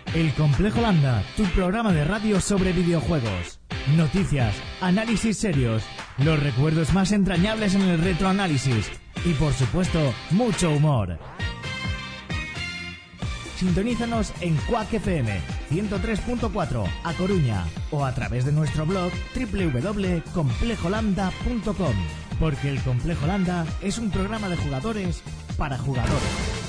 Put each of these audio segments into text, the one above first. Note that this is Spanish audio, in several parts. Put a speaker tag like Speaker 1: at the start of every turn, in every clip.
Speaker 1: El Complejo Landa, tu programa de radio sobre videojuegos. Noticias, análisis serios, los recuerdos más entrañables en el retroanálisis y, por supuesto, mucho humor. Sintonízanos en Quack FM 103.4 a Coruña o a través de nuestro blog www.complejolanda.com, porque el Complejo Landa es un programa de jugadores para jugadores.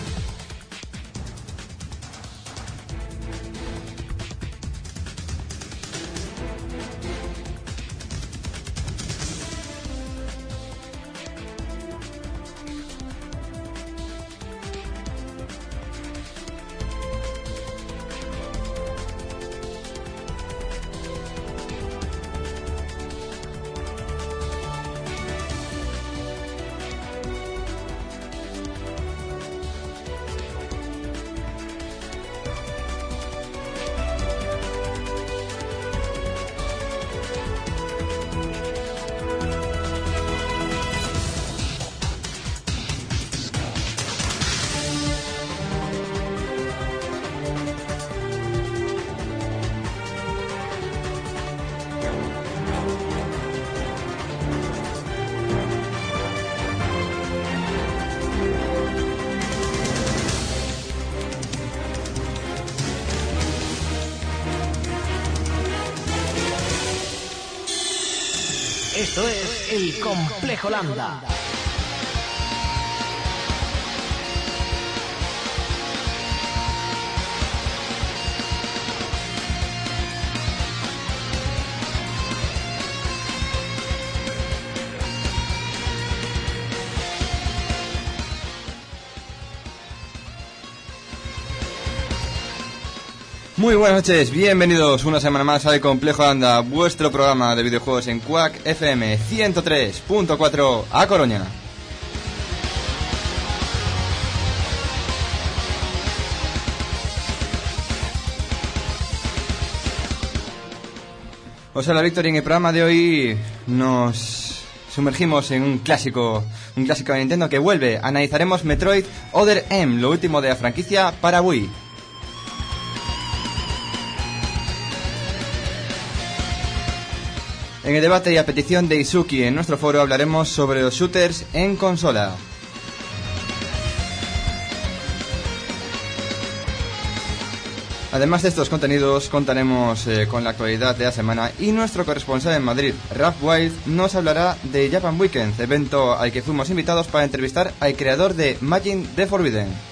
Speaker 1: Esto es el Complejo Landa.
Speaker 2: Muy buenas noches, bienvenidos una semana más al Complejo Landa, vuestro programa de videojuegos en Quack FM 103.4 a Coruña. Os habla Víctor y en el programa de hoy nos sumergimos en un clásico de Nintendo que vuelve. Analizaremos Metroid Other M, lo último de la franquicia para Wii. En el debate y a petición de Izuki en nuestro foro hablaremos sobre los shooters en consola. Además de estos contenidos contaremos con la actualidad de la semana y nuestro corresponsal en Madrid, Ralph Wild, nos hablará de Japan Weekend, evento al que fuimos invitados para entrevistar al creador de Magic the Forbidden.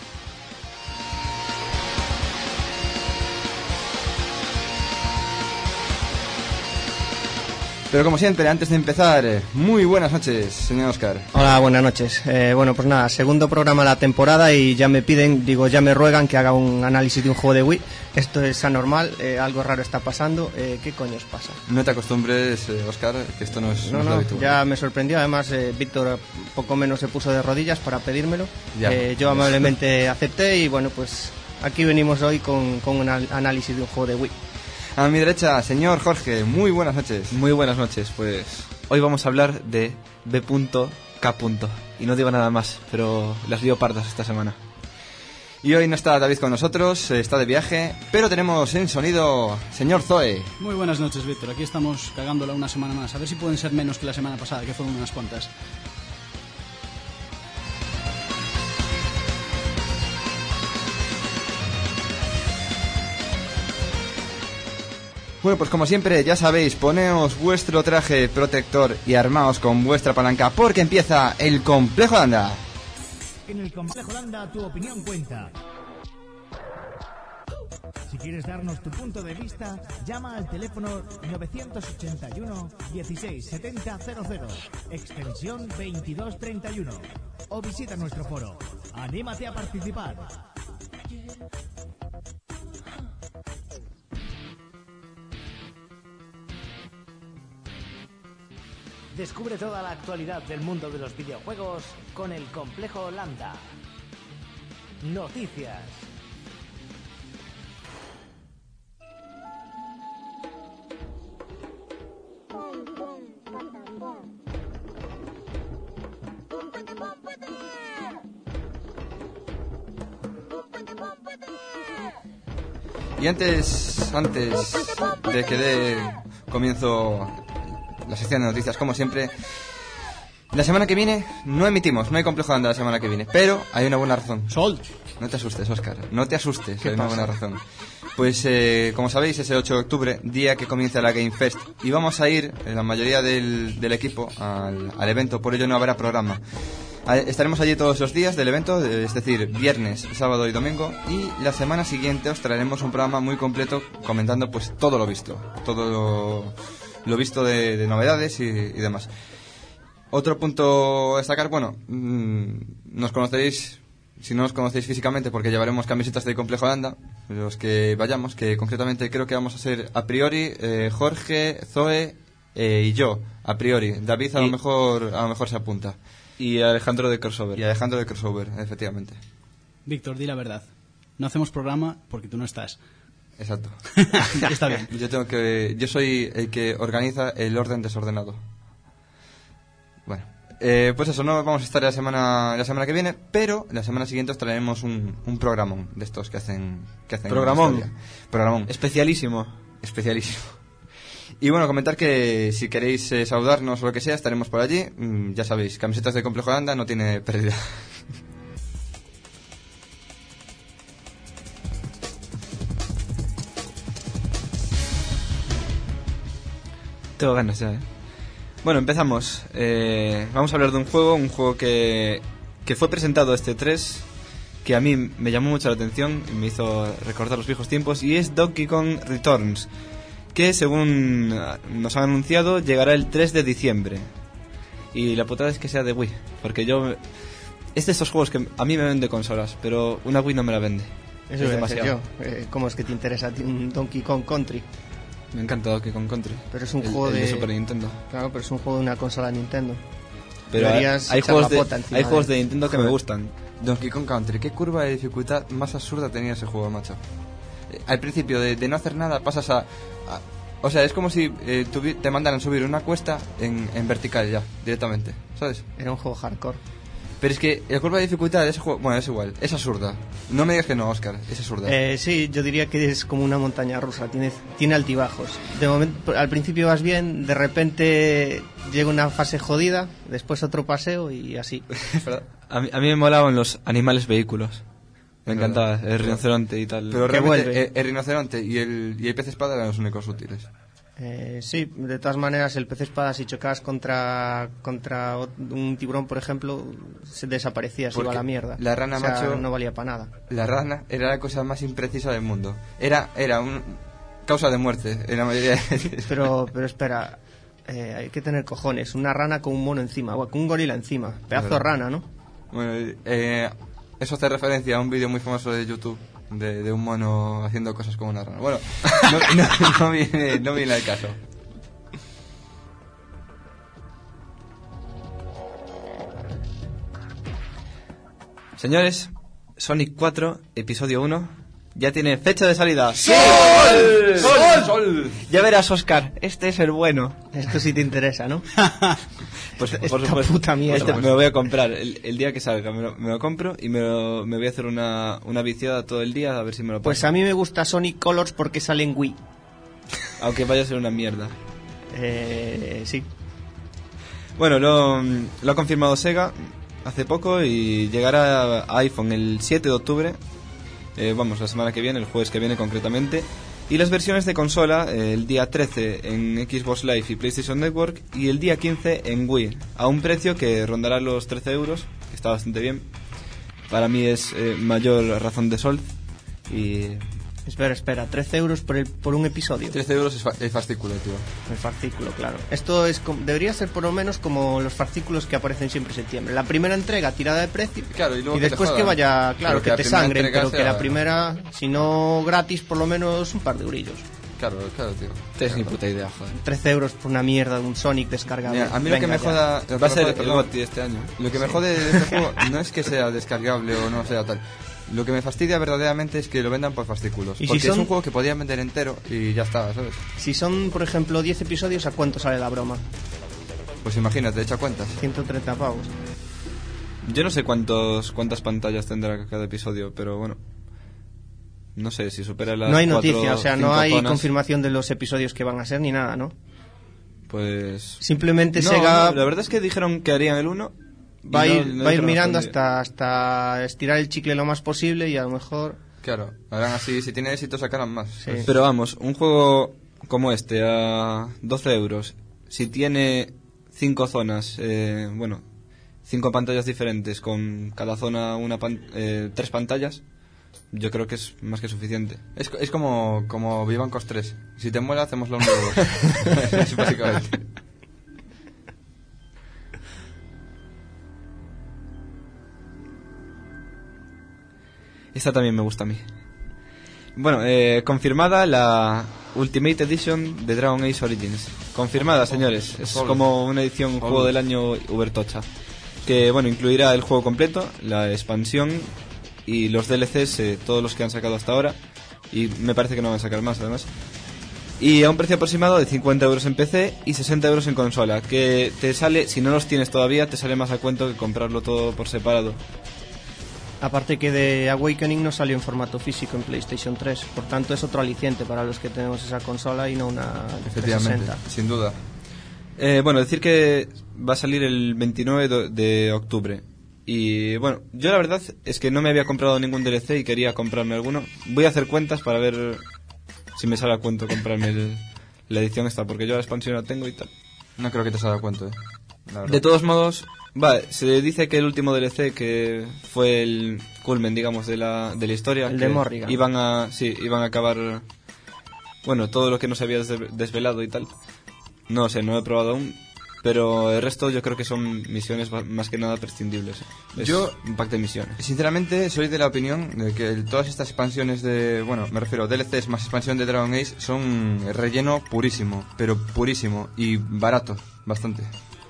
Speaker 2: Pero como siempre, antes de empezar, muy buenas noches, señor Oscar.
Speaker 3: Hola, buenas noches. Bueno, pues nada, segundo programa de la temporada y ya me ruegan que haga un análisis de un juego de Wii. Esto es anormal, algo raro está pasando. ¿Qué coño os pasa?
Speaker 2: No te acostumbres, Oscar, que esto no es lo habitual.
Speaker 3: Ya me sorprendió, además Víctor poco menos se puso de rodillas para pedírmelo. Yo amablemente acepté y bueno, pues aquí venimos hoy con un análisis de un juego de Wii.
Speaker 2: A mi derecha, señor Jorge, muy buenas noches.
Speaker 4: Muy buenas noches, pues hoy vamos a hablar de B.K. Y no digo nada más, pero las lío pardas esta semana.
Speaker 2: Y hoy no está David con nosotros, está de viaje, pero tenemos en sonido señor Zoe.
Speaker 5: Muy buenas noches, Víctor, aquí estamos cagándola una semana más, a ver si pueden ser menos que la semana pasada, que fueron unas cuantas.
Speaker 2: Bueno, pues como siempre, ya sabéis, poneos vuestro traje protector y armaos con vuestra palanca, porque empieza el Complejo Landa.
Speaker 1: En el Complejo Landa tu opinión cuenta. Si quieres darnos tu punto de vista, llama al teléfono 981 16 70 00, extensión 2231, o visita nuestro foro. ¡Anímate a participar! Descubre toda la actualidad del mundo de los videojuegos con el Complejo Landa. Noticias.
Speaker 2: Y antes de que dé comienzo la sección de noticias, como siempre, la semana que viene no emitimos, no hay complejo de anda la semana que viene, pero hay una buena razón.
Speaker 5: Sol.
Speaker 2: No te asustes, Óscar, no te asustes, hay una
Speaker 3: pasa?
Speaker 2: buena razón. Pues como sabéis es el 8 de octubre, día que comienza la Game Fest, y vamos a ir, la mayoría del equipo, al evento, por ello no habrá programa. Estaremos allí todos los días del evento, es decir, viernes, sábado y domingo, y la semana siguiente os traeremos un programa muy completo comentando pues todo lo visto, todo lo visto de novedades y demás. Otro punto a destacar, bueno, nos conoceréis, si no nos conocéis físicamente, porque llevaremos camisetas de Complejo de Anda, los que vayamos, que concretamente creo que vamos a ser a priori Jorge, Zoe y yo, a priori. David a lo mejor se apunta.
Speaker 4: Y Alejandro de Crossover.
Speaker 2: Y Alejandro de Crossover, efectivamente.
Speaker 5: Víctor, di la verdad. No hacemos programa porque tú no estás.
Speaker 2: Exacto.
Speaker 5: Está bien.
Speaker 2: Yo soy el que organiza el orden desordenado. Bueno, pues eso, no vamos a estar la semana que viene, pero la semana siguiente os traeremos un programón de estos que hacen
Speaker 4: Programón.
Speaker 2: Programón.
Speaker 4: Especialísimo.
Speaker 2: Y bueno, comentar que si queréis saludarnos o lo que sea, estaremos por allí. Ya sabéis, camisetas de Complejo de Anda no tiene pérdida.
Speaker 4: Tengo ganas ya, Bueno, empezamos. Vamos a hablar de un juego que fue presentado este 3, que a mí me llamó mucho la atención y me hizo recordar los viejos tiempos, y es Donkey Kong Returns, que según nos han anunciado llegará el 3 de diciembre. Y la putada es que sea de Wii, porque es de estos juegos que a mí me vende consolas, pero una Wii no me la vende.
Speaker 3: Eso
Speaker 4: es
Speaker 3: voy a hacer
Speaker 4: demasiado.
Speaker 3: yo. ¿Cómo es que te interesa a ti un Donkey Kong Country?
Speaker 4: Me encanta Donkey Kong Country.
Speaker 3: Pero es un
Speaker 4: El
Speaker 3: juego
Speaker 4: de Super Nintendo.
Speaker 3: Claro, pero es un juego de una consola Nintendo.
Speaker 4: Pero
Speaker 3: Deberías
Speaker 4: hay
Speaker 3: echar
Speaker 4: juegos
Speaker 3: la pota encima
Speaker 4: hay juegos
Speaker 3: de-
Speaker 4: de Nintendo que me gustan.
Speaker 2: Donkey Kong Country, qué curva de dificultad más absurda tenía ese juego, macho. Al principio de no hacer nada pasas o sea, es como si te mandaran subir una cuesta en vertical ya, directamente, ¿sabes?
Speaker 3: Era un juego hardcore.
Speaker 2: Pero es que la curva de dificultad de ese juego, bueno, es igual, es absurda. No me digas que no, Óscar, es absurda.
Speaker 3: Sí, yo diría que es como una montaña rusa, tiene altibajos. De momento, al principio vas bien, de repente llega una fase jodida, después otro paseo y así.
Speaker 4: A mí me molaban los animales vehículos. Me
Speaker 2: Es
Speaker 4: encantaba
Speaker 2: verdad.
Speaker 4: el rinoceronte y tal.
Speaker 2: Pero
Speaker 3: que
Speaker 2: realmente
Speaker 3: vuelve.
Speaker 2: el rinoceronte y el pez espada eran los únicos útiles.
Speaker 3: Sí, de todas maneras, el pez espada, si chocabas contra un tiburón, por ejemplo, se desaparecía, se iba a la mierda.
Speaker 2: la rana,
Speaker 3: O sea,
Speaker 2: macho,
Speaker 3: no valía para nada.
Speaker 2: La rana era la cosa más imprecisa del mundo. Era un causa de muerte en la mayoría de veces.
Speaker 3: Pero espera, hay que tener cojones. Una rana con un mono encima, o con un gorila encima. Pedazo de
Speaker 2: verdad.
Speaker 3: rana, ¿no?
Speaker 2: Bueno, eso hace referencia a un vídeo muy famoso de YouTube de un mono haciendo cosas como una rana. Bueno, no viene al caso.
Speaker 4: Señores, Sonic 4, episodio 1, ya tiene fecha de salida.
Speaker 2: ¡Sol!
Speaker 4: Ya verás, Oscar, este es el bueno.
Speaker 3: Esto sí te interesa, ¿no?
Speaker 4: Pues
Speaker 3: Esta
Speaker 4: por supuesto,
Speaker 3: puta mierda.
Speaker 4: me lo voy a comprar el día que salga. Me lo compro y me voy a hacer una viciada todo el día a ver si me lo paso.
Speaker 3: Pues a mí me gusta Sonic Colors porque sale en Wii.
Speaker 4: Aunque vaya a ser una mierda.
Speaker 3: Sí.
Speaker 4: Bueno, lo ha confirmado Sega hace poco y llegará a iPhone el 7 de octubre. Vamos, la semana que viene, el jueves que viene concretamente. Y las versiones de consola el día 13 en Xbox Live y PlayStation Network y el día 15 en Wii, a un precio que rondará los 13 euros, que está bastante bien. Para mí es mayor razón de sol. Y
Speaker 3: Espera, 13 euros por un episodio.
Speaker 2: 13 euros es el fascículo, tío.
Speaker 3: El fascículo, claro. Esto debería ser por lo menos como los fascículos que aparecen siempre en septiembre. La primera entrega tirada de precio
Speaker 2: Claro, y luego que te
Speaker 3: después
Speaker 2: jodan.
Speaker 3: que vaya,
Speaker 2: Pero
Speaker 3: claro, que
Speaker 2: la
Speaker 3: te
Speaker 2: primera
Speaker 3: sangren,
Speaker 2: entrega
Speaker 3: pero que
Speaker 2: sea-
Speaker 3: la primera, si no gratis, por lo menos un par de eurillos.
Speaker 2: Claro, tío.
Speaker 4: es mi puta idea, joder.
Speaker 3: 13 euros por una mierda de un Sonic descargable.
Speaker 2: Mira, a mí lo que
Speaker 3: Venga
Speaker 2: me
Speaker 3: ya.
Speaker 2: joda... lo que
Speaker 4: Va a
Speaker 2: me
Speaker 4: ser
Speaker 2: jode,
Speaker 4: el
Speaker 2: perdón,
Speaker 4: GOTY este año.
Speaker 2: Lo que me jode de este juego no es que sea descargable o no sea tal. Lo que me fastidia verdaderamente es que lo vendan por fascículos.
Speaker 3: ¿Y si
Speaker 2: Porque es
Speaker 3: son-
Speaker 2: un juego que podían vender entero y ya está, ¿sabes?
Speaker 3: Si son, por ejemplo, 10 episodios, ¿a cuánto sale la broma?
Speaker 2: Pues imagínate, echa cuentas.
Speaker 3: 130 pavos.
Speaker 4: Yo no sé cuántas pantallas tendrá cada episodio, pero bueno. no sé, si supera las
Speaker 3: No hay
Speaker 4: 4
Speaker 3: noticia, o sea, no
Speaker 4: 5
Speaker 3: hay
Speaker 4: zonas,
Speaker 3: confirmación de los episodios que van a ser ni nada, ¿no?
Speaker 4: pues...
Speaker 3: Simplemente
Speaker 4: No,
Speaker 3: Sega
Speaker 4: la verdad es que dijeron que harían el 1.
Speaker 3: va a ir
Speaker 4: dijeron
Speaker 3: mirando
Speaker 4: hasta
Speaker 3: hasta estirar el chicle lo más posible y a lo mejor...
Speaker 2: Claro, harán así, si tiene éxito sacarán más.
Speaker 3: Sí.
Speaker 4: Pero vamos, un juego como este a 12 euros, si tiene 5 zonas, 5 pantallas diferentes, con cada zona 3 pantallas, yo creo que es más que suficiente.
Speaker 2: Es como Vivancos 3. Si te mola, hacemos la 1 de 2. Es básicamente.
Speaker 4: Esta también me gusta a mí. Bueno, confirmada la Ultimate Edition de Dragon Age Origins. Confirmada, señores. Es como una edición juego del año Ubertocha. Que, bueno, incluirá el juego completo, la expansión y los DLCs, todos los que han sacado hasta ahora. Y me parece que no van a sacar más, además. Y a un precio aproximado de 50 euros en PC y 60 euros en consola. Que te sale, si no los tienes todavía, te sale más a cuento que comprarlo todo por separado.
Speaker 3: Aparte que de Awakening no salió en formato físico en PlayStation 3, por tanto es otro aliciente para los que tenemos esa consola y no una
Speaker 2: Efectivamente,
Speaker 3: 360.
Speaker 2: sin duda.
Speaker 4: Bueno, decir que va a salir el 29 de octubre. Y bueno, yo la verdad es que no me había comprado ningún DLC y quería comprarme alguno. Voy a hacer cuentas para ver si me sale a cuento comprarme la edición esta, porque yo la expansión la tengo y tal.
Speaker 2: No creo que te salga cuenta, la verdad.
Speaker 4: De todos modos, se dice que el último DLC, que fue el culmen, digamos, de la historia,
Speaker 3: el
Speaker 4: que
Speaker 3: de Morrigan,
Speaker 4: iban a acabar, bueno, todo lo que no se había desvelado y tal. No sé, no lo he probado aún, pero el resto yo creo que son misiones más que nada prescindibles. Es un pack de misiones.
Speaker 2: Sinceramente, soy de la opinión de que todas estas expansiones me refiero, DLCs más expansión de Dragon Age son relleno purísimo, pero purísimo, y barato, bastante.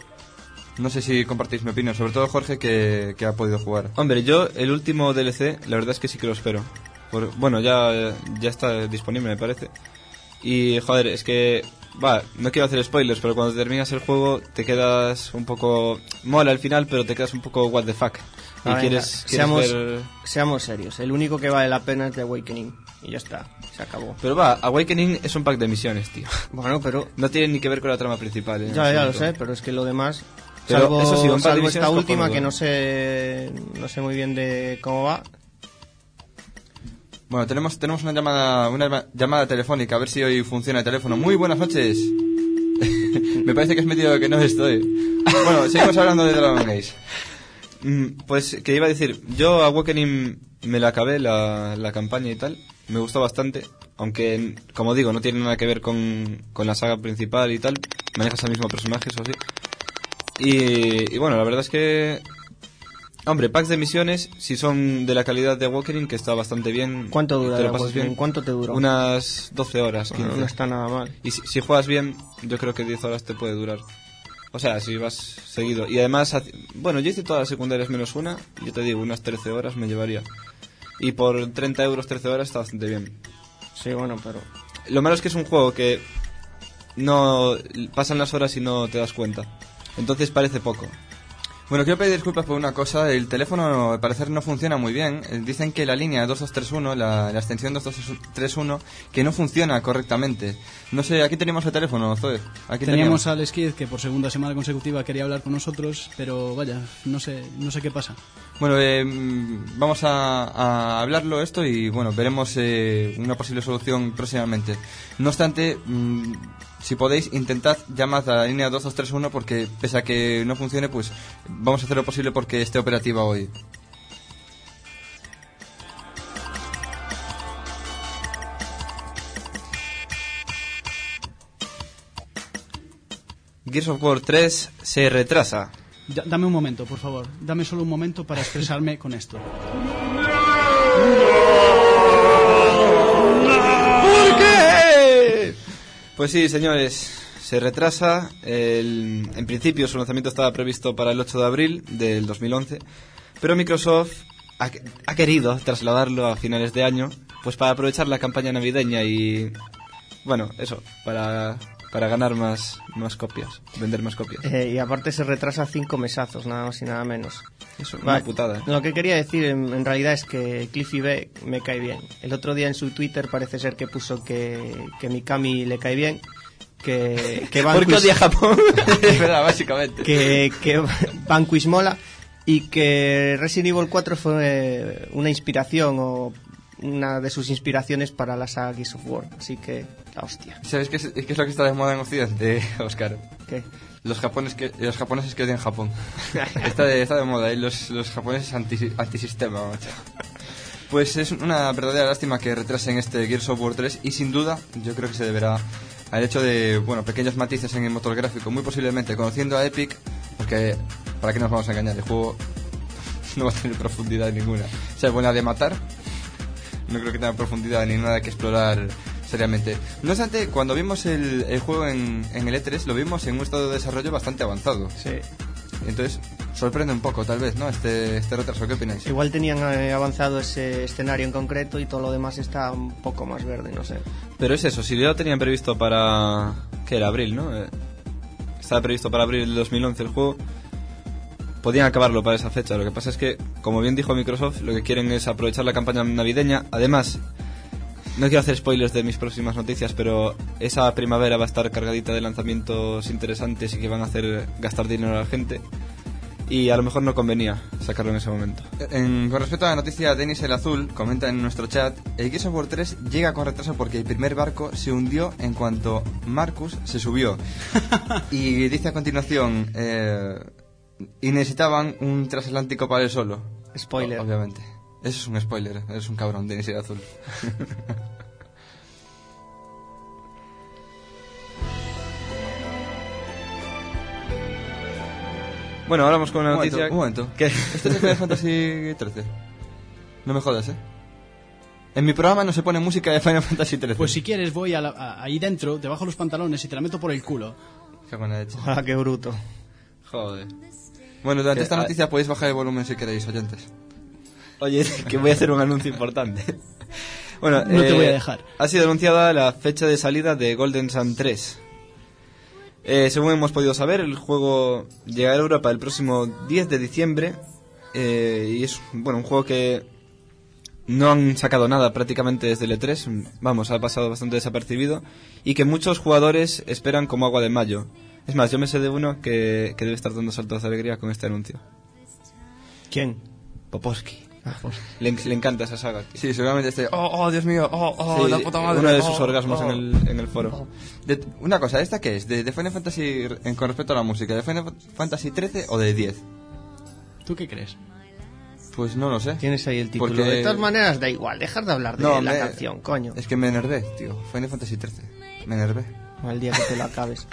Speaker 2: No sé si compartís mi opinión, sobre todo Jorge, que ha podido jugar.
Speaker 4: Hombre, yo el último DLC, la verdad es que sí que lo espero. Bueno, ya está disponible, me parece. Y, joder, es que... no quiero hacer spoilers, pero cuando terminas el juego te quedas un poco... Mola al final, pero te quedas un poco what the fuck. Y quieres ver...
Speaker 3: Seamos serios, el único que vale la pena es The Awakening. Y ya está, se acabó.
Speaker 4: Pero Awakening es un pack de misiones, tío.
Speaker 3: Bueno, pero...
Speaker 4: No tiene ni que ver con la trama principal.
Speaker 3: Ya lo sé, pero es que lo demás...
Speaker 4: Pero eso sí, un pack de
Speaker 3: salvo
Speaker 4: misiones
Speaker 3: esta última
Speaker 4: cojonudo.
Speaker 3: Que no sé muy bien de cómo va.
Speaker 2: Bueno, tenemos una llamada telefónica, a ver si hoy funciona el teléfono. Muy buenas noches. Me parece que es metido que no estoy. Bueno, seguimos hablando de Dragon Age.
Speaker 4: Pues que iba a decir, yo Awakening me la acabé, la campaña y tal. Me gustó bastante, aunque, como digo, no tiene nada que ver con la saga principal y tal. Manejas al mismo personaje, eso sí. Y bueno, la verdad es que... Hombre, packs de misiones, si son de la calidad de Awakening, que está bastante bien.
Speaker 3: ¿Cuánto dura?
Speaker 4: ¿Te lo pasas bien?
Speaker 3: ¿Cuánto te dura?
Speaker 4: Unas 12 horas, 15.
Speaker 3: Bueno, no está nada mal.
Speaker 4: Y si juegas bien, yo creo que 10 horas te puede durar. O sea, si vas seguido. Y además, bueno, yo hice todas las secundarias menos una. Yo te digo, unas 13 horas me llevaría. Y por 30 euros 13 horas está bastante bien.
Speaker 3: Sí, bueno, pero...
Speaker 4: Lo malo es que es un juego que no pasan las horas y no te das cuenta. Entonces parece poco.
Speaker 2: Bueno, quiero pedir disculpas por una cosa. El teléfono, al parecer, no funciona muy bien. Dicen que la línea 2231, la extensión 2231, que no funciona correctamente. No sé, aquí tenemos el teléfono, Zoe. Aquí
Speaker 5: teníamos al Skid, que por segunda semana consecutiva quería hablar con nosotros, pero vaya, no sé qué pasa.
Speaker 2: Bueno, vamos a hablarlo esto y, bueno, veremos una posible solución próximamente. No obstante... si podéis, intentad llamar a la línea 2231 porque pese a que no funcione, pues vamos a hacer lo posible porque esté operativa hoy.
Speaker 4: Gears of War 3 se retrasa.
Speaker 5: Dame un momento, por favor. Dame solo un momento para expresarme con esto.
Speaker 4: ¿Por qué? Pues sí, señores, se retrasa. En principio su lanzamiento estaba previsto para el 8 de abril del 2011, pero Microsoft ha querido trasladarlo a finales de año, pues para aprovechar la campaña navideña y, bueno, eso, para para ganar más copias, vender más copias.
Speaker 3: Y aparte se retrasa 5 mesazos, nada más y nada menos.
Speaker 4: Eso es una putada.
Speaker 3: Lo que quería decir en realidad es que Cliffy B me cae bien. El otro día en su Twitter parece ser que puso que Mikami le cae bien, que
Speaker 4: porque odia Japón. Es verdad, básicamente.
Speaker 3: que Vanquish mola y que Resident Evil 4 fue una inspiración o una de sus inspiraciones para la saga Gears of War. Así que, la hostia.
Speaker 2: ¿Sabes qué es lo que está de moda en Occidente, Óscar?
Speaker 3: ¿Qué?
Speaker 2: Los japoneses que odian Japón. Está de moda, ¿eh? Los japoneses antisistema, macho. Pues es una verdadera lástima que retrasen este Gears of War 3 y sin duda yo creo que se deberá al hecho de, pequeños matices en el motor gráfico, muy posiblemente conociendo a Epic, porque para qué nos vamos a engañar, el juego no va a tener profundidad ninguna. O sea, buena de matar, no creo que tenga profundidad ni nada que explorar seriamente. No obstante, cuando vimos el juego en el E3, lo vimos en un estado de desarrollo bastante avanzado.
Speaker 3: Sí.
Speaker 2: Entonces, sorprende un poco, tal vez, ¿no? Este retraso, ¿qué opináis?
Speaker 3: Igual tenían avanzado ese escenario en concreto y todo lo demás está un poco más verde, no sé.
Speaker 4: Pero es eso, si ya lo tenían previsto para... ¿Qué era? Abril, ¿no? Estaba previsto para abril del 2011 el juego. Podían acabarlo para esa fecha. Lo que pasa es que, como bien dijo Microsoft, lo que quieren es aprovechar la campaña navideña. Además, no quiero hacer spoilers de mis próximas noticias, pero esa primavera va a estar cargadita de lanzamientos interesantes y que van a hacer gastar dinero a la gente. Y a lo mejor no convenía sacarlo en ese momento.
Speaker 2: Con respecto a la noticia, Denis el Azul comenta en nuestro chat: el Gears of War 3 llega con retraso porque el primer barco se hundió en cuanto Marcus se subió. Y dice a continuación, y necesitaban un transatlántico para él solo.
Speaker 3: Spoiler.
Speaker 2: Obviamente. Eso es un spoiler, eres un cabrón, Denis el Azul.
Speaker 4: Bueno, ahora vamos con una noticia...
Speaker 2: Un momento.
Speaker 4: ¿Qué?
Speaker 2: ¿Este es el Final Fantasy 13? No me jodas, ¿eh? En mi programa no se pone música de Final Fantasy 13.
Speaker 5: Pues si quieres voy ahí dentro, te bajo los pantalones y te la meto por el culo.
Speaker 2: Qué buena leche.
Speaker 3: Ah, qué bruto.
Speaker 4: Joder.
Speaker 2: Bueno, durante esta noticia podéis bajar el volumen si queréis, oyentes.
Speaker 4: Oye, que voy a hacer un anuncio importante. Bueno,
Speaker 5: no te voy a dejar.
Speaker 4: Ha sido anunciada la fecha de salida de Golden Sun 3. Según hemos podido saber, el juego llegará a Europa el próximo 10 de diciembre. Y es un juego que no han sacado nada prácticamente desde el E3. Vamos, ha pasado bastante desapercibido. Y que muchos jugadores esperan como agua de mayo. Es más, yo me sé de uno que debe estar dando saltos de alegría con este anuncio.
Speaker 3: ¿Quién?
Speaker 4: Popovsky. Le encanta esa saga, tío.
Speaker 2: Sí, seguramente oh, Dios mío,
Speaker 4: sí,
Speaker 2: la puta madre.
Speaker 4: Uno de sus orgasmos en el foro.
Speaker 2: Una cosa, ¿esta qué es? ¿De Final Fantasy, con respecto a la música, de Final Fantasy 13 o de 10?
Speaker 5: ¿Tú qué crees?
Speaker 2: Pues no lo sé.
Speaker 3: Tienes ahí el título.
Speaker 2: Porque...
Speaker 3: De todas maneras, da igual, dejar de hablar de la canción, coño.
Speaker 2: Es que me enervé, tío. Final Fantasy 13. Me enervé.
Speaker 3: Al día que te lo acabes.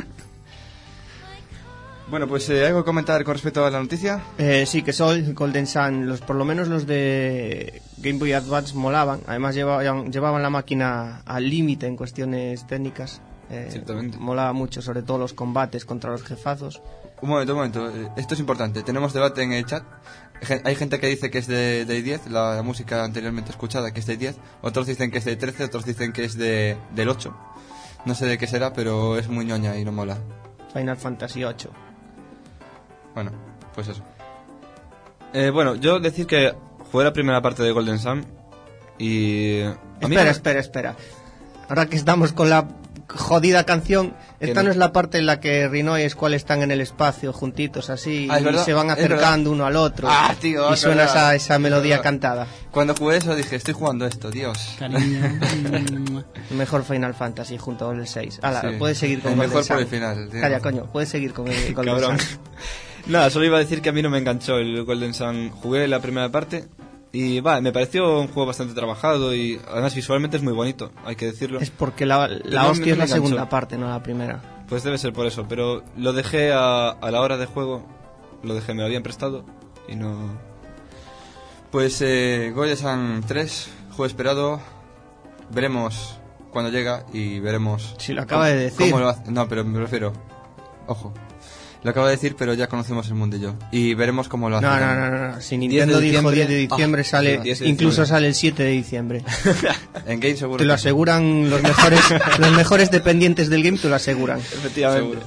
Speaker 2: Bueno, pues ¿algo que comentar con respecto a la noticia?
Speaker 3: Sí, que Sol, Golden Sun, por lo menos los de Game Boy Advance molaban. Además llevaban la máquina al límite en cuestiones técnicas.
Speaker 4: Ciertamente.
Speaker 3: Molaba mucho, sobre todo los combates contra los jefazos.
Speaker 2: Un momento. Esto es importante. Tenemos debate en el chat. Hay gente que dice que es de 10, la música anteriormente escuchada, que es de 10. Otros dicen que es de 13, otros dicen que es del 8. No sé de qué será, pero es muy ñoña y no mola.
Speaker 3: Final Fantasy 8.
Speaker 2: Bueno, pues eso.
Speaker 4: Yo decir que jugué la primera parte de Golden Sun y...
Speaker 3: Espera. Ahora que estamos con la jodida canción, esta no es la parte en la que Rinoy y Squall están en el espacio juntitos así y se van acercando uno al otro.
Speaker 2: Tío,
Speaker 3: y suena esa melodía cantada.
Speaker 2: Cuando jugué eso dije, estoy jugando esto, Dios.
Speaker 5: Cariño.
Speaker 3: Mejor Final Fantasy junto con el 6.
Speaker 2: Sí.
Speaker 3: Puedes seguir con
Speaker 2: el
Speaker 3: Golden
Speaker 2: mejor
Speaker 3: Sun.
Speaker 2: por el final, tío.
Speaker 3: Calla, coño, puedes seguir con el Golden
Speaker 4: Cabrón.
Speaker 3: Sun.
Speaker 4: Nada, solo iba a decir que a mí no me enganchó el Golden Sun. Jugué la primera parte y me pareció un juego bastante trabajado y además visualmente es muy bonito, hay que decirlo.
Speaker 3: Es porque la hostia es la segunda parte, no la primera.
Speaker 4: Pues debe ser por eso, pero lo dejé a la hora de juego, me lo habían prestado y no...
Speaker 2: Pues Golden Sun 3, juego esperado, veremos cuando llega y veremos...
Speaker 3: Si lo acaba de decir.
Speaker 2: ¿Cómo lo hace? No, pero me refiero... Ojo. Lo acabo de decir, pero ya conocemos el mundillo. Y veremos cómo lo hacen.
Speaker 3: No. Si Nintendo dijo 10 de diciembre, sale,
Speaker 4: 10 de
Speaker 3: incluso
Speaker 4: diciembre.
Speaker 3: sale el 7 de diciembre.
Speaker 2: En Game seguro.
Speaker 3: Te lo
Speaker 2: que sí.
Speaker 3: aseguran los mejores dependientes del game, te lo aseguran.
Speaker 4: Efectivamente.
Speaker 2: Seguro.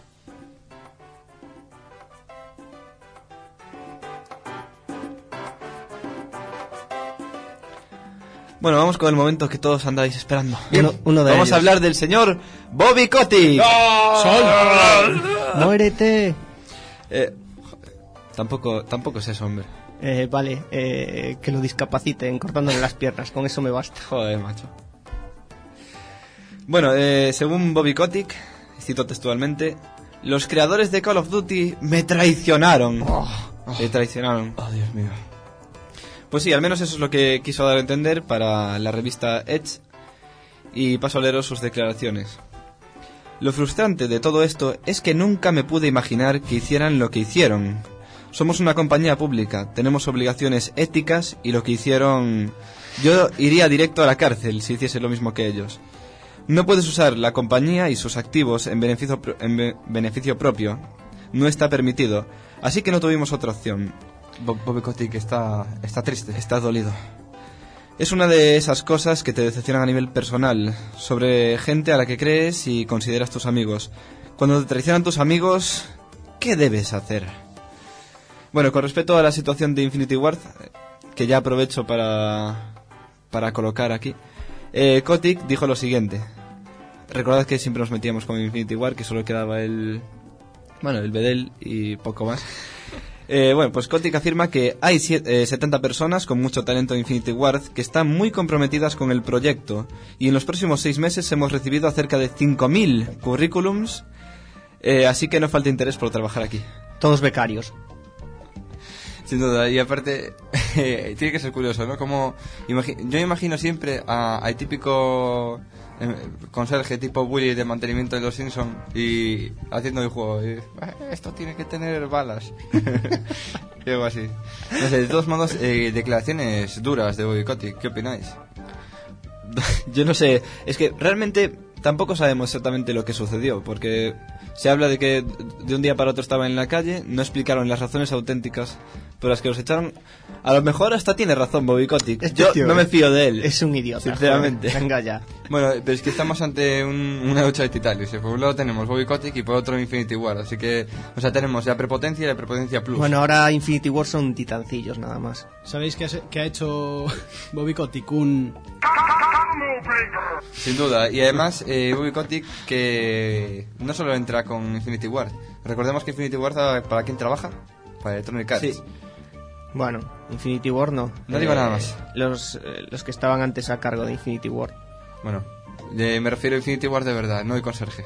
Speaker 4: Bueno, vamos con el momento que todos andáis esperando.
Speaker 3: Uno de
Speaker 4: Vamos
Speaker 3: ellos.
Speaker 4: a hablar del señor Bobby Kotick.
Speaker 3: ¡Muérete!
Speaker 4: Tampoco es eso, hombre.
Speaker 3: Vale, que lo discapaciten cortándole las piernas, con eso me basta.
Speaker 4: Joder, macho. Bueno, según Bobby Kotick, cito textualmente, los creadores de Call of Duty me traicionaron. Me traicionaron.
Speaker 2: Oh, Dios mío.
Speaker 4: Pues sí, al menos eso es lo que quiso dar a entender para la revista Edge, y paso a leeros sus declaraciones. Lo frustrante de todo esto es que nunca me pude imaginar que hicieran lo que hicieron. Somos una compañía pública, tenemos obligaciones éticas y lo que hicieron... Yo iría directo a la cárcel si hiciese lo mismo que ellos. No puedes usar la compañía y sus activos en beneficio propio. No está permitido, así que no tuvimos otra opción.
Speaker 2: Bobby Kotick está triste.
Speaker 4: Está dolido. Es una de esas cosas que te decepcionan a nivel personal, sobre gente a la que crees y consideras tus amigos. Cuando te traicionan tus amigos, ¿qué debes hacer? Bueno, con respecto a la situación de Infinity Ward, que ya aprovecho para colocar aquí, Kotick dijo lo siguiente. Recordad que siempre nos metíamos con Infinity Ward, que solo quedaba el Bedel y poco más. Bueno, pues Kotick afirma que hay 70 personas con mucho talento en Infinity Ward que están muy comprometidas con el proyecto, y en los próximos 6 meses hemos recibido cerca de 5.000 currículums, así que no falta interés por trabajar aquí.
Speaker 3: Todos becarios.
Speaker 2: Sin duda, y aparte, tiene que ser curioso, ¿no? Como yo imagino siempre al típico conserje tipo Bully de mantenimiento de los Simpsons y haciendo el juego. Y, esto tiene que tener balas. Y algo así. No sé, de todos modos, declaraciones duras de Bobby Kotick. ¿Qué opináis?
Speaker 4: Yo no sé, es que realmente tampoco sabemos exactamente lo que sucedió, porque se habla de que de un día para otro estaba en la calle, no explicaron las razones auténticas por las que los echaron. A lo mejor hasta tiene razón Bobby Kotick. Yo no me fío de él.
Speaker 3: Es un idiota.
Speaker 4: Sinceramente.
Speaker 3: Joder, venga ya.
Speaker 2: Bueno, pero es que estamos ante una lucha de titanes. Por un lado tenemos Bobby Kotick y por otro Infinity Ward. Así que, o sea, tenemos la prepotencia y la prepotencia plus.
Speaker 3: Bueno, ahora Infinity War son titancillos nada más.
Speaker 5: ¿Sabéis que ha hecho Bobby Kotick un...
Speaker 2: Sin duda, y además Bobby Kotick que no solo entra con Infinity Ward. Recordemos que Infinity Ward, ¿para quién trabaja? Para Electronic Arts.
Speaker 4: Sí.
Speaker 3: Bueno, Infinity War no.
Speaker 2: No digo nada más.
Speaker 3: Los que estaban antes a cargo de Infinity War.
Speaker 2: Bueno, me refiero a Infinity Ward de verdad, no el conserje.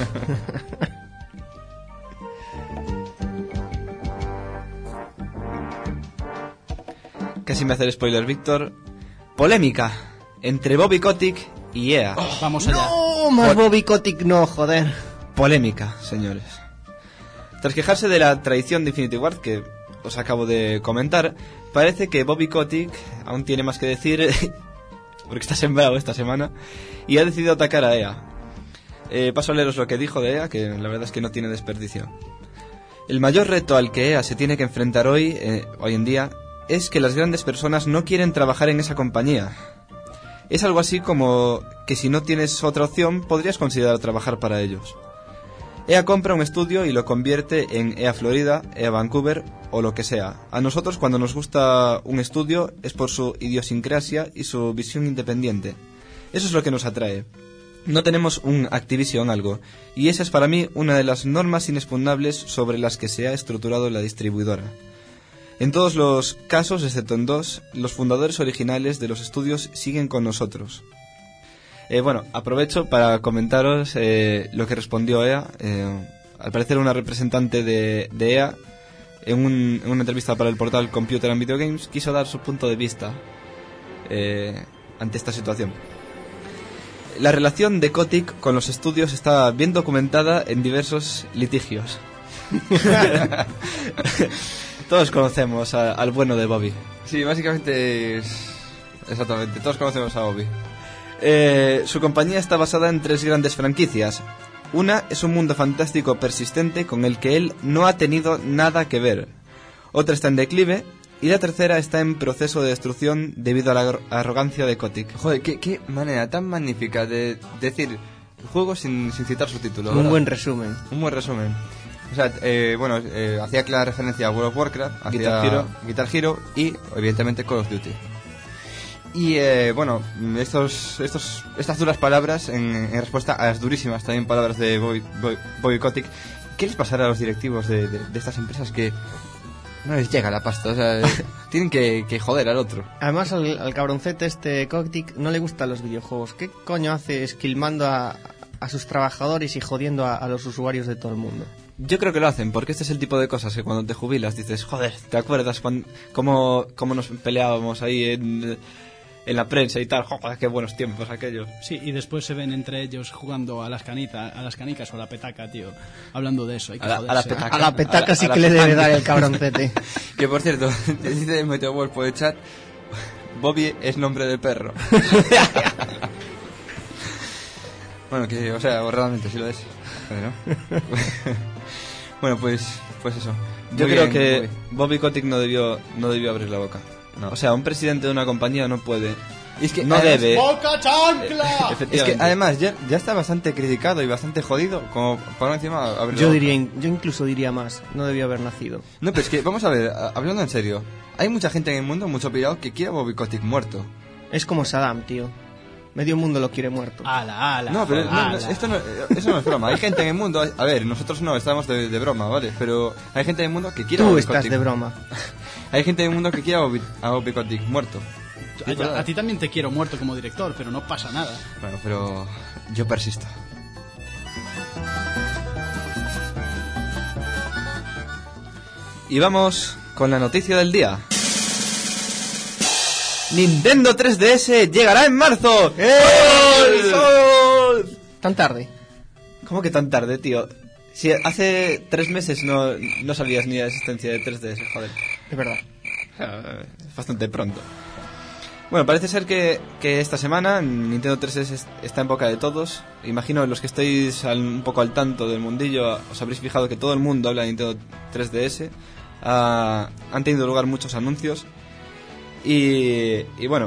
Speaker 4: Casi me hace el spoiler, Víctor. Polémica entre Bobby Kotick y EA.
Speaker 5: Vamos allá.
Speaker 3: ¡No! Más Bobby Kotick no, joder.
Speaker 4: Polémica, señores. Tras quejarse de la traición de Infinity Ward, que os acabo de comentar, parece que Bobby Kotick aún tiene más que decir, porque está sembrado esta semana, y ha decidido atacar a EA. Paso a leeros lo que dijo de EA, que la verdad es que no tiene desperdicio. El mayor reto al que EA se tiene que enfrentar hoy en día, es que las grandes personas no quieren trabajar en esa compañía. Es algo así como que si no tienes otra opción, podrías considerar trabajar para ellos. EA compra un estudio y lo convierte en EA Florida, EA Vancouver o lo que sea. A nosotros, cuando nos gusta un estudio, es por su idiosincrasia y su visión independiente. Eso es lo que nos atrae. No tenemos un Activision algo, y esa es para mí una de las normas inexpugnables sobre las que se ha estructurado la distribuidora. En todos los casos, excepto en 2, los fundadores originales de los estudios siguen con nosotros. Bueno, aprovecho para comentaros lo que respondió EA. Al parecer una representante de EA, en una entrevista para el portal Computer and Video Games, quiso dar su punto de vista ante esta situación. La relación de Kotick con los estudios está bien documentada en diversos litigios. Todos conocemos al bueno de Bobby.
Speaker 2: Sí, básicamente es... Exactamente, todos conocemos a Bobby.
Speaker 4: Su compañía está basada en 3 grandes franquicias: Una es un mundo fantástico persistente con el que él no ha tenido nada que ver. Otra está en declive y la tercera está en proceso de destrucción debido a la arrogancia de Kotick.
Speaker 2: Joder, qué manera tan magnífica de decir el juego sin citar su título.
Speaker 3: Un
Speaker 2: ¿verdad?
Speaker 3: buen resumen.
Speaker 2: Un buen resumen. O sea, hacía clara referencia a World of Warcraft, hacía Guitar Hero y, evidentemente, Call of Duty. Y, estas duras palabras en respuesta a las durísimas también palabras de Bobby Kotick, ¿qué les pasará a los directivos de estas empresas que no les llega la pasta? O sea, tienen que joder al otro.
Speaker 3: Además, al cabroncete Kotick no le gustan los videojuegos. ¿Qué coño hace esquilmando a sus trabajadores y jodiendo a los usuarios de todo el mundo?
Speaker 4: Yo creo que lo hacen, porque este es el tipo de cosas que cuando te jubilas dices, joder, ¿te acuerdas cómo nos peleábamos ahí en la prensa y tal? Joder, qué buenos tiempos aquellos.
Speaker 5: Sí, y después se ven entre ellos jugando a las canicas o a la petaca, tío. Hablando de eso, hay que joderse.
Speaker 3: A la petaca sí que le debe dar el cabroncete.
Speaker 2: Que, por cierto, dice Meteowolf por el chat, Bobby es nombre de perro. Bueno, que, o sea, realmente sí lo es. ¿No? Bueno, pues eso.
Speaker 4: Yo
Speaker 2: Muy
Speaker 4: creo
Speaker 2: bien,
Speaker 4: que Bobby Kotick no debió abrir la boca.
Speaker 2: No.
Speaker 4: O sea, un presidente de una compañía no puede.
Speaker 2: Y es que
Speaker 4: no
Speaker 2: además,
Speaker 4: debe.
Speaker 5: ¡Boca chancla!
Speaker 2: Es que además ya está bastante criticado y bastante jodido como para encima abrir la boca.
Speaker 3: Yo incluso diría más, no debió haber nacido.
Speaker 2: No, pero es que, vamos a ver, hablando en serio, hay mucha gente en el mundo, mucho pillado, que quiere a Bobby Kotick muerto.
Speaker 3: Es como Saddam, tío. Medio mundo lo quiere muerto.
Speaker 5: ¡Ala!
Speaker 2: No, pero eso no es broma. Hay gente en el mundo, a ver, nosotros no estamos de broma, ¿vale? Pero hay gente en el mundo que quiere a
Speaker 3: Tú
Speaker 2: Bobby
Speaker 3: estás
Speaker 2: Kotick.
Speaker 3: de broma.
Speaker 2: Hay gente en el mundo que quiere a Bobby Kotick muerto.
Speaker 5: A ti también te quiero muerto como director, pero no pasa nada.
Speaker 2: Bueno, pero yo persisto.
Speaker 4: Y vamos con la noticia del día. Nintendo 3DS llegará en marzo. ¡Sol!
Speaker 3: ¿Tan tarde?
Speaker 4: ¿Cómo que tan tarde, tío? Si hace 3 meses no sabías ni la existencia de 3DS, joder.
Speaker 3: Es verdad.
Speaker 4: Es bastante pronto. Bueno, parece ser que esta semana Nintendo 3DS está en boca de todos. Imagino los que estéis un poco al tanto del mundillo, os habréis fijado que todo el mundo habla de Nintendo 3DS. Han tenido lugar muchos anuncios. Y bueno,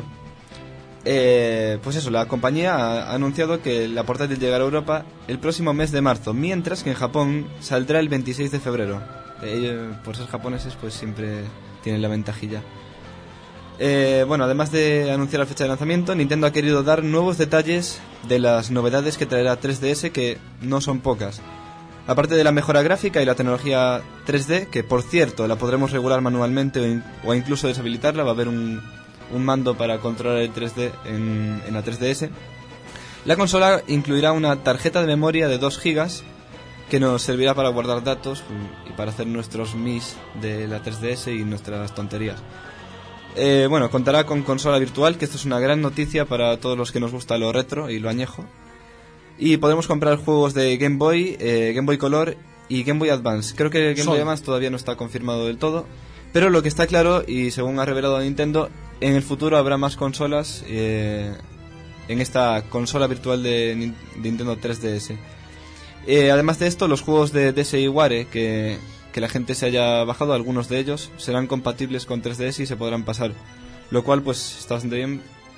Speaker 4: pues eso, la compañía ha anunciado que la portátil llegará a Europa el próximo mes de marzo, mientras que en Japón saldrá el 26 de febrero. Por ser japoneses, pues siempre tienen la ventajilla. Bueno, además de anunciar la fecha de lanzamiento, Nintendo ha querido dar nuevos detalles de las novedades que traerá 3DS, que no son pocas. Aparte de la mejora gráfica y la tecnología 3D, que por cierto la podremos regular manualmente o incluso deshabilitarla, va a haber un mando para controlar el 3D en la 3DS. La consola incluirá una tarjeta de memoria de 2 GB que nos servirá para guardar datos y para hacer nuestros mis de la 3DS y nuestras tonterías. Bueno, contará con consola virtual, que esto es una gran noticia para todos los que nos gusta lo retro y lo añejo. Y podemos comprar juegos de Game Boy, Game Boy Color y Game Boy Advance. Creo que Game Boy Advance todavía no está confirmado del todo, pero lo que está claro, y según ha revelado Nintendo, en el futuro habrá más consolas en esta consola virtual de Nintendo 3DS. Además de esto, los juegos de DSiWare que la gente se haya bajado, algunos de ellos, serán compatibles con 3DS y se podrán pasar, lo cual pues está bastante bien.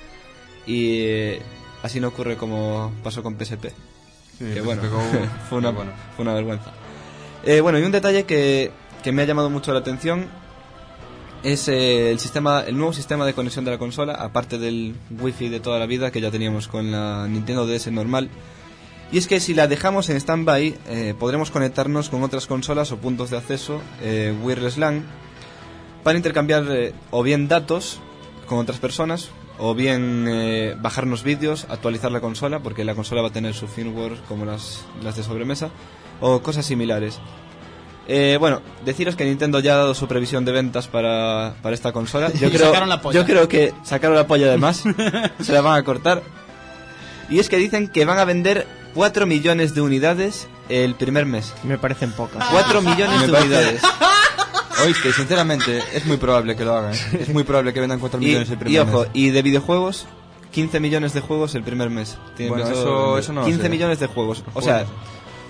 Speaker 4: Y así no ocurre como pasó con PSP.
Speaker 2: Sí,
Speaker 4: que bueno, fue
Speaker 2: fue
Speaker 4: una vergüenza. Bueno, y un detalle que me ha llamado mucho la atención es el nuevo sistema de conexión de la consola, aparte del Wi-Fi de toda la vida que ya teníamos con la Nintendo DS normal. Y es que si la dejamos en stand-by, podremos conectarnos con otras consolas o puntos de acceso wireless LAN para intercambiar o bien datos con otras personas, o bien bajarnos vídeos, actualizar la consola, porque la consola va a tener su firmware como las de sobremesa, o cosas similares. Bueno, deciros que Nintendo ya ha dado su previsión de ventas para esta consola. Yo creo que sacaron la polla, además. Se la van a cortar. Y es que dicen que van a vender 4 millones de unidades el primer mes.
Speaker 3: Me parecen pocas.
Speaker 4: 4 millones de unidades.
Speaker 2: Oíste, sinceramente, es muy probable que lo hagan. Es muy probable que vendan 4 millones el primer mes.
Speaker 4: Y ojo, y de videojuegos, 15 millones de juegos el primer mes.
Speaker 2: Bueno, eso no
Speaker 4: 15
Speaker 2: sé.
Speaker 4: millones de juegos. O sea,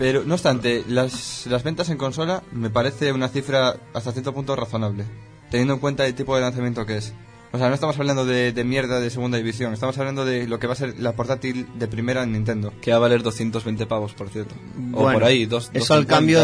Speaker 2: Pero, no obstante, las ventas en consola me parece una cifra hasta cierto punto razonable, teniendo en cuenta el tipo de lanzamiento que es. O sea, no estamos hablando de mierda de segunda división, estamos hablando de lo que va a ser la portátil de primera en Nintendo.
Speaker 4: Que va a valer 220 pavos, por cierto. O
Speaker 3: Bueno,
Speaker 4: por ahí,
Speaker 3: eso al cambio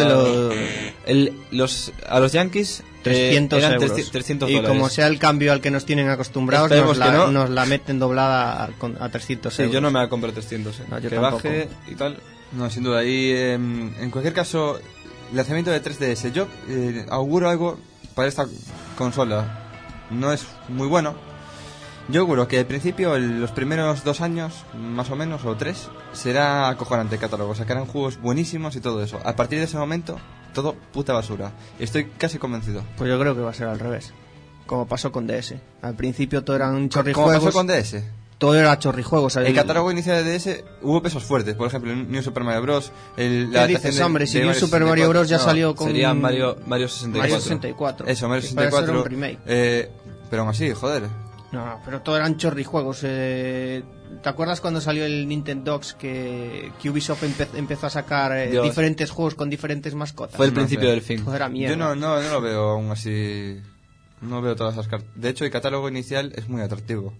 Speaker 3: de
Speaker 4: a los Yankees
Speaker 3: 300
Speaker 4: eran
Speaker 3: euros.
Speaker 4: 300
Speaker 3: y
Speaker 4: dólares.
Speaker 3: como sea el cambio al que nos tienen acostumbrados,
Speaker 4: Esperemos que no.
Speaker 3: nos la meten doblada a 300
Speaker 4: Sí,
Speaker 3: euros.
Speaker 4: yo no me la compro 300,
Speaker 3: No, yo
Speaker 4: que
Speaker 3: tampoco.
Speaker 4: baje y tal.
Speaker 2: No, sin duda. Y en cualquier caso, el lanzamiento de 3DS, yo auguro algo para esta consola. No es muy bueno. Yo auguro que al principio, los primeros 2 años, más o menos, o 3, será acojonante el catálogo. Sacarán juegos buenísimos y todo eso. A partir de ese momento, todo puta basura. Estoy casi convencido.
Speaker 3: Pues yo creo que va a ser al revés. Como pasó con DS. Al principio todo eran
Speaker 2: ¿Cómo
Speaker 3: chorrijuegos.
Speaker 2: pasó con DS?
Speaker 3: Todo era chorrijuegos.
Speaker 2: El catálogo inicial de DS hubo pesos fuertes. Por ejemplo, el New Super Mario Bros.
Speaker 3: ¿Qué dices, hombre? Si New Super Mario Bros. ya salió con...
Speaker 4: Serían Mario 64.
Speaker 3: Mario 64.
Speaker 2: Eso, Mario
Speaker 3: Que parece
Speaker 2: 64.
Speaker 3: un remake.
Speaker 2: Pero aún así, joder.
Speaker 3: No, pero todo eran chorrijuegos. ¿Te acuerdas cuando salió el Nintendogs que Ubisoft empezó a sacar
Speaker 4: Dios.
Speaker 3: diferentes juegos con diferentes mascotas?
Speaker 4: Fue el
Speaker 2: No
Speaker 4: principio
Speaker 2: sé.
Speaker 4: del fin.
Speaker 3: Joder, era mierda.
Speaker 2: Yo no lo veo aún así. No veo todas esas cartas. De hecho, el catálogo inicial es muy atractivo.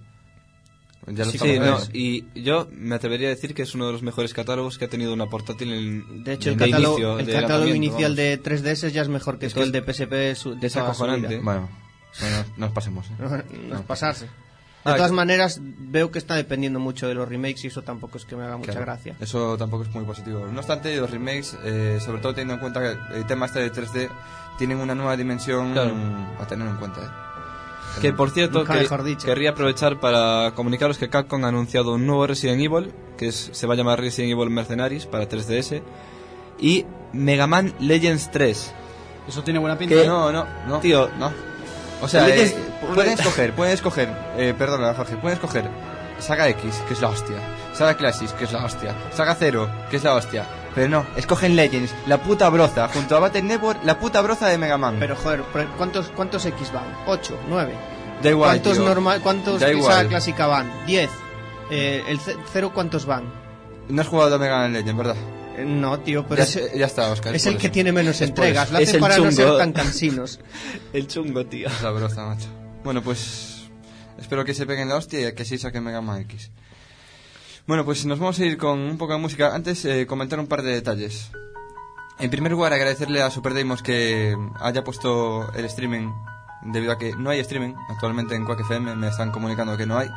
Speaker 2: Ya lo
Speaker 4: Sí,
Speaker 2: estamos
Speaker 4: no,
Speaker 2: viendo.
Speaker 4: y yo me atrevería a decir que es uno de los mejores catálogos que ha tenido una portátil en
Speaker 3: De hecho, el
Speaker 4: de
Speaker 3: catálogo,
Speaker 4: inicio,
Speaker 3: el
Speaker 4: de
Speaker 3: catálogo
Speaker 4: lanzamiento,
Speaker 3: inicial
Speaker 4: vamos.
Speaker 3: de 3DS ya es mejor que
Speaker 4: Es
Speaker 3: todo
Speaker 4: que
Speaker 3: el de PSP de
Speaker 4: es
Speaker 3: toda su
Speaker 4: acojonante.
Speaker 3: vida.
Speaker 2: Bueno, no nos pasemos.
Speaker 3: No es pasarse. De
Speaker 2: Ah,
Speaker 3: todas maneras, veo que está dependiendo mucho de los remakes y eso tampoco es que me haga mucha
Speaker 2: Claro,
Speaker 3: gracia.
Speaker 2: Eso tampoco es muy positivo. No obstante, los remakes, sobre todo teniendo en cuenta que el tema este de 3D, tienen una nueva dimensión
Speaker 4: Claro.
Speaker 2: a tener en cuenta.
Speaker 4: Que por cierto,
Speaker 3: Nunca mejor dicho.
Speaker 4: querría aprovechar para comunicaros que Capcom ha anunciado un nuevo Resident Evil, que se va a llamar Resident Evil Mercenaries para 3DS, y Mega Man Legends 3.
Speaker 5: Eso tiene buena pinta.
Speaker 4: ¿Qué?
Speaker 2: No,
Speaker 4: Tío,
Speaker 2: no. O sea,
Speaker 4: Legends-
Speaker 2: pueden escoger, perdona Jorge, pueden escoger Saga X, que es la hostia, Saga Classics, que es la hostia, Saga 0, que es la hostia, pero no, escogen Legends, la puta broza, junto a Battle Network, la puta broza de Mega Man.
Speaker 3: Pero joder, ¿cuántos X van? 8, 9.
Speaker 2: Da igual,
Speaker 3: ¿Cuántos
Speaker 2: tío.
Speaker 3: cuántos
Speaker 2: Da igual.
Speaker 3: Saga clásica van? 10. El 0 ¿cuántos van?
Speaker 2: No has jugado a Mega Man Legends, ¿verdad?
Speaker 3: No, tío, pero
Speaker 2: Ya está, Oscar.
Speaker 3: es
Speaker 2: por
Speaker 3: el que
Speaker 2: eso.
Speaker 3: tiene menos
Speaker 2: Es por
Speaker 3: entregas.
Speaker 2: eso.
Speaker 3: Lo
Speaker 4: Es
Speaker 3: hacen
Speaker 4: el
Speaker 3: para no ser
Speaker 4: chungo.
Speaker 3: tan cansinos.
Speaker 4: El chungo, tío.
Speaker 2: Es la broza, macho. Bueno, pues espero que se peguen la hostia y que sí saquen Mega Man X. Bueno, pues nos vamos a ir con un poco de música. Antes, comentar un par de detalles. En primer lugar, agradecerle a Super Deimos que haya puesto el streaming, debido a que no hay streaming actualmente en Quack FM, me están comunicando que no hay.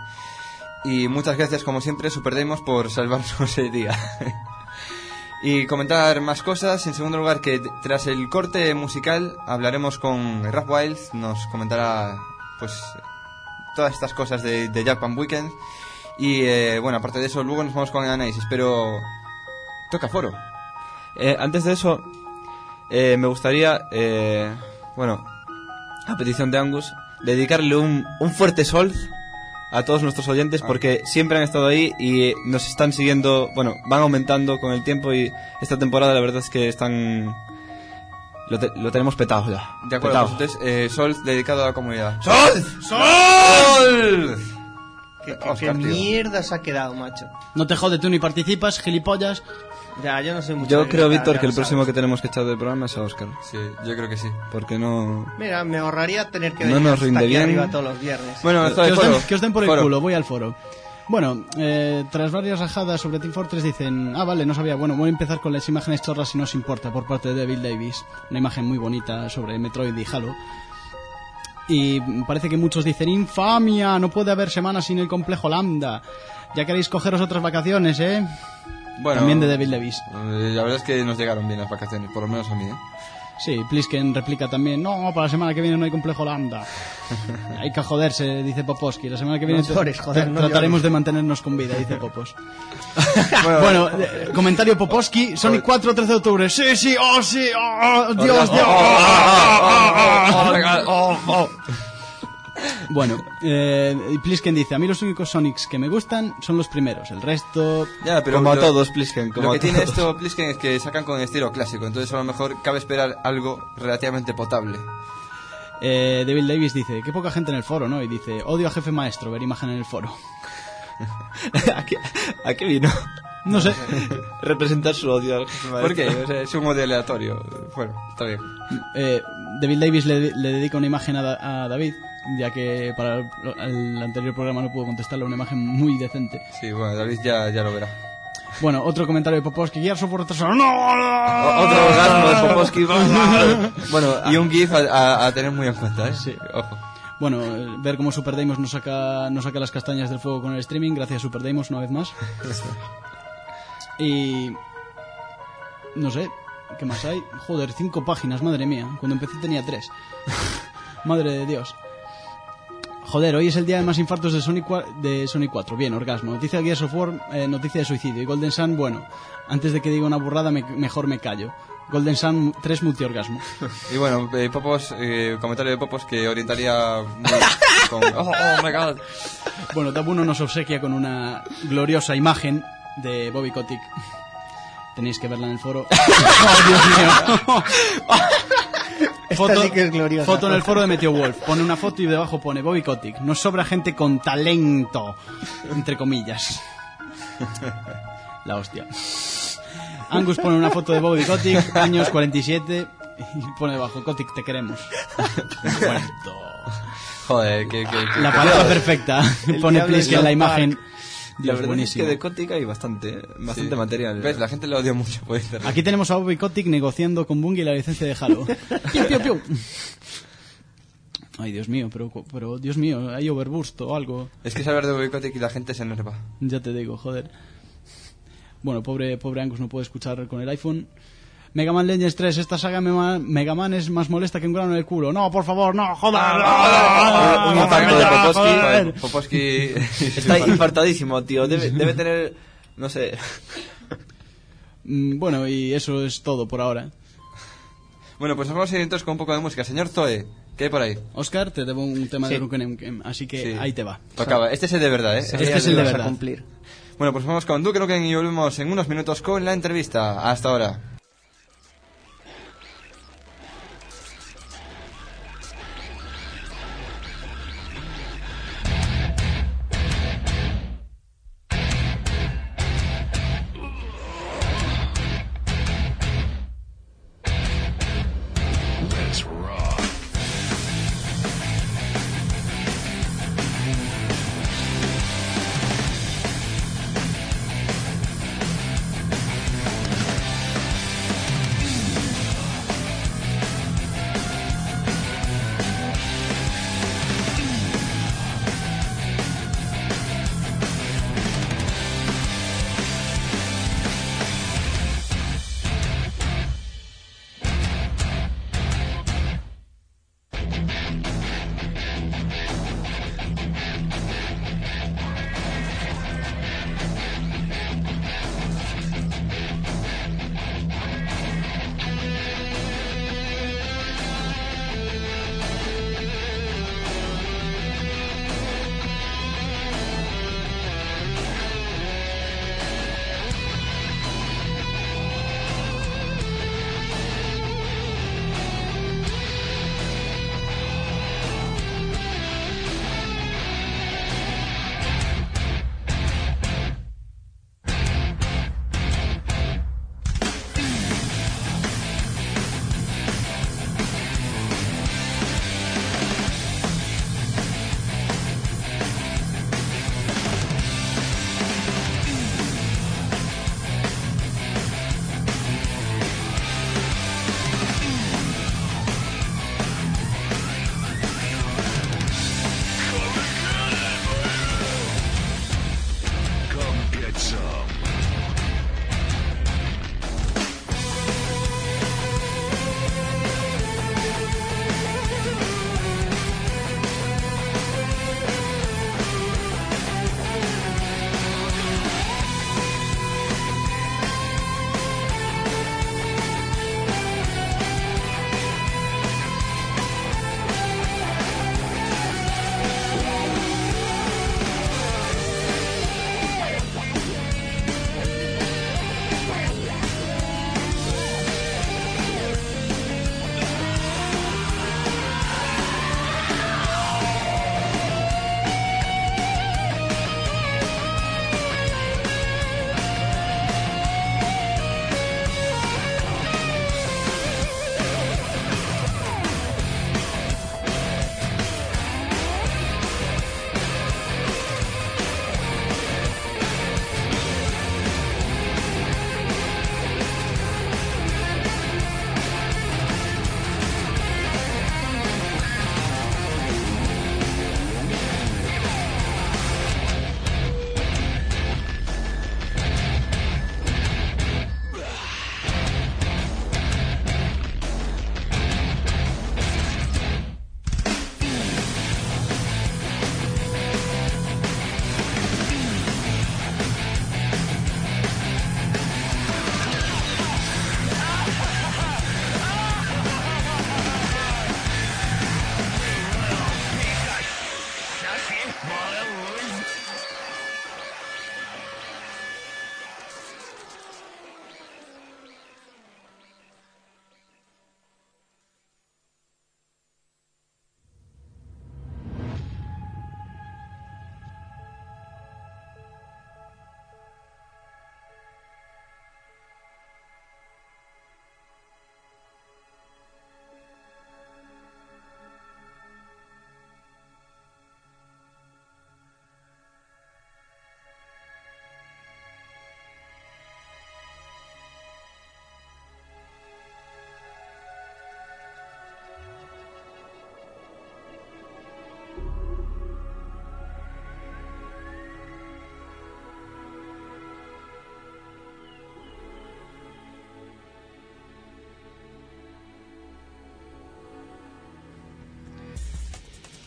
Speaker 2: Y muchas gracias, como siempre, Super Deimos, por salvarnos el día. Y comentar más cosas. En segundo lugar, que tras el corte musical hablaremos con Raph Wild, nos comentará pues todas estas cosas de Japan Weekend. Y bueno, aparte de eso, luego nos vamos con el análisis, pero toca foro.
Speaker 4: Antes de eso, me gustaría, bueno, a petición de Angus, dedicarle un fuerte sol a todos nuestros oyentes, porque siempre han estado ahí y nos están siguiendo, bueno, van aumentando con el tiempo, y esta temporada la verdad es que están... Lo tenemos petado ya.
Speaker 2: De acuerdo,
Speaker 4: Petado.
Speaker 2: pues entonces, Sol dedicado a la comunidad.
Speaker 4: ¡Sol!
Speaker 2: ¡Sol!
Speaker 3: ¿Qué
Speaker 2: Oscar, tío.
Speaker 3: mierda se ha quedado, macho?
Speaker 5: No te jode, tú ni participas, gilipollas.
Speaker 3: Ya, yo no sé mucho.
Speaker 4: Yo
Speaker 3: de
Speaker 4: creo,
Speaker 3: gritar,
Speaker 4: Víctor,
Speaker 3: ya
Speaker 4: que el
Speaker 3: lo
Speaker 4: próximo que
Speaker 3: sabes.
Speaker 4: tenemos que echar del programa es a Oscar,
Speaker 2: Sí, yo creo que sí.
Speaker 4: porque no...
Speaker 3: Mira, me ahorraría tener que
Speaker 4: No
Speaker 3: venir
Speaker 4: nos
Speaker 3: hasta
Speaker 4: rinde
Speaker 3: aquí
Speaker 4: bien.
Speaker 3: arriba todos los viernes.
Speaker 2: Bueno, esto
Speaker 5: Que
Speaker 2: de
Speaker 5: os,
Speaker 2: foro.
Speaker 5: den, que os den por el
Speaker 2: Foro.
Speaker 5: culo, voy al foro. Bueno, tras varias rajadas sobre Team Fortress dicen, vale, no sabía, bueno, voy a empezar con las imágenes chorras si no os importa, por parte de Devil Davis, una imagen muy bonita sobre Metroid y Halo. Y parece que muchos dicen, infamia, no puede haber semanas sin el complejo Lambda, ya queréis cogeros otras vacaciones, ¿eh?
Speaker 2: Bueno,
Speaker 5: También de Devil Davis.
Speaker 2: La verdad es que nos llegaron bien las vacaciones, por lo menos a mí, ¿eh?
Speaker 5: Sí, Plisken replica también, no, para la semana que viene no hay complejo Lambda. Hay que joderse, dice Poposki, la semana que viene
Speaker 3: No llores, joder, no
Speaker 5: trataremos
Speaker 3: llores.
Speaker 5: de mantenernos con vida, dice Popos. Bueno, comentario Poposki, Sonic 4, 13 de octubre, sí, sí, oh, sí, oh, Dios, Dios. Bueno, y Plisken dice, a mí los únicos Sonics que me gustan son los primeros, el resto...
Speaker 2: Ya, pero
Speaker 4: como a
Speaker 2: lo-
Speaker 4: todos, Plisken, como
Speaker 2: Lo
Speaker 4: a
Speaker 2: que tiene
Speaker 4: todos.
Speaker 2: esto, Plisken, es que sacan con estilo clásico, entonces a lo mejor cabe esperar algo relativamente potable.
Speaker 5: Devil Davis dice, qué poca gente en el foro, ¿no? Y dice, odio a jefe maestro, ver imagen en el foro.
Speaker 4: ¿A qué vino?
Speaker 5: No sé.
Speaker 4: representar su odio al jefe maestro.
Speaker 2: ¿Por qué? O sea, es un odio aleatorio. Bueno, está bien.
Speaker 5: David Davis le dedica una imagen a David, ya que para el anterior programa no pudo contestarle una imagen muy decente.
Speaker 2: Sí, bueno, David ya lo verá.
Speaker 5: Bueno, otro comentario de Popovsky. Gears of War retrasado. ¡No!
Speaker 4: Otro orgasmo de Popovsky.
Speaker 2: Bueno, y un GIF a tener muy en cuenta, ¿eh?
Speaker 5: Sí.
Speaker 2: Ojo.
Speaker 5: Bueno, ver cómo Super Deimos nos saca las castañas del fuego con el streaming. Gracias, Super Deimos, una vez más. Y... no sé, ¿qué más hay? Joder, 5 páginas, madre mía. Cuando empecé tenía 3. Madre de Dios. Joder, hoy es el día de más infartos de Sonic 4. Bien, orgasmo. Noticia de Gears of War, noticia de suicidio. Y Golden Sun, bueno, antes de que diga una burrada, mejor me callo. Golden Sun 3 multiorgasmo.
Speaker 2: Y bueno, comentario de Popos que orientaría con... Oh my god.
Speaker 5: Bueno, Tabuno nos obsequia con una gloriosa imagen de Bobby Kotick. Tenéis que verla en el foro. ¡Oh, Dios mío!
Speaker 3: Esta sí que es gloriosa.
Speaker 5: Foto en el foro de Meteo Wolf. Pone una foto y debajo pone Bobby Kotick. Nos sobra gente con talento, entre comillas. La hostia. Angus pone una foto de Bobby Kotick, años 47, y pone debajo, Kotick, te queremos. Muerto.
Speaker 2: Joder, que
Speaker 5: La pareja perfecta. Pone
Speaker 3: diablo
Speaker 5: please
Speaker 3: es
Speaker 5: en la
Speaker 3: South
Speaker 5: imagen.
Speaker 3: Park.
Speaker 4: La
Speaker 5: Dios,
Speaker 4: verdad
Speaker 5: buenísimo.
Speaker 4: es que de Kotick hay bastante
Speaker 2: Sí.
Speaker 4: material.
Speaker 2: ¿Ves? La gente lo odia mucho, puede ser.
Speaker 5: Aquí tenemos a Bobby Kotick negociando con Bungie la licencia de Halo. ¡Piu, piu, piu! Ay, Dios mío, pero Dios mío, hay overburst o algo.
Speaker 2: Es que es hablar de Boycottic y la gente se enerva.
Speaker 5: Ya te digo, joder. Bueno, pobre Angus no puede escuchar con el iPhone. Mega Man Legends 3, esta saga Mega Man es más molesta que un grano en el culo. No, por favor, no, joder.
Speaker 4: Un infarto de Popovsky.
Speaker 5: Joder.
Speaker 2: Popovsky
Speaker 4: Está infartadísimo, tío. Debe tener, no sé.
Speaker 5: Bueno, y eso es todo por ahora.
Speaker 2: Bueno, pues vamos a ir entonces con un poco de música. Señor Zoe, ¿qué hay por ahí?
Speaker 5: Oscar, te debo un tema
Speaker 3: Sí.
Speaker 5: de Duke Nukem, así que
Speaker 2: Sí.
Speaker 5: ahí te va.
Speaker 2: Tocaba. Este es el de verdad, ¿eh?
Speaker 5: Este es el de
Speaker 3: Vas a
Speaker 5: verdad.
Speaker 3: cumplir.
Speaker 2: Bueno, pues vamos con Duke Nukem y volvemos en unos minutos con la entrevista. Hasta ahora.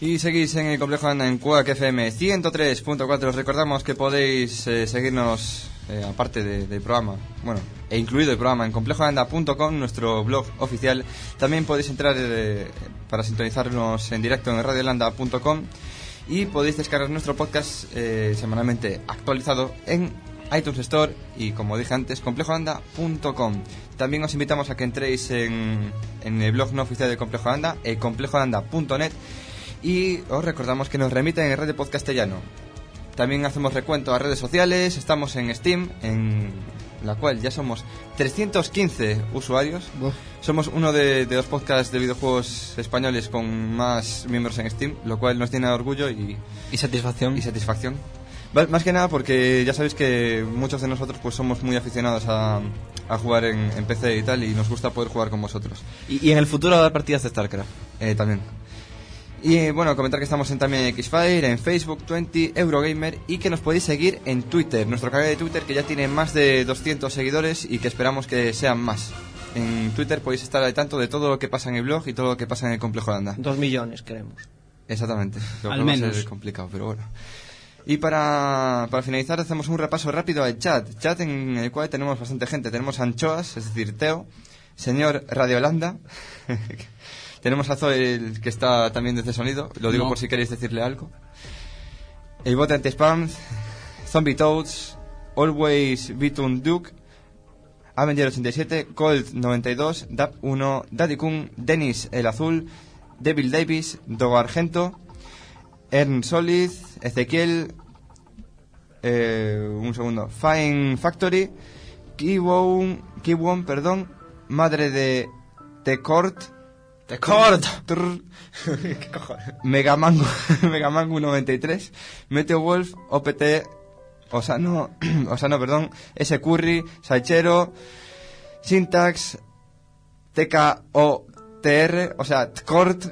Speaker 2: Y seguís en el Complejo Anda en Quack FM 103.4. Os recordamos que podéis seguirnos, aparte del programa, bueno, e incluido el programa, en complejoanda.com, nuestro blog oficial. También podéis entrar para sintonizarnos en directo en radiolanda.com y podéis descargar nuestro podcast semanalmente actualizado en iTunes Store y, como dije antes, complejoanda.com. También os invitamos a que entréis en el blog no oficial de Complejo Anda, complejoanda.net, y os recordamos que nos remiten en Red de Podcastellano. También hacemos recuento a redes sociales, estamos en Steam, en la cual ya somos 315 usuarios. Somos uno de los podcasts de videojuegos españoles con más miembros en Steam, lo cual nos llena de orgullo y satisfacción. Más que nada porque ya sabéis que muchos de nosotros pues somos muy aficionados a jugar en PC y tal, y nos gusta poder jugar con vosotros.
Speaker 4: Y en el futuro habrá partidas de StarCraft.
Speaker 2: También. Y bueno, comentar que estamos también en Xfire, en Facebook, 20, Eurogamer, y que nos podéis seguir en Twitter, nuestro canal de Twitter, que ya tiene más de 200 seguidores y que esperamos que sean más. En Twitter podéis estar al tanto de todo lo que pasa en el blog y todo lo que pasa en el Complejo de Anda.
Speaker 3: 2 millones queremos.
Speaker 2: Exactamente, lo
Speaker 5: al
Speaker 2: que
Speaker 5: menos.
Speaker 2: va a ser complicado, pero bueno. Y para finalizar hacemos un repaso rápido al chat en el cual tenemos bastante gente. Tenemos Anchoas, es decir, Teo, señor Radiolanda. Tenemos a Zoe, que está también desde sonido, lo digo por si queréis decirle algo. El bot anti-spam, Zombie Toads, Always Bitun Duke, Avenger 87, Colt 92, Dap 1, Daddy Kun, Dennis el Azul, Devil Davis, Dogo Argento, Ern Solid, Ezequiel, Fine Factory, Kiwon, Madre de Tecort,
Speaker 4: ¿Qué cojones?
Speaker 2: Megamango 93, Meteo Wolf, OPT, Osano, S. Curry, Saichero, Syntax, TKOTR, o sea, Tkort,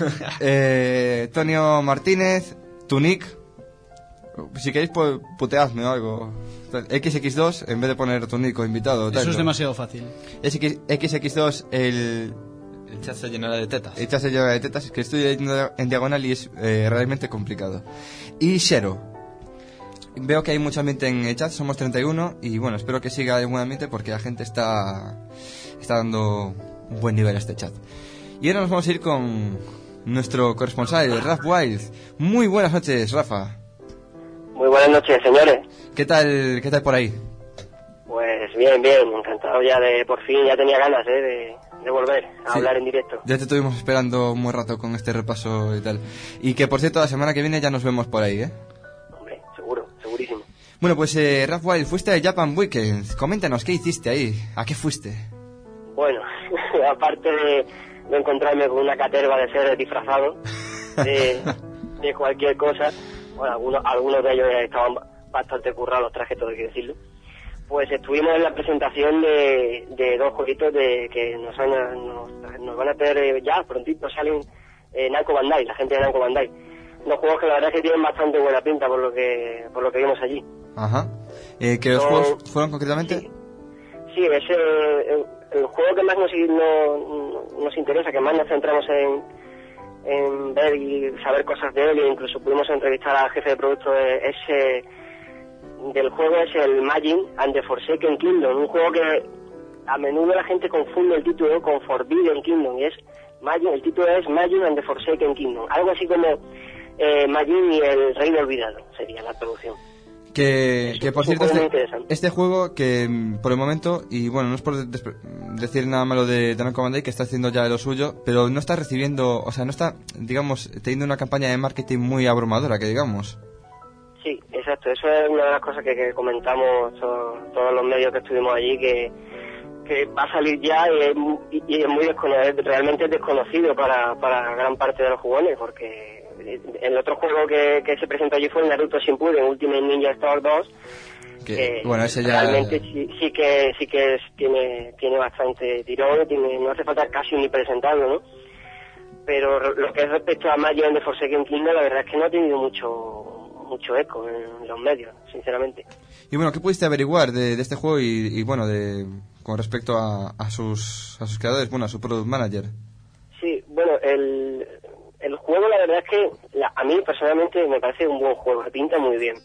Speaker 2: Tonio Martínez, Tunic. Si queréis puteadme o algo. XX2 en vez de poner Tunic o invitado.
Speaker 5: Eso es demasiado fácil.
Speaker 2: XX2
Speaker 4: El chat se llenará de tetas.
Speaker 2: El chat se llena de tetas, es que estoy leyendo en diagonal y es realmente complicado. Y Shero. Veo que hay mucho ambiente en el chat, somos 31 y bueno, espero que siga el buen ambiente porque la gente está dando un buen nivel a este chat. Y ahora nos vamos a ir con nuestro corresponsal, Raf Wild. Muy buenas noches, Rafa.
Speaker 6: Muy buenas noches, señores.
Speaker 2: ¿Qué tal por ahí?
Speaker 6: Pues bien, encantado ya de, por fin, ya tenía ganas de volver a hablar en directo.
Speaker 2: Ya te estuvimos esperando un buen rato con este repaso y tal. Y que por cierto, la semana que viene ya nos vemos por ahí, ¿eh?
Speaker 6: Hombre, segurísimo.
Speaker 2: Bueno, pues Raf Wild, fuiste a Japan Weekend. Coméntanos, ¿qué hiciste ahí? ¿A qué fuiste?
Speaker 6: Bueno, aparte de encontrarme con una caterva de seres disfrazados de cualquier cosa, bueno, algunos de ellos estaban bastante currados los trajes, todo hay que decirlo. Pues estuvimos en la presentación de dos jueguitos que nos van a tener ya prontito, salen Namco Bandai, la gente de Namco Bandai. Dos juegos que la verdad es que tienen bastante buena pinta por lo que vimos allí.
Speaker 2: Ajá. ¿Qué los juegos fueron concretamente?
Speaker 6: Sí, es el juego que más nos interesa, que más nos centramos en ver y saber cosas de él, e incluso pudimos entrevistar al jefe de producto del juego, es el Magic and the Forsaken Kingdom, un juego que a menudo la gente confunde el título con Forbidden Kingdom, y el título es Magic and the Forsaken Kingdom, algo así como Magic y el Reino Olvidado sería la traducción.
Speaker 2: Que por cierto, este juego que por el momento, y bueno, no es por decir nada malo de Namco Bandai, que está haciendo ya lo suyo, pero no está recibiendo, o sea, no está, digamos, teniendo una campaña de marketing muy abrumadora, que digamos. Sí,
Speaker 6: exacto, eso es una de las cosas que comentamos todos los medios que estuvimos allí, que va a salir ya y es muy realmente desconocido para gran parte de los jugones, porque el otro juego que se presentó allí fue el Naruto Shippuden Ultimate Ninja Storm 2, que bueno, ese ya realmente sí que tiene bastante tirón, no hace falta casi ni presentarlo, ¿no? Pero lo que es respecto a Magic and the Forsaken Kingdom, la verdad es que no ha tenido mucho eco en los medios, sinceramente.
Speaker 2: Y bueno, ¿qué pudiste averiguar de este juego y bueno, con respecto a sus creadores, bueno, a su product manager?
Speaker 6: Sí, bueno, el juego juego la verdad es que a mí personalmente me parece un buen juego, se pinta muy bien.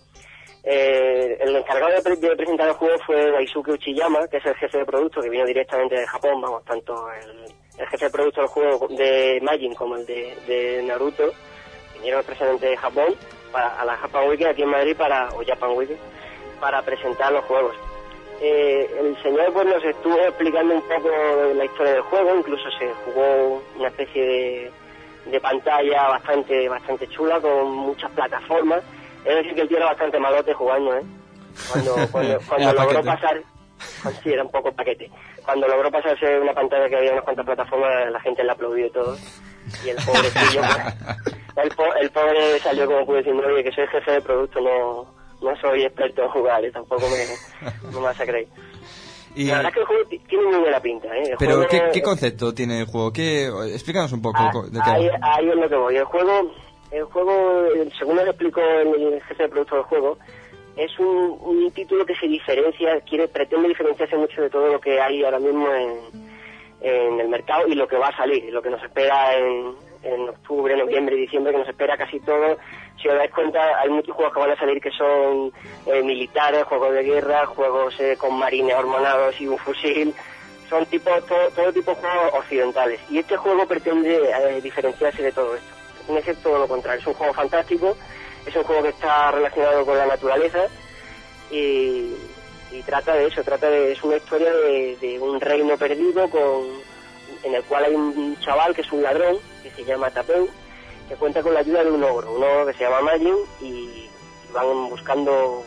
Speaker 6: El encargado de presentar el juego fue Daisuke Uchiyama, que es el jefe de producto, que vino directamente de Japón, vamos, tanto el jefe de producto del juego de Majin como el de Naruto, vinieron expresamente de Japón a la Japan Weekend aquí en Madrid, o Japan Weekend, para presentar los juegos. El señor pues nos estuvo explicando un poco la historia del juego, incluso se jugó una especie de pantalla bastante chula, con muchas plataformas. Es decir, que el tío era bastante malote jugando, ¿eh? Cuando logró pasar... Sí, era un poco paquete. Cuando logró pasarse una pantalla que había unas cuantas plataformas, la gente le aplaudió y todo. Y el pobrecillo, el pobre salió como pude diciendo, oye, que soy jefe de producto, no soy experto en jugar, tampoco me vas a creer.
Speaker 2: Y...
Speaker 6: La verdad es que el juego tiene muy buena pinta, ¿eh?
Speaker 2: Pero, ¿qué concepto tiene el juego? Explícanos un poco de qué
Speaker 6: ahí es lo que voy. El juego, según me explicó el jefe de producto del juego, es un título que se diferencia, pretende diferenciarse mucho de todo lo que hay ahora mismo en el mercado y lo que va a salir, lo que nos espera en octubre, noviembre y diciembre, que nos espera casi todo. Si os dais cuenta, hay muchos juegos que van a salir que son militares, juegos de guerra, juegos con marines hormonados y un fusil. Son todo tipo de juegos occidentales. Y este juego pretende diferenciarse de todo esto. Pretende ser todo lo contrario. Es un juego fantástico, es un juego que está relacionado con la naturaleza y trata de eso, es una historia de un reino perdido en el cual hay un chaval que es un ladrón, que se llama Tapeu, que cuenta con la ayuda de un ogro que se llama Majin, y van buscando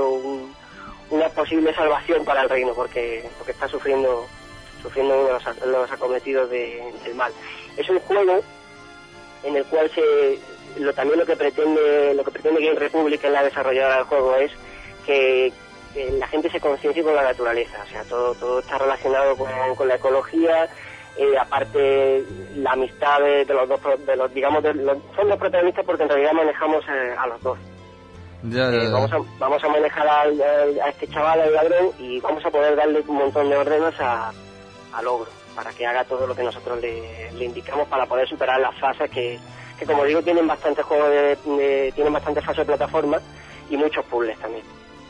Speaker 6: una posible salvación para el reino, porque está sufriendo uno de los acometidos del mal. Es un juego en el cual también lo que pretende Game Republic, que es la desarrolladora del juego, es que la gente se conciencie con la naturaleza. O sea, todo está relacionado con la ecología. Aparte, la amistad de los dos, son los protagonistas, porque en realidad manejamos a los dos.
Speaker 2: Ya.
Speaker 6: Vamos a manejar a este chaval, al ladrón, y vamos a poder darle un montón de órdenes al ogro, para que haga todo lo que nosotros le indicamos, para poder superar las fases que como digo, tienen bastantes juegos tienen bastantes fases de plataforma y muchos puzzles también.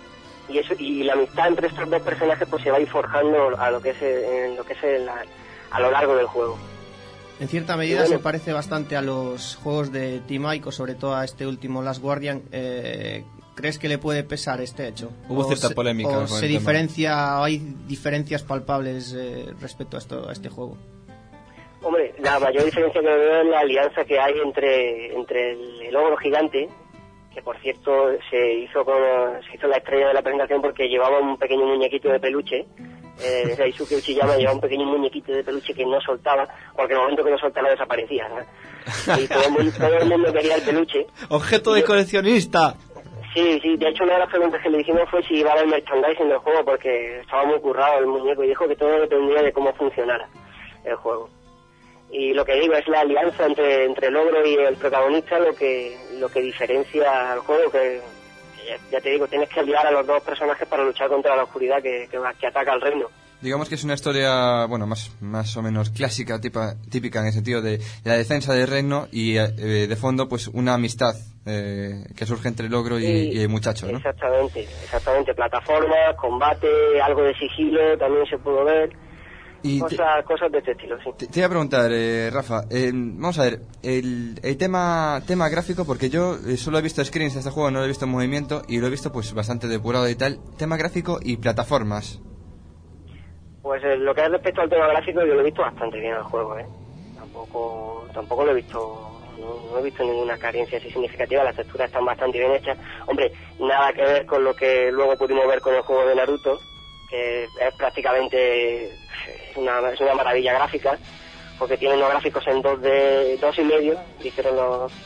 Speaker 6: Y la amistad entre estos dos personajes pues se va a ir forjando a lo que es a lo largo del juego.
Speaker 3: En cierta medida se parece bastante a los juegos de Team Ico, sobre todo a este último Last Guardian. ¿Crees que le puede pesar este hecho?
Speaker 4: Hubo cierta polémica.
Speaker 3: ¿O se diferencia, hay diferencias palpables respecto a este juego?
Speaker 6: Hombre, la mayor diferencia que veo es la alianza que hay entre el ogro gigante, que por cierto se hizo la estrella de la presentación porque llevaba un pequeño muñequito de peluche. Daisuke Uchiyama llevaba un pequeño muñequito de peluche que no soltaba, porque en el momento que lo soltaba desaparecía, ¿no? Y todo el mundo quería el peluche.
Speaker 4: ¡Objeto de coleccionista!
Speaker 6: Sí, de hecho una de las preguntas que le dijimos fue si iba a haber merchandising del juego, porque estaba muy currado el muñeco, y dijo que todo dependía de cómo funcionara el juego. Y lo que digo es la alianza entre el ogro y el protagonista, lo que diferencia al juego, que ya te digo, tienes que aliar a los dos personajes para luchar contra la oscuridad que ataca al reino.
Speaker 2: Digamos que es una historia, bueno, más o menos clásica, típica en el sentido de la defensa del reino y de fondo pues una amistad que surge entre el ogro y el muchacho, ¿no?
Speaker 6: Exactamente, plataformas, combate, algo de sigilo también se pudo ver. Y cosas de este estilo, sí.
Speaker 2: Te iba a preguntar, Rafa, vamos a ver, el tema gráfico, porque yo solo he visto screens de este juego, no lo he visto en movimiento, y lo he visto pues bastante depurado y tal. Tema gráfico y plataformas.
Speaker 6: Pues lo que es respecto al tema gráfico, yo lo he visto bastante bien el juego, Tampoco lo he visto, no he visto ninguna carencia así significativa. Las texturas están bastante bien hechas. Hombre, nada que ver con lo que luego pudimos ver con el juego de Naruto, que es prácticamente es una maravilla gráfica, porque tiene unos gráficos en 2,5, dijeron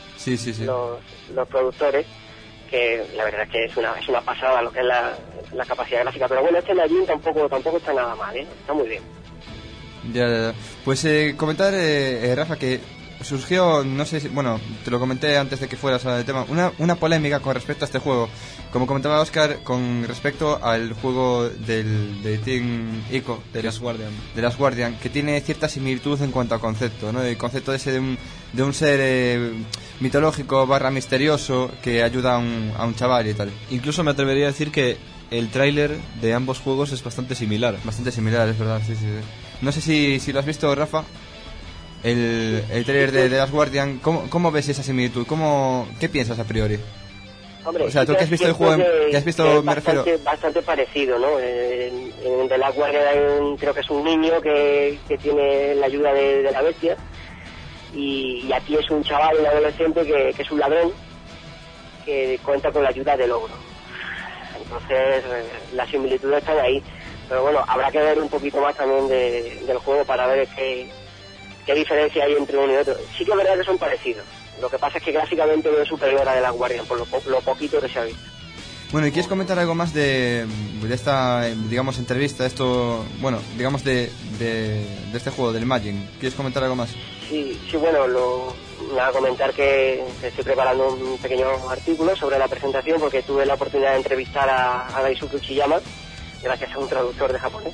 Speaker 6: los productores, que la verdad es que es una pasada lo que es la capacidad gráfica. Pero bueno, este Majin tampoco está nada mal, está muy bien.
Speaker 2: Ya. Pues comentar, Rafa, que surgió, no sé si, bueno, te lo comenté antes de que fueras al tema, una polémica con respecto a este juego. Como comentaba Oscar, con respecto al juego de Team Ico,
Speaker 4: de Last Guardian.
Speaker 2: De Last Guardian, que tiene cierta similitud en cuanto a concepto, ¿no? El concepto ese de un ser mitológico / misterioso que ayuda a un chaval y tal.
Speaker 4: Incluso me atrevería a decir que el tráiler de ambos juegos es bastante similar.
Speaker 2: Bastante similar, es verdad, sí. No sé si lo has visto, Rafa, el tráiler de Last Guardian. ¿Cómo ves esa similitud? ¿Qué piensas a priori?
Speaker 6: Hombre,
Speaker 2: o sea, tú que has visto el juego, que has visto, me refiero...
Speaker 6: Bastante parecido, ¿no? En The Last Guardian creo que es un niño que tiene la ayuda de la bestia, y aquí es un chaval, un adolescente que es un ladrón, que cuenta con la ayuda del ogro. Entonces, las similitudes están ahí. Pero bueno, habrá que ver un poquito más también del juego para ver qué diferencia hay entre uno y otro. Sí que es verdad que son parecidos. Lo que pasa es que gráficamente no es superior a The Last Guardian, por lo poquito que se ha visto.
Speaker 2: Bueno, ¿y quieres comentar algo más de esta, digamos, entrevista, esto, bueno, digamos de este juego, del Imagine? ¿Quieres comentar algo más? Sí, bueno,
Speaker 6: voy a comentar que estoy preparando un pequeño artículo sobre la presentación, porque tuve la oportunidad de entrevistar a Daisuke Uchiyama, gracias a un traductor de japonés.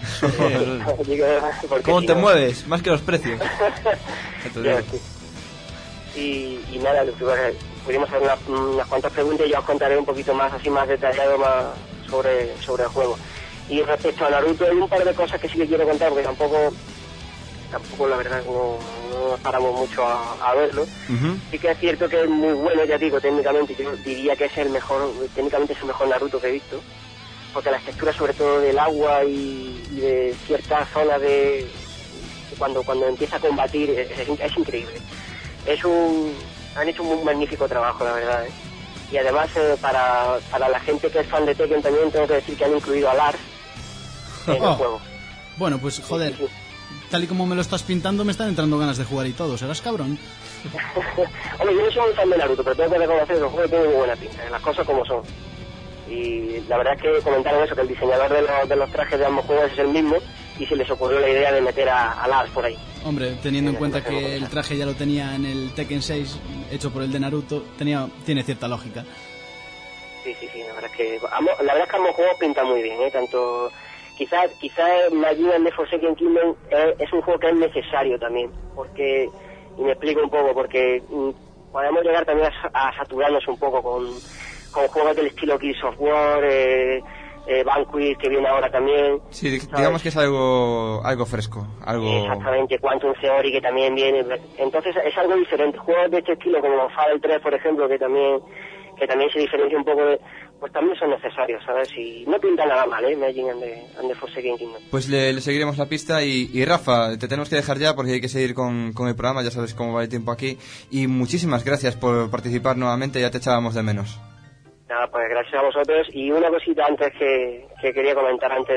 Speaker 4: ¿Cómo te mueves? Más que los precios.
Speaker 6: Y nada, pudimos hacer unas cuantas preguntas y yo os contaré un poquito más, así más detallado, más sobre el juego. Y respecto a Naruto, hay un par de cosas que sí que quiero contar, porque tampoco la verdad no nos paramos mucho a verlo. Sí que es cierto que es muy bueno, ya digo, técnicamente. Yo diría que técnicamente es el mejor Naruto que he visto, porque las texturas, sobre todo del agua y de ciertas zonas de cuando empieza a combatir, es increíble. Han hecho un magnífico trabajo, la verdad, ¿eh? Y además, para la gente que es fan de Tekken, también tengo que decir que han incluido a Lars en el juego.
Speaker 5: Bueno, pues joder, sí. Tal y como me lo estás pintando, me están entrando ganas de jugar y todo. ¿Serás cabrón?
Speaker 6: Hombre, yo no soy muy fan de Naruto, pero tengo que reconocer que el juego tiene muy buena pinta, las cosas como son. Y la verdad es que comentaron eso, que el diseñador de los trajes de ambos juegos es el mismo, y se les ocurrió la idea de meter a Lars por ahí.
Speaker 5: Hombre, teniendo en cuenta que el traje ya lo tenía en el Tekken 6, hecho por el de Naruto, tiene cierta lógica.
Speaker 6: Sí, la verdad es que ambos juegos pintan muy bien, ¿eh? Tanto... Quizás Majin and the Forsaken Kingdom es un juego que es necesario también, porque, y me explico un poco, porque podemos llegar también a saturarnos un poco con juegos del estilo Gears of War, Vanquish, que viene ahora también.
Speaker 2: Sí, digamos que es algo fresco, algo...
Speaker 6: Exactamente, Quantum Theory, que también viene. Entonces es algo diferente. Juegos de este estilo, como Fable 3, por ejemplo, que también se diferencia un poco pues también son necesarios, ¿sabes? Y no pinta nada mal, Majin and the Forsaken Kingdom.
Speaker 2: Pues le seguiremos la pista y Rafa, te tenemos que dejar ya porque hay que seguir con el programa, ya sabes cómo va el tiempo aquí. Y muchísimas gracias por participar nuevamente, ya te echábamos de menos.
Speaker 6: Nada, pues gracias a vosotros. Y una cosita antes que quería comentar antes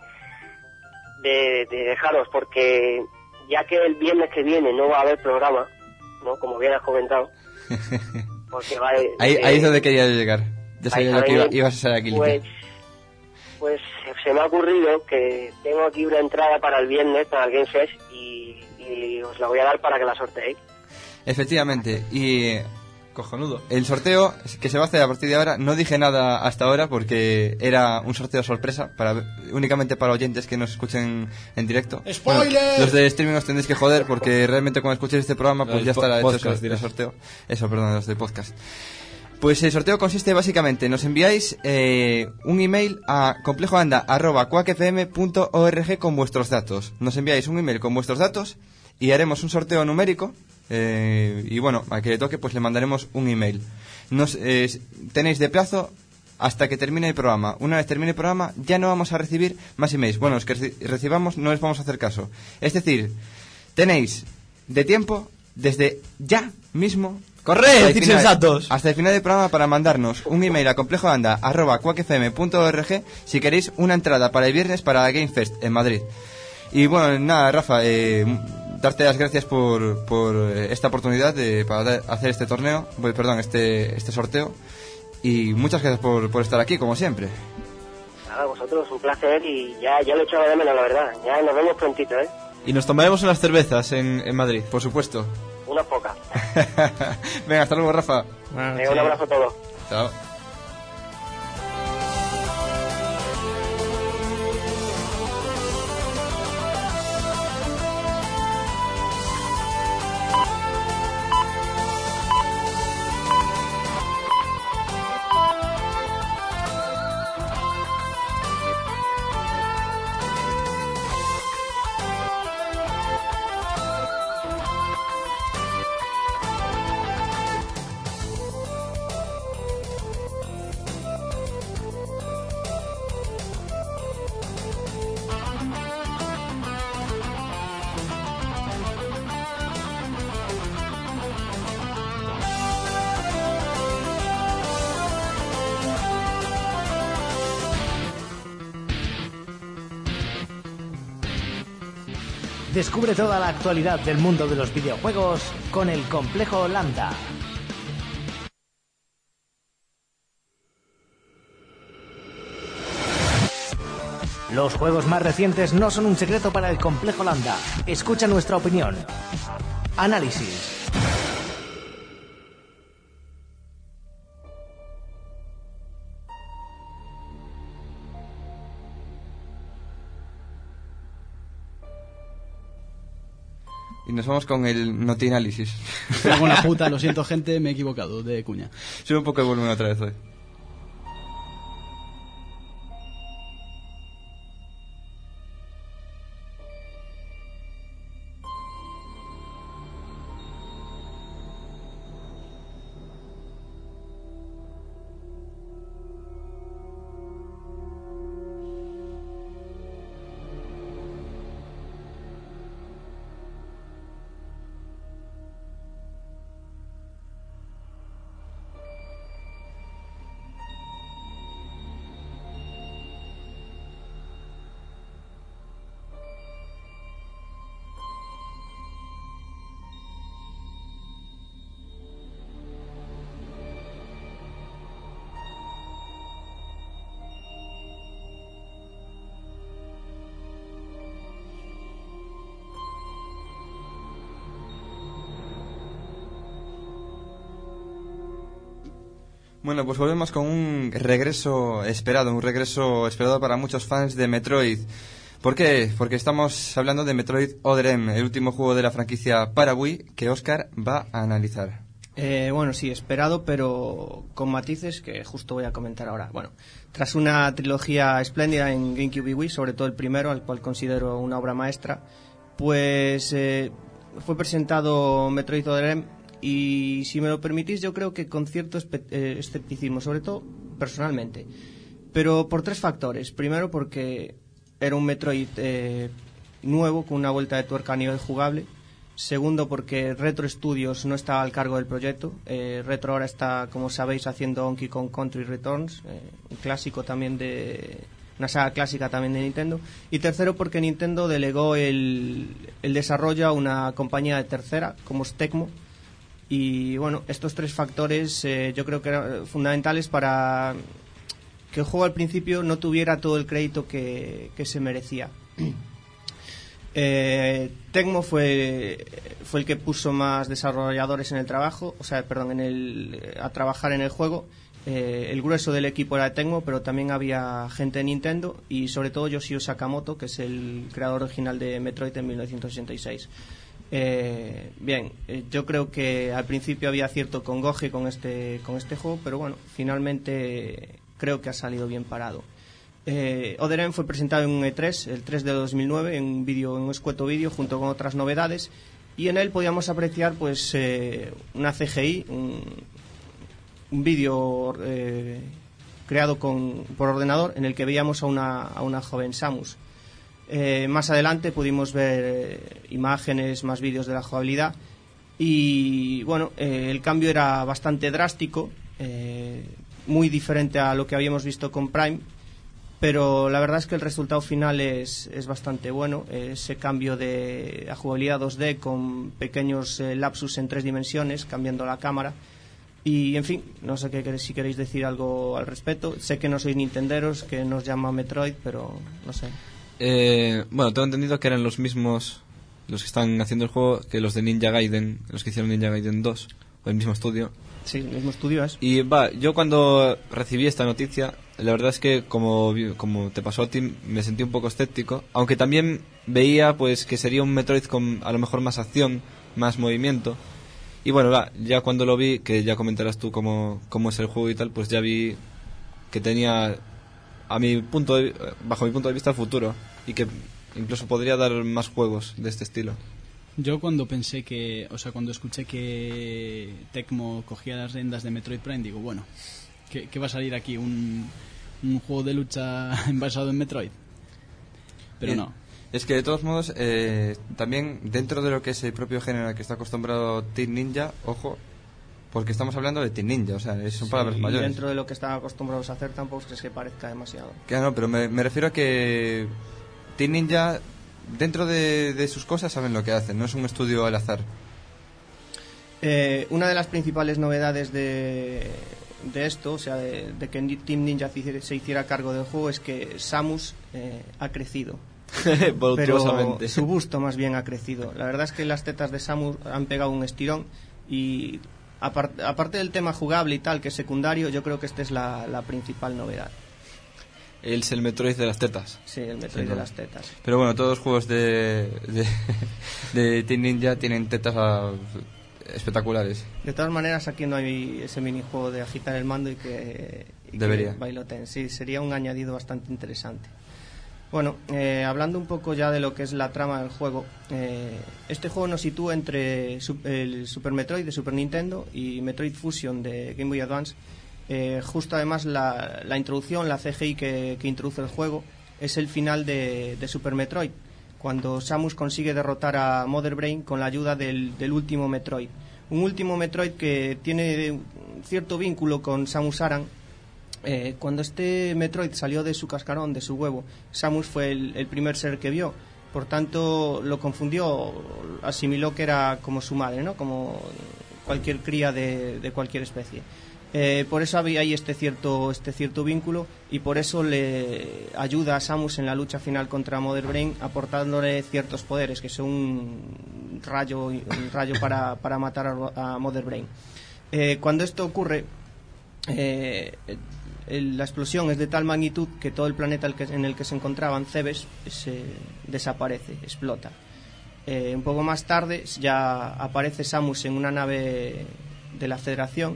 Speaker 6: de dejaros, porque ya que el viernes que viene no va a haber programa, ¿no? Como bien has comentado. Porque
Speaker 2: ahí es donde quería llegar. Ya sabía que ibas a ser aquí.
Speaker 6: Pues se me ha ocurrido que tengo aquí una entrada para el viernes, para el Game Fest, y os la voy a dar para que la sorteéis.
Speaker 2: Efectivamente, y...
Speaker 4: Cojonudo.
Speaker 2: El sorteo que se va a hacer a partir de ahora, no dije nada hasta ahora porque era un sorteo sorpresa únicamente para oyentes que nos escuchen en directo.
Speaker 5: ¡Spoiler!
Speaker 2: Bueno, los de streaming os tendréis que joder porque realmente cuando escuchéis este programa pues ya estará hecho el sorteo. Los de podcast. Pues el sorteo consiste básicamente, nos enviáis un email a complejoanda@quackfm.org con vuestros datos. Nos enviáis un email con vuestros datos y haremos un sorteo numérico. Y bueno, a que le toque pues le mandaremos un email. Tenéis de plazo hasta que termine el programa. Una vez termine el programa ya no vamos a recibir más emails. Bueno, los que recibamos no les vamos a hacer caso. Es decir, tenéis de tiempo desde ya mismo
Speaker 4: ¡corre, insensatos!
Speaker 2: Hasta el final del programa para mandarnos un email a complejoanda@quackfm.org si queréis una entrada para el viernes para la Game Fest en Madrid. Y bueno, nada, Rafa, darte las gracias por esta oportunidad para hacer este torneo, este sorteo, y muchas gracias por estar aquí, como siempre.
Speaker 6: Nada, vosotros, un placer, y ya lo he echado de menos, la verdad. Ya nos vemos prontito,
Speaker 4: Y nos tomaremos unas cervezas en Madrid.
Speaker 2: Por supuesto.
Speaker 6: unas pocas.
Speaker 2: Venga, hasta luego, Rafa.
Speaker 6: Un abrazo a todos.
Speaker 2: Chao.
Speaker 1: Descubre toda la actualidad del mundo de los videojuegos con el Complejo Lambda. Los juegos más recientes no son un secreto para el Complejo Lambda. Escucha nuestra opinión. Análisis.
Speaker 2: Y nos vamos con el Notianálisis.
Speaker 5: Pero con la puta, lo siento gente, me he equivocado de cuña.
Speaker 2: Sube un poco el volumen otra vez hoy. Bueno, pues volvemos con un regreso esperado para muchos fans de Metroid. ¿Por qué? Porque estamos hablando de Metroid Other M, el último juego de la franquicia para Wii que Óscar va a analizar.
Speaker 3: Bueno, sí, esperado, pero con matices que justo voy a comentar ahora. Bueno, tras una trilogía espléndida en GameCube y Wii, sobre todo el primero, al cual considero una obra maestra, pues fue presentado Metroid Other M. Y si me lo permitís, yo creo que con cierto escepticismo, sobre todo personalmente, pero por tres factores. Primero, porque era un Metroid nuevo, con una vuelta de tuerca a nivel jugable. Segundo, porque Retro Studios no estaba al cargo del proyecto. Retro ahora está, como sabéis, haciendo Donkey Kong Country Returns, un clásico también una saga clásica también de Nintendo. Y tercero, porque Nintendo delegó el desarrollo a una compañía de tercera, como es Tecmo. Y bueno, estos tres factores yo creo que eran fundamentales para que el juego al principio no tuviera todo el crédito que se merecía. Tecmo fue el que puso más desarrolladores en el trabajo, a trabajar en el juego. El grueso del equipo era de Tecmo, pero también había gente de Nintendo y sobre todo Yoshio Sakamoto, que es el creador original de Metroid en 1986. Yo creo que al principio había cierto congoje con este juego, pero bueno, finalmente creo que ha salido bien parado. Other M fue presentado en un E3, el 3 de 2009, en un escueto vídeo junto con otras novedades, y en él podíamos apreciar pues una CGI, un vídeo creado por ordenador en el que veíamos a una joven Samus. Más adelante pudimos ver imágenes, más vídeos de la jugabilidad y bueno, el cambio era bastante drástico, muy diferente a lo que habíamos visto con Prime, pero la verdad es que el resultado final es bastante bueno. Ese cambio de la jugabilidad 2D con pequeños lapsus en 3 dimensiones, cambiando la cámara. Y en fin, no sé si queréis decir algo al respecto. Sé que no sois nintenderos, que nos llama Metroid, pero no sé.
Speaker 4: Bueno, tengo entendido que eran los mismos los que están haciendo el juego, que los de Ninja Gaiden, los que hicieron Ninja Gaiden 2, o el mismo estudio.
Speaker 3: Sí, el mismo estudio es.
Speaker 4: Y yo cuando recibí esta noticia, la verdad es que como te pasó a ti, me sentí un poco escéptico, aunque también veía pues que sería un Metroid con a lo mejor más acción, más movimiento. Y bueno, ya cuando lo vi, que ya comentarás tú cómo es el juego y tal, pues ya vi que tenía bajo mi punto de vista el futuro, y que incluso podría dar más juegos de este estilo.
Speaker 5: Yo cuando cuando escuché que Tecmo cogía las riendas de Metroid Prime, digo, bueno, ¿qué va a salir aquí? ¿Un juego de lucha basado en Metroid? Pero no.
Speaker 2: Es que de todos modos, también dentro de lo que es el propio género al que está acostumbrado Team Ninja, ojo, porque estamos hablando de Team Ninja, o sea, son palabras mayores.
Speaker 3: Y dentro de lo que están acostumbrados a hacer tampoco es que parezca demasiado.
Speaker 2: Claro, pero me refiero a que Team Ninja, dentro de sus cosas, saben lo que hacen, no es un estudio al azar.
Speaker 3: Una de las principales novedades de esto, o sea, de que Team Ninja se hiciera cargo del juego, es que Samus ha crecido. Pero su busto más bien ha crecido. La verdad es que las tetas de Samus han pegado un estirón, y aparte del tema jugable y tal, que es secundario, yo creo que esta es la principal novedad.
Speaker 4: Él es el Metroid de las tetas.
Speaker 3: Sí, el Metroid de las tetas.
Speaker 2: Pero bueno, todos los juegos de Team Ninja tienen tetas espectaculares.
Speaker 3: De todas maneras, aquí no hay ese minijuego de agitar el mando y que bailoteen. Sí, sería un añadido bastante interesante. Bueno, hablando un poco ya de lo que es la trama del juego, este juego nos sitúa entre el Super Metroid de Super Nintendo y Metroid Fusion de Game Boy Advance. Justo además la introducción, la CGI que introduce el juego, es el final de Super Metroid, cuando Samus consigue derrotar a Mother Brain con la ayuda del último Metroid. Un último Metroid que tiene un cierto vínculo con Samus Aran. Cuando este Metroid salió de su cascarón, de su huevo, Samus fue el primer ser que vio. Por tanto, lo confundió, asimiló que era como su madre, ¿no? Como cualquier cría de cualquier especie. Por eso había ahí este cierto vínculo, y por eso le ayuda a Samus en la lucha final contra Mother Brain, aportándole ciertos poderes, que son un rayo para matar a Mother Brain. Cuando esto ocurre, la explosión es de tal magnitud que todo el planeta en el que se encontraban, Cebes, desaparece, explota. Un poco más tarde ya aparece Samus en una nave de la Federación,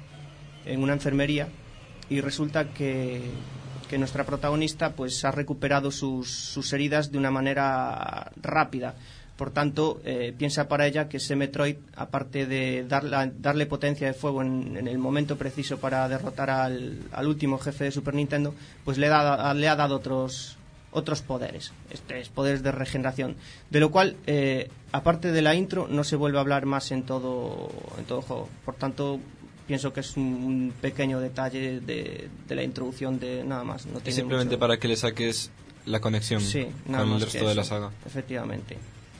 Speaker 3: en una enfermería, y resulta que nuestra protagonista pues ha recuperado sus heridas de una manera rápida. Por tanto, piensa para ella que ese Metroid, aparte de darle potencia de fuego en el momento preciso para derrotar al último jefe de Super Nintendo, pues le ha dado otros poderes, poderes de regeneración. De lo cual, aparte de la intro, no se vuelve a hablar más en todo el juego. Por tanto, pienso que es un pequeño detalle de la introducción, de nada más. No tiene
Speaker 4: simplemente
Speaker 3: mucho...
Speaker 4: para que le saques la conexión con el resto de la saga.
Speaker 3: Efectivamente.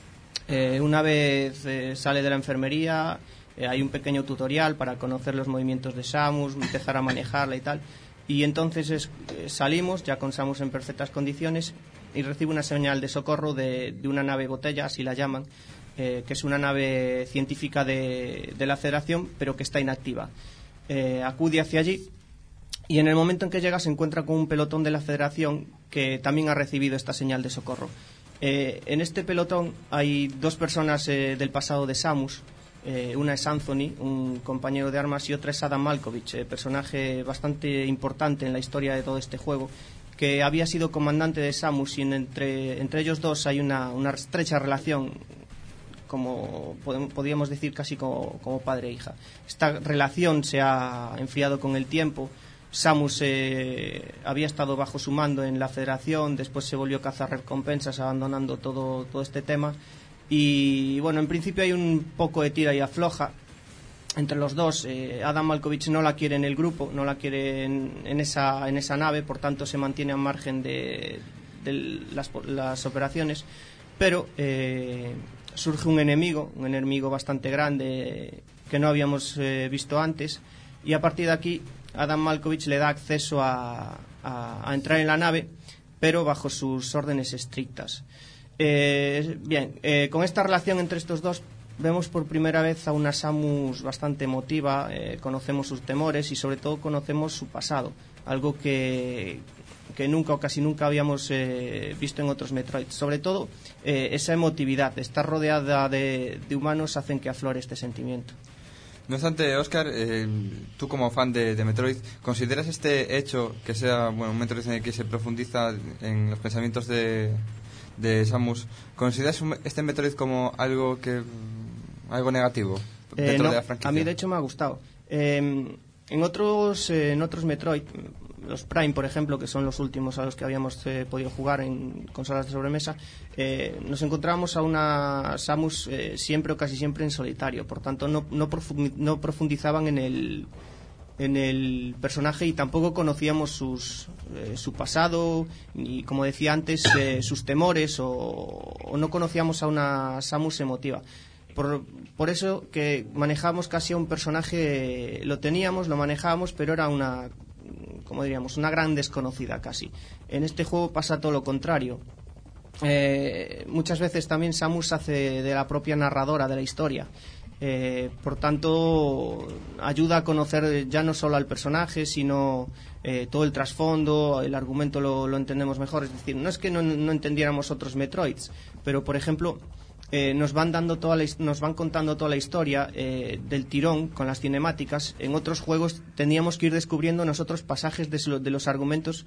Speaker 3: Una vez sale de la enfermería, hay un pequeño tutorial para conocer los movimientos de Samus, empezar a manejarla y tal. Y entonces salimos ya con Samus en perfectas condiciones, y recibe una señal de socorro de una nave botella, así la llaman, que es una nave científica de la Federación, pero que está inactiva. Acude hacia allí, y en el momento en que llega se encuentra con un pelotón de la Federación que también ha recibido esta señal de socorro. En este pelotón hay dos personas del pasado de Samus. Una es Anthony, un compañero de armas, y otra es Adam Malkovich, personaje bastante importante en la historia de todo este juego, que había sido comandante de Samus, y entre ellos dos hay una estrecha relación, como podríamos decir casi como padre e hija. Esta relación se ha enfriado con el tiempo. Samus había estado bajo su mando en la Federación, después se volvió cazarrecompensas, abandonando todo este tema. Y bueno, en principio hay un poco de tira y afloja entre los dos. Adam Malkovich no la quiere en el grupo, no la quiere en esa nave, por tanto se mantiene al margen de las operaciones. Pero surge un enemigo bastante grande que no habíamos visto antes, y a partir de aquí Adam Malkovich le da acceso a entrar en la nave, pero bajo sus órdenes estrictas. Bien, con esta relación entre estos dos vemos por primera vez a una Samus bastante emotiva, conocemos sus temores y sobre todo conocemos su pasado, algo que nunca o casi nunca habíamos visto en otros Metroid. Sobre todo esa emotividad, estar rodeada de humanos hacen que aflore este sentimiento.
Speaker 2: No obstante, Óscar, tú como fan de Metroid, ¿consideras este hecho que sea un Metroid en el que se profundiza en los pensamientos de Samus, ¿consideras este Metroid como algo negativo dentro de la franquicia?
Speaker 3: A mí de hecho me ha gustado. En otros Metroid, los Prime por ejemplo, que son los últimos a los que habíamos podido jugar en consolas de sobremesa, nos encontramos a una Samus siempre o casi siempre en solitario, por tanto no profundizaban en el personaje y tampoco conocíamos su pasado ni, como decía antes, sus temores o no conocíamos a una Samus emotiva. Por eso que manejamos casi a un personaje, lo manejábamos, pero era una gran desconocida casi. En este juego pasa todo lo contrario. Muchas veces también Samus hace de la propia narradora de la historia. Por tanto, ayuda a conocer ya no solo al personaje, sino todo el trasfondo, el argumento lo entendemos mejor. Es decir, no es que no entendiéramos otros Metroids, pero por ejemplo nos van contando toda la historia del tirón con las cinemáticas. En otros juegos teníamos que ir descubriendo nosotros pasajes de los argumentos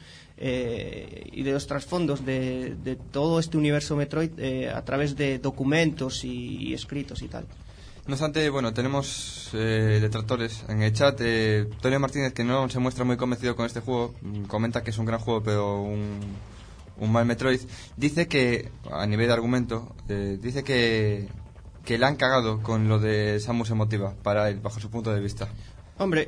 Speaker 3: y de los trasfondos de todo este universo Metroid a través de documentos y escritos y tal.
Speaker 2: No obstante, tenemos detractores en el chat. Tonio Martínez, que no se muestra muy convencido con este juego, comenta que es un gran juego, pero un mal Metroid. Dice que, a nivel de argumento, dice que le han cagado con lo de Samus emotiva, para él, bajo su punto de vista.
Speaker 3: Hombre,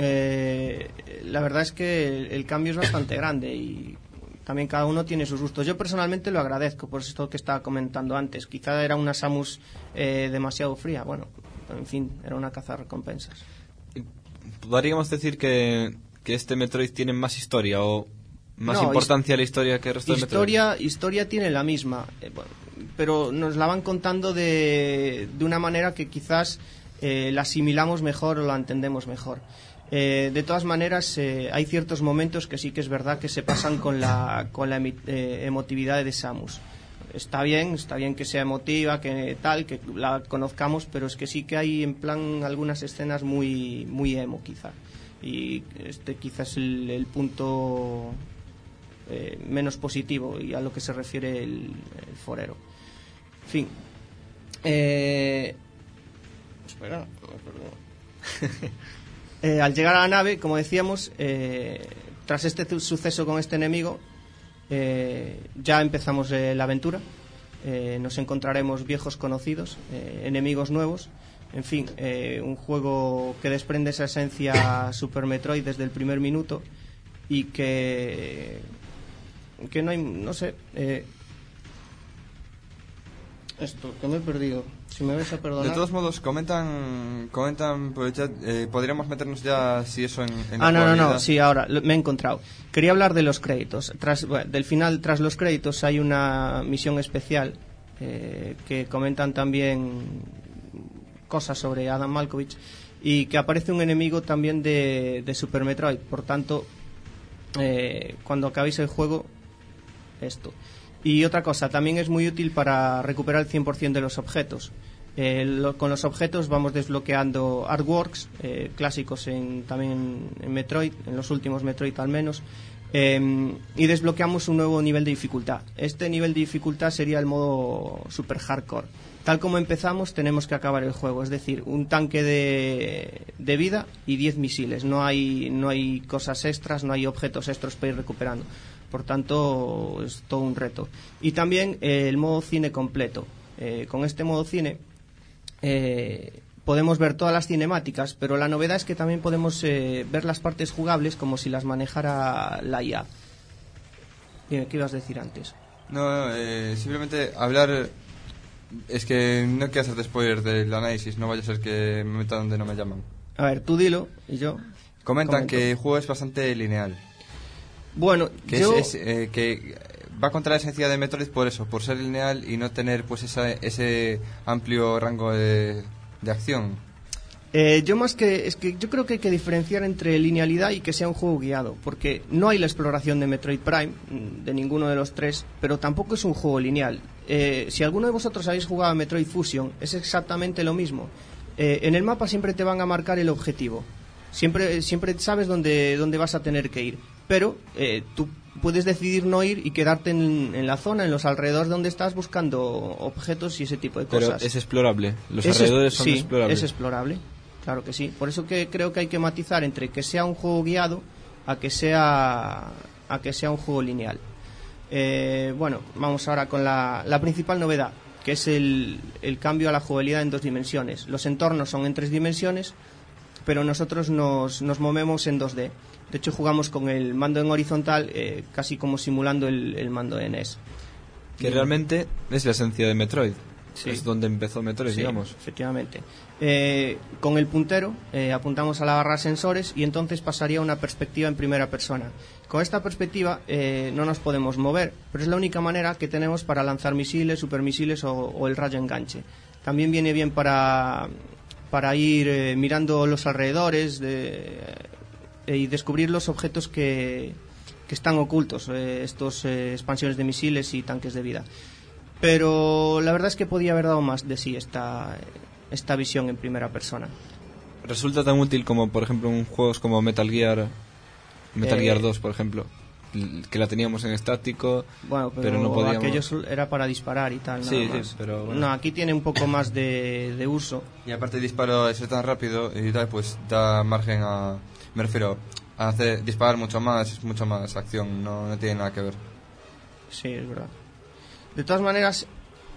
Speaker 3: la verdad es que el cambio es bastante grande y también cada uno tiene sus gustos. Yo personalmente lo agradezco por esto que estaba comentando antes. Quizá era una Samus demasiado fría. Bueno, en fin, era una cazarrecompensas.
Speaker 4: ¿Podríamos decir que este Metroid tiene más historia o más importancia a la historia que el resto de Metroid?
Speaker 3: Historia tiene la misma, pero nos la van contando de una manera que quizás la asimilamos mejor o la entendemos mejor. De todas maneras, hay ciertos momentos que sí que es verdad que se pasan con la emotividad de Samus. Está bien que sea emotiva, que la conozcamos, pero es que sí que hay en plan algunas escenas muy, muy emo quizá. Y este quizás es el punto menos positivo y a lo que se refiere el forero. En fin. Espera, al llegar a la nave, como decíamos, tras este suceso con este enemigo, ya empezamos la aventura. Nos encontraremos viejos conocidos, enemigos nuevos. En fin, un juego que desprende esa esencia Super Metroid desde el primer minuto y que no hay, no sé, esto, que me he perdido. Si me vais a perdonar.
Speaker 2: De todos modos, comentan por el chat, podríamos meternos ya, si eso, en la
Speaker 3: no, sí, ahora me he encontrado. Quería hablar de los créditos. Tras los créditos hay una misión especial que comentan también cosas sobre Adam Malkovich y que aparece un enemigo también de Super Metroid. Por tanto, cuando acabéis el juego, esto. Y otra cosa, también es muy útil para recuperar el 100% de los objetos. Con los objetos vamos desbloqueando artworks clásicos también en Metroid, en los últimos Metroid al menos, y desbloqueamos un nuevo nivel de dificultad. Este nivel de dificultad sería el modo super hardcore. Tal como empezamos tenemos que acabar el juego, es decir, un tanque de vida y 10 misiles. No hay cosas extras, no hay objetos extras para ir recuperando. Por tanto, es todo un reto. Y también el modo cine completo. Con este modo cine podemos ver todas las cinemáticas, pero la novedad es que también podemos ver las partes jugables como si las manejara la IA. Dime, ¿qué ibas a decir antes?
Speaker 2: No, simplemente hablar. Es que no quiero hacerte spoiler del análisis, no vaya a ser que me meta donde no me llaman.
Speaker 3: A ver, tú dilo y yo
Speaker 2: comentan que el juego es bastante lineal.
Speaker 3: Bueno,
Speaker 2: que va contra la esencia de Metroid por eso, por ser lineal y no tener pues ese amplio rango de acción.
Speaker 3: Yo creo que hay que diferenciar entre linealidad y que sea un juego guiado, porque no hay la exploración de Metroid Prime, de ninguno de los tres, pero tampoco es un juego lineal. Si alguno de vosotros habéis jugado a Metroid Fusion, es exactamente lo mismo. En el mapa siempre te van a marcar el objetivo, siempre sabes dónde vas a tener que ir, pero tú puedes decidir no ir y quedarte en la zona, en los alrededores donde estás buscando objetos y ese tipo de cosas.
Speaker 4: Pero es explorable, los alrededores son explorables.
Speaker 3: Sí, es explorable. Claro que sí. Por eso que creo que hay que matizar entre que sea un juego guiado a que sea un juego lineal. Bueno, vamos ahora con la principal novedad, que es el cambio a la jugabilidad en 2 dimensiones. Los entornos son en 3 dimensiones, pero nosotros nos movemos en 2D. De hecho, jugamos con el mando en horizontal, casi como simulando el mando de NES.
Speaker 4: Que realmente es la esencia de Metroid.
Speaker 3: Sí.
Speaker 4: Es donde empezó Metroid,
Speaker 3: Sí,
Speaker 4: digamos.
Speaker 3: efectivamente. Con el puntero apuntamos a la barra de sensores y entonces pasaría a una perspectiva en primera persona. Con esta perspectiva no nos podemos mover, pero es la única manera que tenemos para lanzar misiles, supermisiles o el rayo enganche. También viene bien para ir mirando los alrededores y descubrir los objetos que están ocultos, estos expansiones de misiles y tanques de vida. Pero la verdad es que podía haber dado más de sí esta visión en primera persona.
Speaker 4: Resulta tan útil como, por ejemplo, en juegos como Metal Gear 2, por ejemplo, que la teníamos en estático,
Speaker 3: bueno,
Speaker 4: pero no podíamos...
Speaker 3: aquello era para disparar y tal.
Speaker 4: Sí,
Speaker 3: nada más.
Speaker 4: sí, pero bueno.
Speaker 3: No, aquí tiene un poco más de uso.
Speaker 2: Y aparte el disparo de ser tan rápido y tal, pues da margen a... Me refiero a disparar mucho más acción, no tiene nada que ver.
Speaker 3: Sí, es verdad. De todas maneras,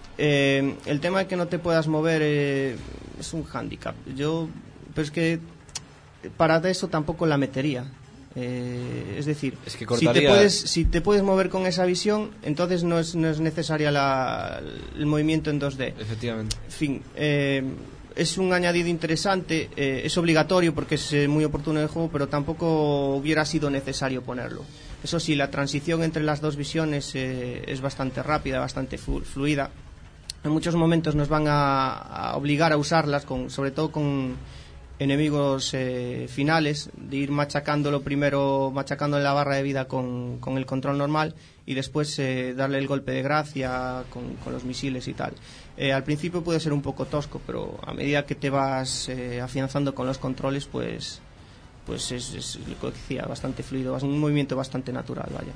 Speaker 3: el tema de que no te puedas mover es un hándicap. Pero es que para eso tampoco la metería. Es decir,
Speaker 4: es que cortaría...
Speaker 3: si te puedes mover con esa visión, entonces no es necesaria el movimiento en 2D.
Speaker 4: Efectivamente.
Speaker 3: En fin, es un añadido interesante, es obligatorio porque es muy oportuno en el juego, pero tampoco hubiera sido necesario ponerlo. Eso sí, la transición entre las 2 visiones es bastante rápida, bastante fluida. En muchos momentos nos van a obligar a usarlas, sobre todo con enemigos finales, de ir machacándolo primero, machacando en la barra de vida con el control normal y después darle el golpe de gracia con los misiles y tal. Al principio puede ser un poco tosco, pero a medida que te vas afianzando con los controles, pues es lo que decía, bastante fluido, un movimiento bastante natural, vaya.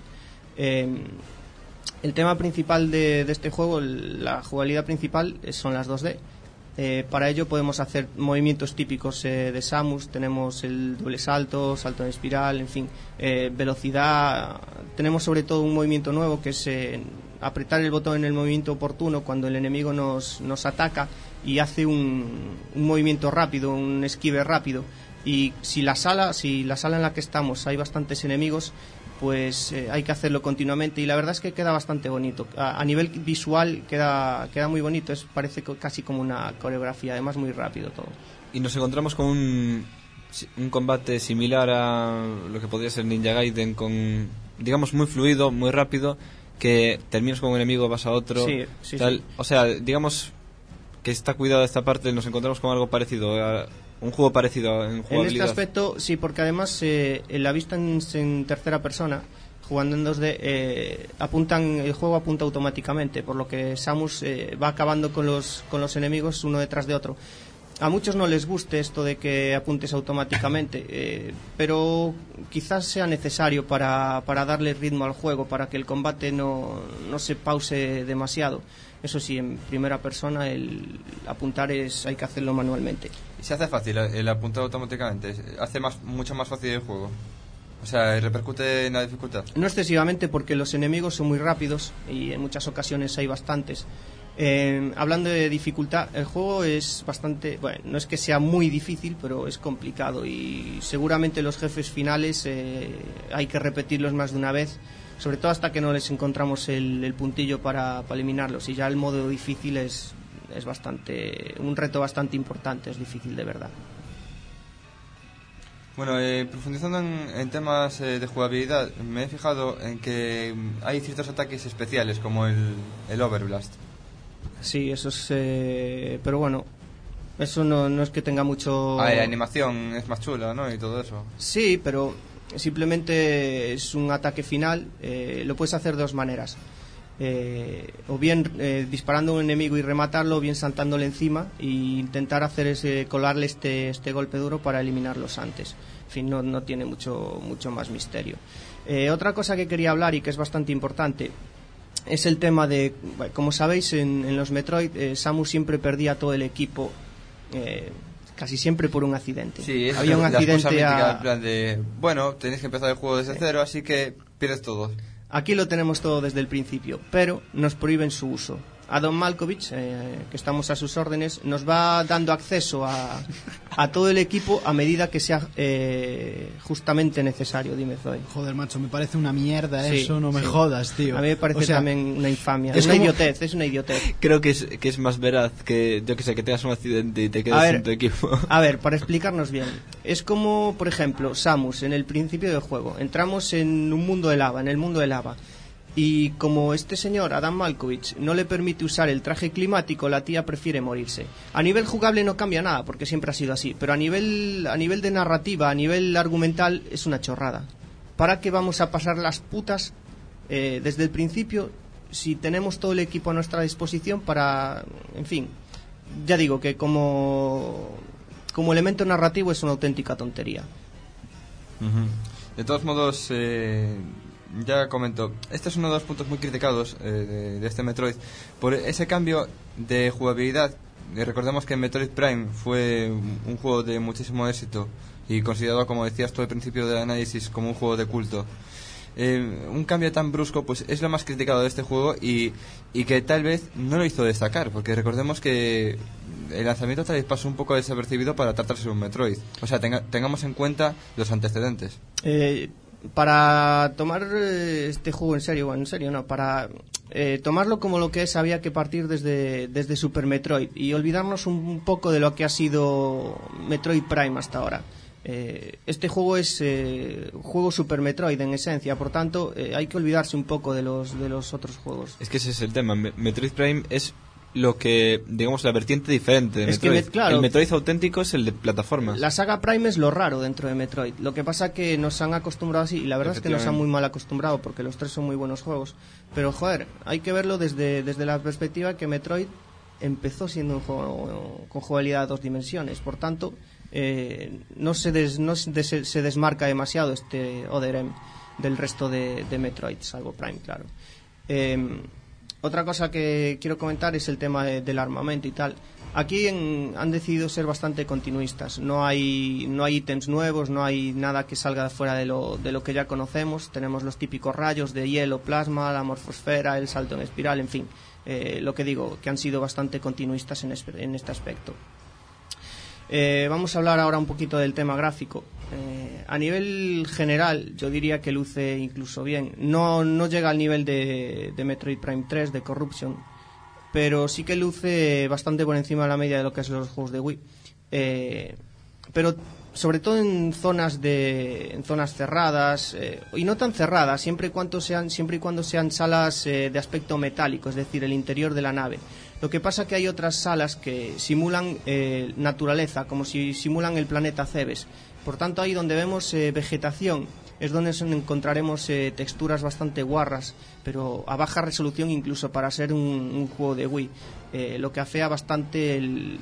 Speaker 3: El tema principal de este juego, la jugabilidad principal, son las 2D. Para ello podemos hacer movimientos típicos de Samus. Tenemos el doble salto, salto en espiral, en fin, velocidad. Tenemos sobre todo un movimiento nuevo que es apretar el botón en el movimiento oportuno cuando el enemigo nos ataca y hace un movimiento rápido, un esquive rápido. Y si la sala en la que estamos hay bastantes enemigos, pues hay que hacerlo continuamente y la verdad es que queda bastante bonito. A nivel visual queda muy bonito, parece casi como una coreografía, además muy rápido todo.
Speaker 4: Y nos encontramos con un combate similar a lo que podría ser Ninja Gaiden, con, digamos, muy fluido, muy rápido, que terminas con un enemigo, vas a otro,
Speaker 3: sí,
Speaker 4: tal.
Speaker 3: Sí.
Speaker 4: O sea, digamos que está cuidado esta parte, nos encontramos con algo parecido, un juego parecido en jugabilidad.
Speaker 3: En este aspecto, sí, porque además la vista en tercera persona, jugando en 2D, el juego apunta automáticamente, por lo que Samus va acabando con los enemigos uno detrás de otro. A muchos no les guste esto de que apuntes automáticamente, pero quizás sea necesario para darle ritmo al juego, para que el combate no se pause demasiado. Eso sí, en primera persona el apuntar hay que hacerlo manualmente.
Speaker 2: ¿Y se hace fácil el apuntar automáticamente? ¿Hace mucho más fácil el juego? O sea, ¿repercute en la dificultad?
Speaker 3: No excesivamente, porque los enemigos son muy rápidos y en muchas ocasiones hay bastantes. Hablando de dificultad, el juego es bastante... Bueno, no es que sea muy difícil, pero es complicado y seguramente los jefes finales hay que repetirlos más de una vez, sobre todo hasta que no les encontramos el puntillo para eliminarlos. Y ya el modo difícil es bastante un reto bastante importante, es difícil de verdad.
Speaker 2: Bueno, profundizando en temas de jugabilidad, me he fijado en que hay ciertos ataques especiales, como el Overblast.
Speaker 3: Sí, eso es... pero bueno, eso no es que tenga mucho...
Speaker 2: La animación es más chula, ¿no? Y todo eso.
Speaker 3: Sí, pero simplemente es un ataque final. Lo puedes hacer de dos maneras. O bien disparando a un enemigo y rematarlo, o bien saltándole encima e intentar colarle este golpe duro para eliminarlos antes. En fin, no tiene mucho más misterio. Otra cosa que quería hablar y que es bastante importante es el tema de, como sabéis, en los Metroid Samus siempre perdía todo el equipo, casi siempre por un accidente.
Speaker 2: Sí,
Speaker 3: había un accidente
Speaker 2: en plan de, bueno, tenéis que empezar el juego desde cero, así que pierdes todo.
Speaker 3: Aquí lo tenemos todo desde el principio, pero nos prohíben su uso. Adam Malkovich, que estamos a sus órdenes, nos va dando acceso a todo el equipo a medida que sea justamente necesario. Dime, Zoe.
Speaker 5: Joder, macho, me parece una mierda
Speaker 3: Sí,
Speaker 5: eso, no me
Speaker 3: sí.
Speaker 5: jodas, tío.
Speaker 3: A mí me parece también una infamia.
Speaker 5: es
Speaker 3: Es una
Speaker 5: como-
Speaker 3: idiotez, es una idiotez.
Speaker 4: Creo que es más veraz que, yo que sé, que tengas un accidente y te
Speaker 3: A
Speaker 4: quedes
Speaker 3: ver,
Speaker 4: sin tu equipo.
Speaker 3: A ver, para explicarnos bien. Es como, por ejemplo, Samus en el principio del juego. Entramos en un mundo de lava, en el mundo de lava. Y como este señor, Adam Malkovich, no le permite usar el traje climático, la tía prefiere morirse. A nivel jugable no cambia nada, porque siempre ha sido así. Pero a nivel de narrativa, a nivel argumental, es una chorrada. ¿Para qué vamos a pasar las putas desde el principio si tenemos todo el equipo a nuestra disposición para... En fin, ya digo que como elemento narrativo es una auténtica tontería.
Speaker 2: De todos modos, ya comento, este es uno de los puntos muy criticados de este Metroid por ese cambio de jugabilidad. Recordemos que Metroid Prime fue un juego de muchísimo éxito y considerado, como decías tú al principio del análisis, como un juego de culto. Un cambio tan brusco pues es lo más criticado de este juego y que tal vez no lo hizo destacar, porque recordemos que el lanzamiento tal vez pasó un poco desapercibido para tratarse de un Metroid. O sea, tengamos en cuenta los antecedentes.
Speaker 3: Para tomar este juego en serio, para tomarlo como lo que es, había que partir desde Super Metroid y olvidarnos un poco de lo que ha sido Metroid Prime hasta ahora. Este juego es un juego Super Metroid en esencia, por tanto hay que olvidarse un poco de los otros juegos.
Speaker 4: Es que ese es el tema. Metroid Prime es lo que, digamos, la vertiente diferente de
Speaker 3: Es que
Speaker 4: Metroid.
Speaker 3: claro,
Speaker 4: el Metroid auténtico es el de plataformas.
Speaker 3: La saga Prime es lo raro dentro de Metroid. Lo que pasa que nos han acostumbrado así, y la verdad es que nos han muy mal acostumbrado, porque los tres son muy buenos juegos. Pero, joder, hay que verlo desde la perspectiva que Metroid empezó siendo un juego con jugabilidad a 2 dimensiones. Por tanto, no se desmarca demasiado este Other M del resto de Metroid, salvo Prime, claro. Otra cosa que quiero comentar es el tema del armamento y tal. Aquí han decidido ser bastante continuistas. No hay ítems nuevos, no hay nada que salga fuera de lo que ya conocemos. Tenemos los típicos rayos de hielo, plasma, la morfosfera, el salto en espiral, en fin. Lo que digo, que han sido bastante continuistas en este aspecto. Vamos a hablar ahora un poquito del tema gráfico. A nivel general, yo diría que luce incluso bien. No llega al nivel de Metroid Prime 3, de Corruption, pero sí que luce bastante por encima de la media de lo que es los juegos de Wii. Pero sobre todo en zonas cerradas, y no tan cerradas, siempre y cuando sean salas de aspecto metálico, es decir, el interior de la nave. Lo que pasa que hay otras salas que simulan naturaleza, como si simulan el planeta Cebes. Por tanto, ahí donde vemos vegetación es donde encontraremos texturas bastante guarras, pero a baja resolución incluso para ser un juego de Wii, lo que afea bastante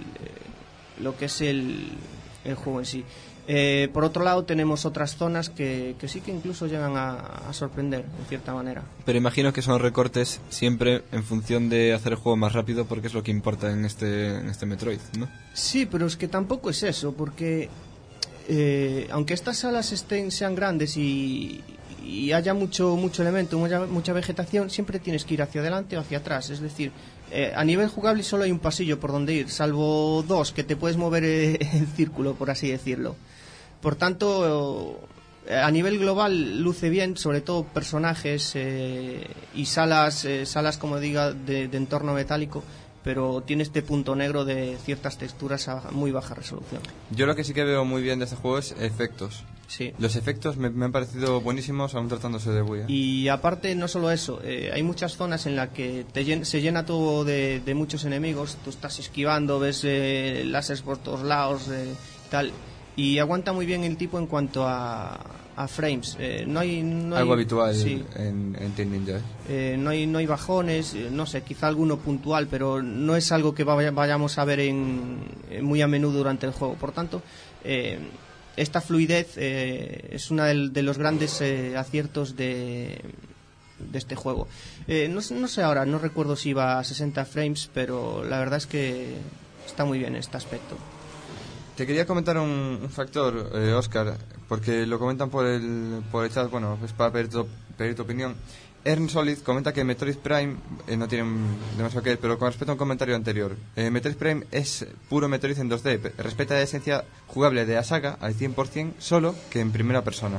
Speaker 3: lo que es el juego en sí. Por otro lado, tenemos otras zonas que sí que incluso llegan a sorprender, en cierta manera.
Speaker 4: Pero imagino que son recortes siempre en función de hacer el juego más rápido, porque es lo que importa en este Metroid, ¿no?
Speaker 3: Sí, pero es que tampoco es eso, porque aunque estas salas sean grandes y haya mucho elemento, mucha vegetación, siempre tienes que ir hacia adelante o hacia atrás. Es decir, a nivel jugable solo hay un pasillo por donde ir, salvo 2 que te puedes mover en círculo, por así decirlo. Por tanto, a nivel global luce bien, sobre todo personajes y salas como diga, de entorno metálico, pero tiene este punto negro de ciertas texturas a muy baja resolución.
Speaker 2: Yo lo que sí que veo muy bien de este juego es efectos.
Speaker 3: Sí.
Speaker 2: Los efectos me han parecido buenísimos, aún tratándose de Wii.
Speaker 3: Y aparte, no solo eso, hay muchas zonas en las que se llena todo de muchos enemigos. Tú estás esquivando, ves láseres por todos lados, tal. Y aguanta muy bien el tipo en cuanto a frames. No hay
Speaker 2: algo habitual
Speaker 3: sí.
Speaker 2: en Team Ninja.
Speaker 3: No hay bajones, no sé, quizá alguno puntual, pero no es algo que vayamos a ver muy a menudo durante el juego. Por tanto, esta fluidez es uno de los grandes aciertos de este juego. No sé ahora, no recuerdo si iba a 60 frames, pero la verdad es que está muy bien este aspecto.
Speaker 2: Te quería comentar un factor, Oscar, porque lo comentan por el chat, bueno, es para pedir tu opinión. Ern Solid comenta que Metroid Prime no tiene demasiado que ver, pero con respecto a un comentario anterior, Metroid Prime es puro Metroid en 2D, respeta la esencia jugable de la saga al 100%, solo que en primera persona.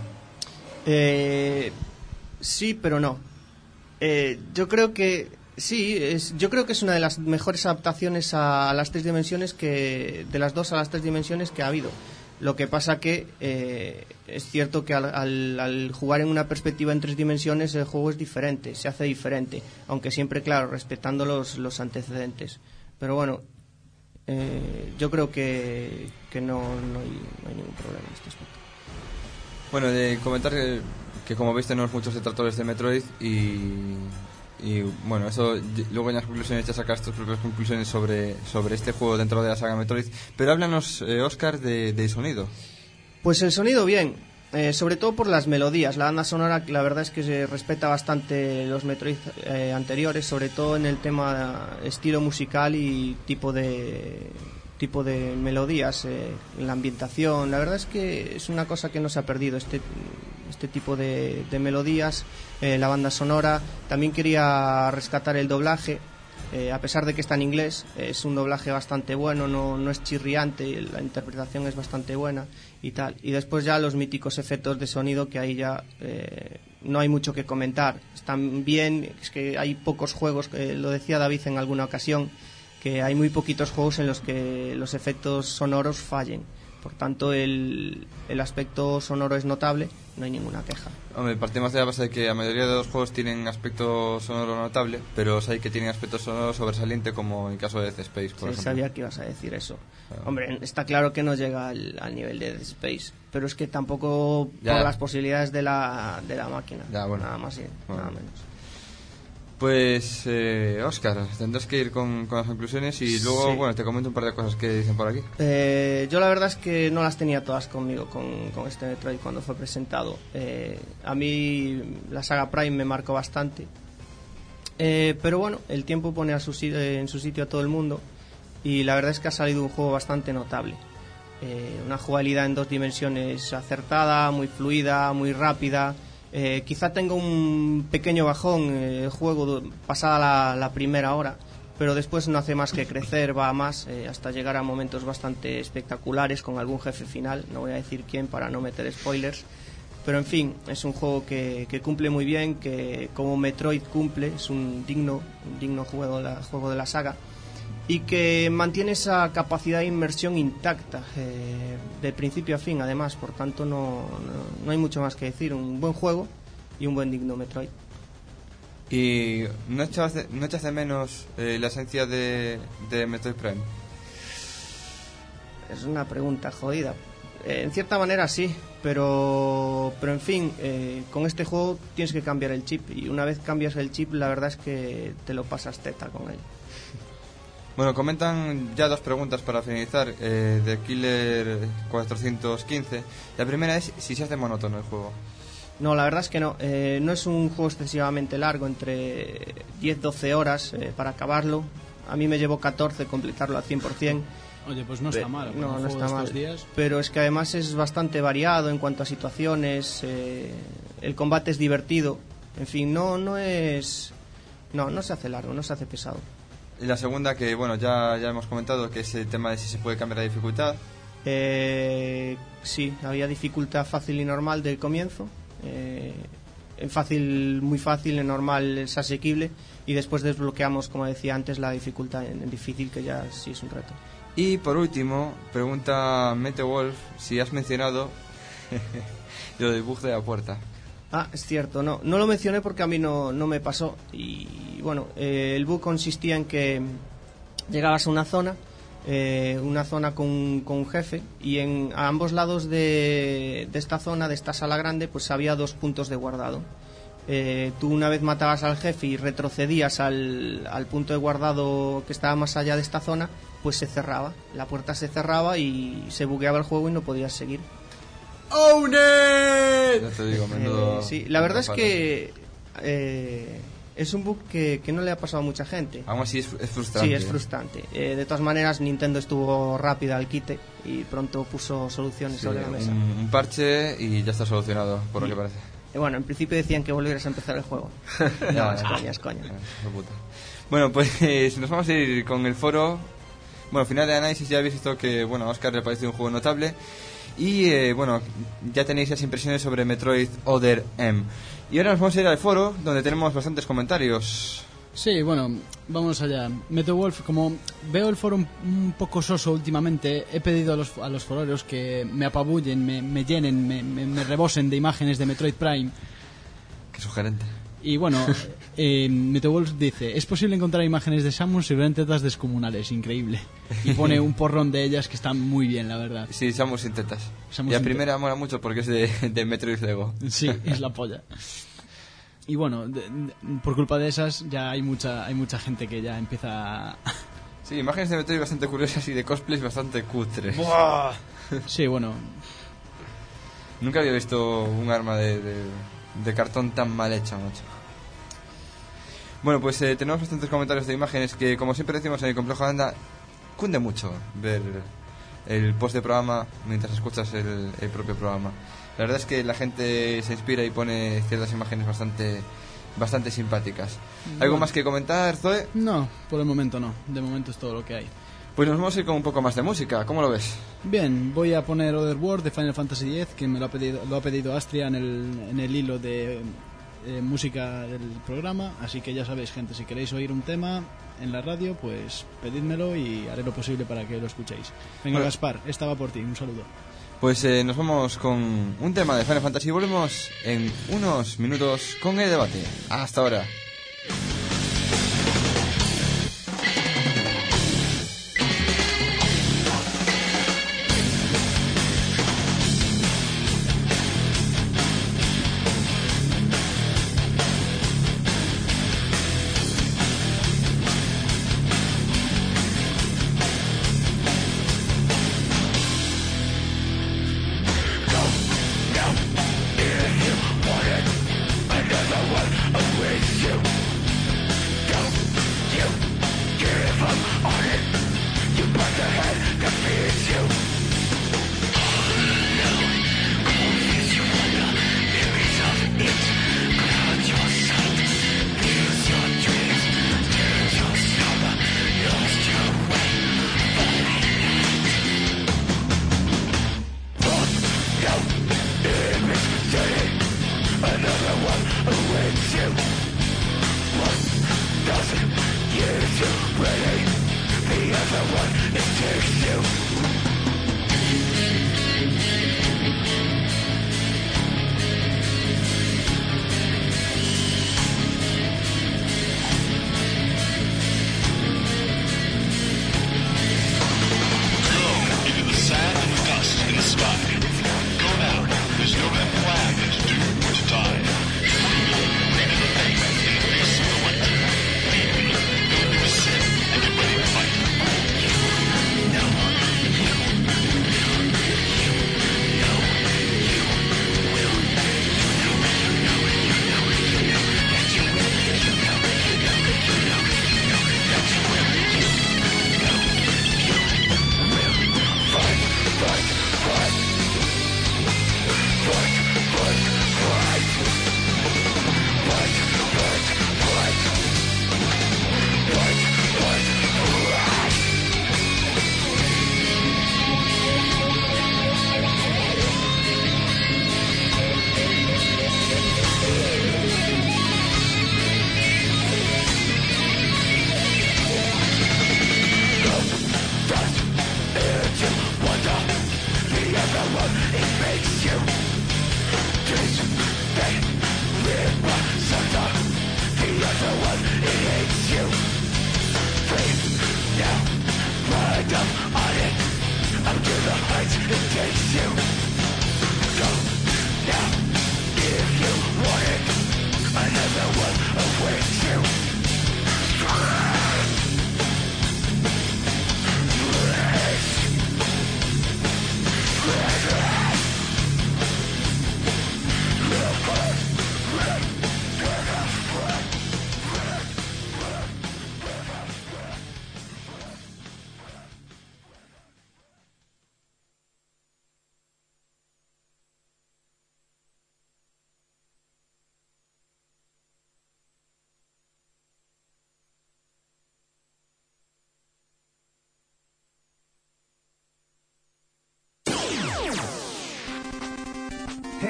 Speaker 3: Sí, pero no. Yo creo que sí, yo creo que es una de las mejores adaptaciones a las 3 dimensiones de las 2 a las 3 dimensiones que ha habido. Lo que pasa que es cierto que al jugar en una perspectiva en 3 dimensiones el juego es diferente, se hace diferente, aunque siempre, claro, respetando los antecedentes. Pero bueno, yo creo que no hay ningún problema en este aspecto.
Speaker 2: Bueno, de comentar que como veis tenemos muchos detractores de Metroid y bueno, eso luego en las conclusiones ya sacas tus propias conclusiones sobre este juego dentro de la saga Metroid. Pero háblanos, Oscar, de sonido.
Speaker 3: Pues el sonido bien, sobre todo por las melodías. La banda sonora, la verdad es que se respeta bastante los Metroid anteriores, sobre todo en el tema estilo musical y tipo de melodías, la ambientación. La verdad es que es una cosa que no se ha perdido, este tipo de melodías, la banda sonora. También quería rescatar el doblaje, a pesar de que está en inglés, es un doblaje bastante bueno, no es chirriante, la interpretación es bastante buena y tal. Y después ya los míticos efectos de sonido, que ahí ya no hay mucho que comentar, están bien. Es que hay pocos juegos, lo decía David en alguna ocasión, que hay muy poquitos juegos en los que los efectos sonoros fallen. Por tanto, el aspecto sonoro es notable, no hay ninguna queja.
Speaker 2: Hombre, partimos de la base de que la mayoría de los juegos tienen aspecto sonoro notable, pero hay que tienen aspecto sonoro sobresaliente, como en el caso de Dead Space, por ejemplo.
Speaker 3: Sabía que ibas a decir eso. Hombre, está claro que no llega al nivel de Dead Space, pero es que tampoco por las posibilidades de la máquina.
Speaker 2: Ya, bueno.
Speaker 3: Nada más y nada menos.
Speaker 2: Pues, Óscar, tendrás que ir con las conclusiones y luego, bueno, te comento un par de cosas que dicen por aquí.
Speaker 3: Yo la verdad es que no las tenía todas conmigo con este Metroid cuando fue presentado. A mí la saga Prime me marcó bastante. Pero bueno, el tiempo pone en su sitio a todo el mundo y la verdad es que ha salido un juego bastante notable. Una jugabilidad en 2 dimensiones acertada, muy fluida, muy rápida. Quizá tenga un pequeño bajón el juego pasada la primera hora, pero después no hace más que crecer, va a más, hasta llegar a momentos bastante espectaculares con algún jefe final. No voy a decir quién para no meter spoilers, pero en fin, es un juego que cumple muy bien, que como Metroid cumple, es un digno juego de la saga, y que mantiene esa capacidad de inmersión intacta de principio a fin, además. Por tanto, no hay mucho más que decir. Un buen juego y un buen digno Metroid.
Speaker 2: ¿Y no echas de menos la esencia de Metroid Prime?
Speaker 3: Es una pregunta jodida. En cierta manera sí, pero en fin, con este juego tienes que cambiar el chip, y una vez cambias el chip, la verdad es que te lo pasas teta con él.
Speaker 2: Bueno, comentan ya 2 preguntas para finalizar de Killer 415. La primera es si se hace monótono el juego.
Speaker 3: No, la verdad es que no. No es un juego excesivamente largo, entre 10-12 horas para acabarlo. A mí me llevó 14 completarlo al 100%.
Speaker 5: Oye, pues no está mal.
Speaker 3: No está mal.
Speaker 5: Días.
Speaker 3: Pero es que además es bastante variado en cuanto a situaciones. El combate es divertido. En fin, no se hace largo, no se hace pesado.
Speaker 2: Y la segunda, que bueno, ya hemos comentado, que es el tema de si se puede cambiar la dificultad.
Speaker 3: Sí, había dificultad fácil y normal del comienzo. muy fácil, en normal es asequible, y después desbloqueamos, como decía antes, la dificultad en difícil, que ya sí es un reto.
Speaker 2: Y por último, pregunta MeteWolf si has mencionado lo del bug de la puerta.
Speaker 3: Ah, es cierto, no lo mencioné porque a mí no me pasó. Y bueno, el bug consistía en que llegabas a una zona con un jefe, y a ambos lados de esta zona, de esta sala grande, pues había 2 puntos de guardado. Tú, una vez matabas al jefe y retrocedías al punto de guardado que estaba más allá de esta zona, pues se cerraba, la puerta se cerraba y se bugueaba el juego y no podías seguir.
Speaker 2: ¡Own it! Ya te digo, menudo...
Speaker 3: sí, la verdad es que es un bug que no le ha pasado a mucha gente.
Speaker 2: Aún así es frustrante.
Speaker 3: Sí, es frustrante. De todas maneras, Nintendo estuvo rápida al quite y pronto puso soluciones sobre la mesa.
Speaker 2: Un parche y ya está solucionado, por lo que parece.
Speaker 3: Bueno, en principio decían que volvieras a empezar el juego. No, es coña.
Speaker 2: Bueno, pues nos vamos a ir con el foro. Bueno, final de análisis, ya habéis visto que, bueno, a Oscar le parece un juego notable. Y, bueno, ya tenéis las impresiones sobre Metroid Other M. Y ahora nos vamos a ir al foro, donde tenemos bastantes comentarios.
Speaker 5: Sí, bueno, vamos allá. MeteWolf, como veo el foro un poco soso últimamente, he pedido a los foreros que me apabullen, me llenen, me rebosen de imágenes de Metroid Prime.
Speaker 2: Qué sugerente.
Speaker 5: Y bueno, MeteWolf dice: es posible encontrar imágenes de Samus y ven tetas descomunales, increíble. Y pone un porrón de ellas que están muy bien, la verdad.
Speaker 2: Sí, Samus sin tetas. Y la primera mola mucho porque es de Metroid Lego.
Speaker 5: Sí, es la polla. Y bueno, por culpa de esas ya hay mucha gente que ya empieza a...
Speaker 2: Sí, imágenes de Metroid bastante curiosas y de cosplays bastante cutres.
Speaker 5: ¡Buah! Sí, bueno.
Speaker 2: Nunca había visto un arma de cartón tan mal hecha, macho. Bueno, pues tenemos bastantes comentarios de imágenes que, como siempre decimos en el Complejo Anda, cunde mucho ver el post de programa mientras escuchas el propio programa. La verdad es que la gente se inspira y pone ciertas imágenes bastante simpáticas. ¿Algo más que comentar, Zoe?
Speaker 5: No, por el momento no. De momento es todo lo que hay.
Speaker 2: Pues nos vamos a ir con un poco más de música. ¿Cómo lo ves?
Speaker 5: Bien, voy a poner Otherworld de Final Fantasy X, que me lo ha pedido Astria en el hilo de música del programa. Así que ya sabéis, gente, si queréis oír un tema en la radio, pues pedídmelo y haré lo posible para que lo escuchéis. Venga, bueno, Gaspar, esta va por ti. Un saludo.
Speaker 2: Pues nos vamos con un tema de Final Fantasy y volvemos en unos minutos con el debate. Hasta ahora. You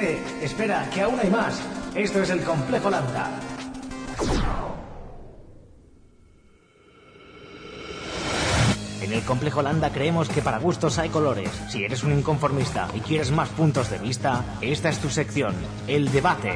Speaker 1: qué? Espera, que aún hay más. Esto es el Complejo Lambda. En el Complejo Lambda creemos que para gustos hay colores. Si eres un inconformista y quieres más puntos de vista, esta es tu sección, el debate.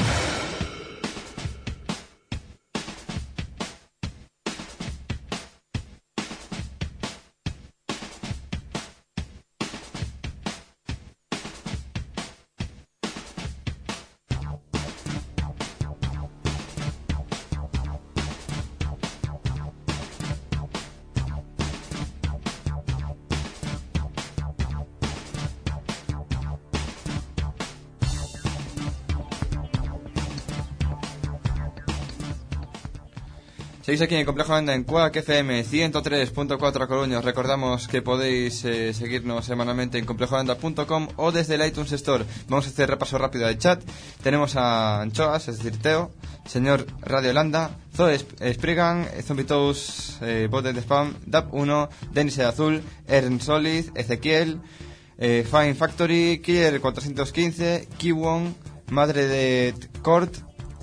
Speaker 2: Seguís aquí en el Complejo Lambda en Quack FM 103.4 Coruña. Os recordamos que podéis seguirnos semanalmente en complejolanda.com o desde el iTunes Store. Vamos a hacer repaso rápido del chat. Tenemos a Anchoas, es decir, Teo, señor Radio Landa, Zoe Sprigan, Zombitoes, Boten de Spam, Dap1, Denis el Azul, Ern Solid, Ezequiel, Fine Factory, Killer 415, Kiwon, Madre de Court,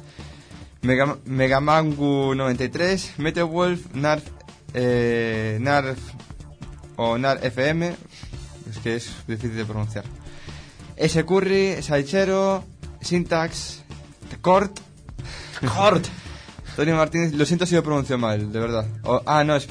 Speaker 2: Megamangu 93, Meteo Wolf, Narf o Nar FM, es que es difícil de pronunciar. S. Curry, Saichero, Syntax, Cort, Tony Martínez, lo siento si lo pronuncio mal, de verdad. No, es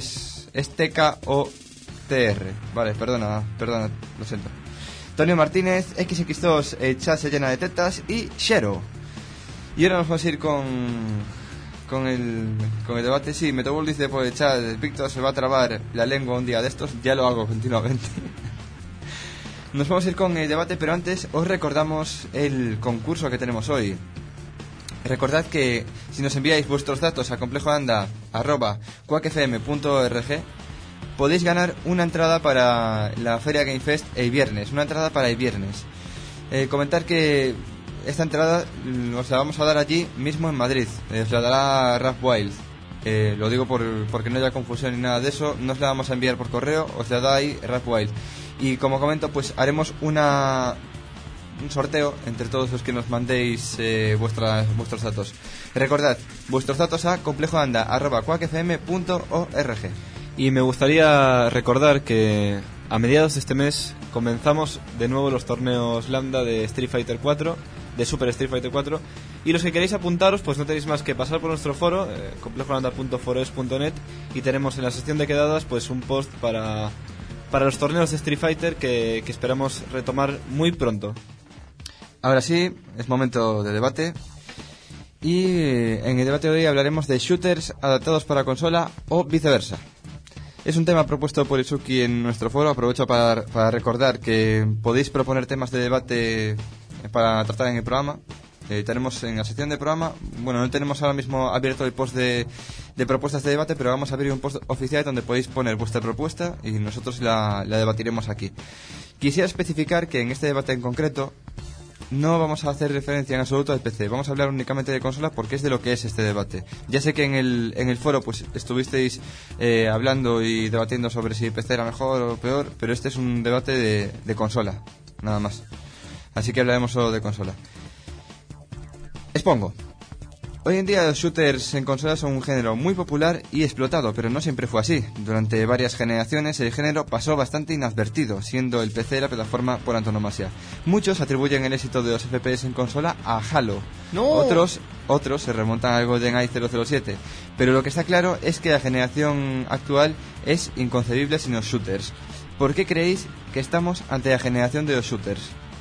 Speaker 2: TKOTR. Vale, perdona, lo siento. Tony Martínez, XX2, el chat se llena de tetas y Shero. Y ahora nos vamos a ir con el debate. Sí, Metobol dice por el chat, Víctor se va a trabar la lengua un día de estos. Ya lo hago continuamente. Nos vamos a ir con el debate, pero antes os recordamos el concurso que tenemos hoy. Recordad que si nos enviáis vuestros datos a complejolanda@quackfm.org podéis ganar una entrada para la Feria Game Fest el viernes. Una entrada para el viernes. Comentar que esta entrada os la vamos a dar allí mismo en Madrid. Os la dará Raph Wild. Lo digo porque no haya confusión ni nada de eso. No os la vamos a enviar por correo, os la da ahí Raph Wild. Y como comento, pues haremos un sorteo entre todos los que nos mandéis vuestros datos. Recordad, vuestros datos a complejolanda@quackfm.org.
Speaker 4: Y me gustaría recordar que a mediados de este mes comenzamos de nuevo los torneos Lambda de Street Fighter 4, de Super Street Fighter 4, y los que queréis apuntaros pues no tenéis más que pasar por nuestro foro, complejolanda.foros.net, y tenemos en la sección de quedadas pues un post para los torneos de Street Fighter que esperamos retomar muy pronto.
Speaker 2: Ahora sí, es momento de debate. Y en el debate de hoy hablaremos de shooters adaptados para consola o viceversa. Es un tema propuesto por Izuki en nuestro foro. Aprovecho para recordar que podéis proponer temas de debate para tratar en el programa. Tenemos en la sección de programa, bueno, no tenemos ahora mismo abierto el post de propuestas de debate, pero vamos a abrir un post oficial donde podéis poner vuestra propuesta y nosotros la debatiremos aquí. Quisiera especificar que en este debate en concreto no vamos a hacer referencia en absoluto al PC, vamos a hablar únicamente de consolas porque es de lo que es este debate. Ya sé que en el foro pues estuvisteis hablando y debatiendo sobre si PC era mejor o peor, pero este es un debate de consola, nada más. Así que hablaremos solo de consola. Expongo. Hoy en día los shooters en consolas son un género muy popular y explotado, pero no siempre fue así. Durante varias generaciones el género pasó bastante inadvertido, siendo el PC la plataforma por antonomasia. Muchos atribuyen el éxito de los FPS en consola a Halo.
Speaker 3: ¡No!
Speaker 2: Otros se remontan al GoldenEye 007. Pero lo que está claro es que la generación actual es inconcebible sin los shooters. ¿Por qué creéis que estamos ante la generación de los shooters?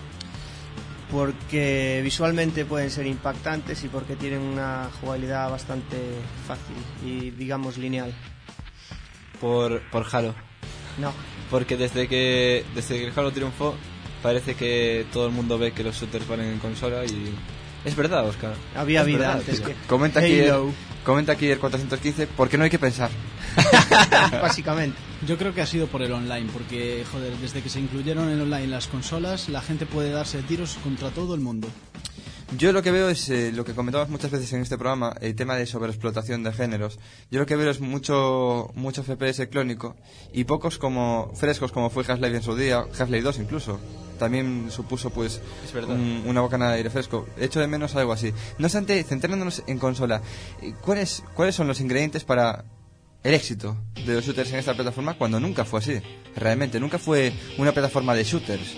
Speaker 3: Porque visualmente pueden ser impactantes y porque tienen una jugabilidad bastante fácil y digamos lineal.
Speaker 4: Por Halo.
Speaker 3: No.
Speaker 4: Porque desde que el Halo triunfó parece que todo el mundo ve que los shooters valen en consola y... Es verdad, Oscar.
Speaker 3: Había
Speaker 4: es
Speaker 3: vida
Speaker 4: verdad,
Speaker 3: antes
Speaker 4: tío.
Speaker 3: que
Speaker 2: Comenta aquí el 415, porque no hay que pensar.
Speaker 3: básicamente.
Speaker 5: Yo creo que ha sido por el online, porque, joder, desde que se incluyeron en online las consolas, la gente puede darse tiros contra todo el mundo.
Speaker 2: Yo lo que veo es lo que comentamos muchas veces en este programa, el tema de sobreexplotación de géneros. Yo lo que veo es mucho FPS clónico y pocos como frescos como fue Half-Life en su día, Half-Life 2 incluso. También supuso pues
Speaker 4: Es verdad.
Speaker 2: una bocanada de aire fresco. Echo de menos algo así. No obstante, centrándonos en consola, ¿cuáles son los ingredientes para el éxito de los shooters en esta plataforma cuando nunca fue así? Realmente, nunca fue una plataforma de shooters.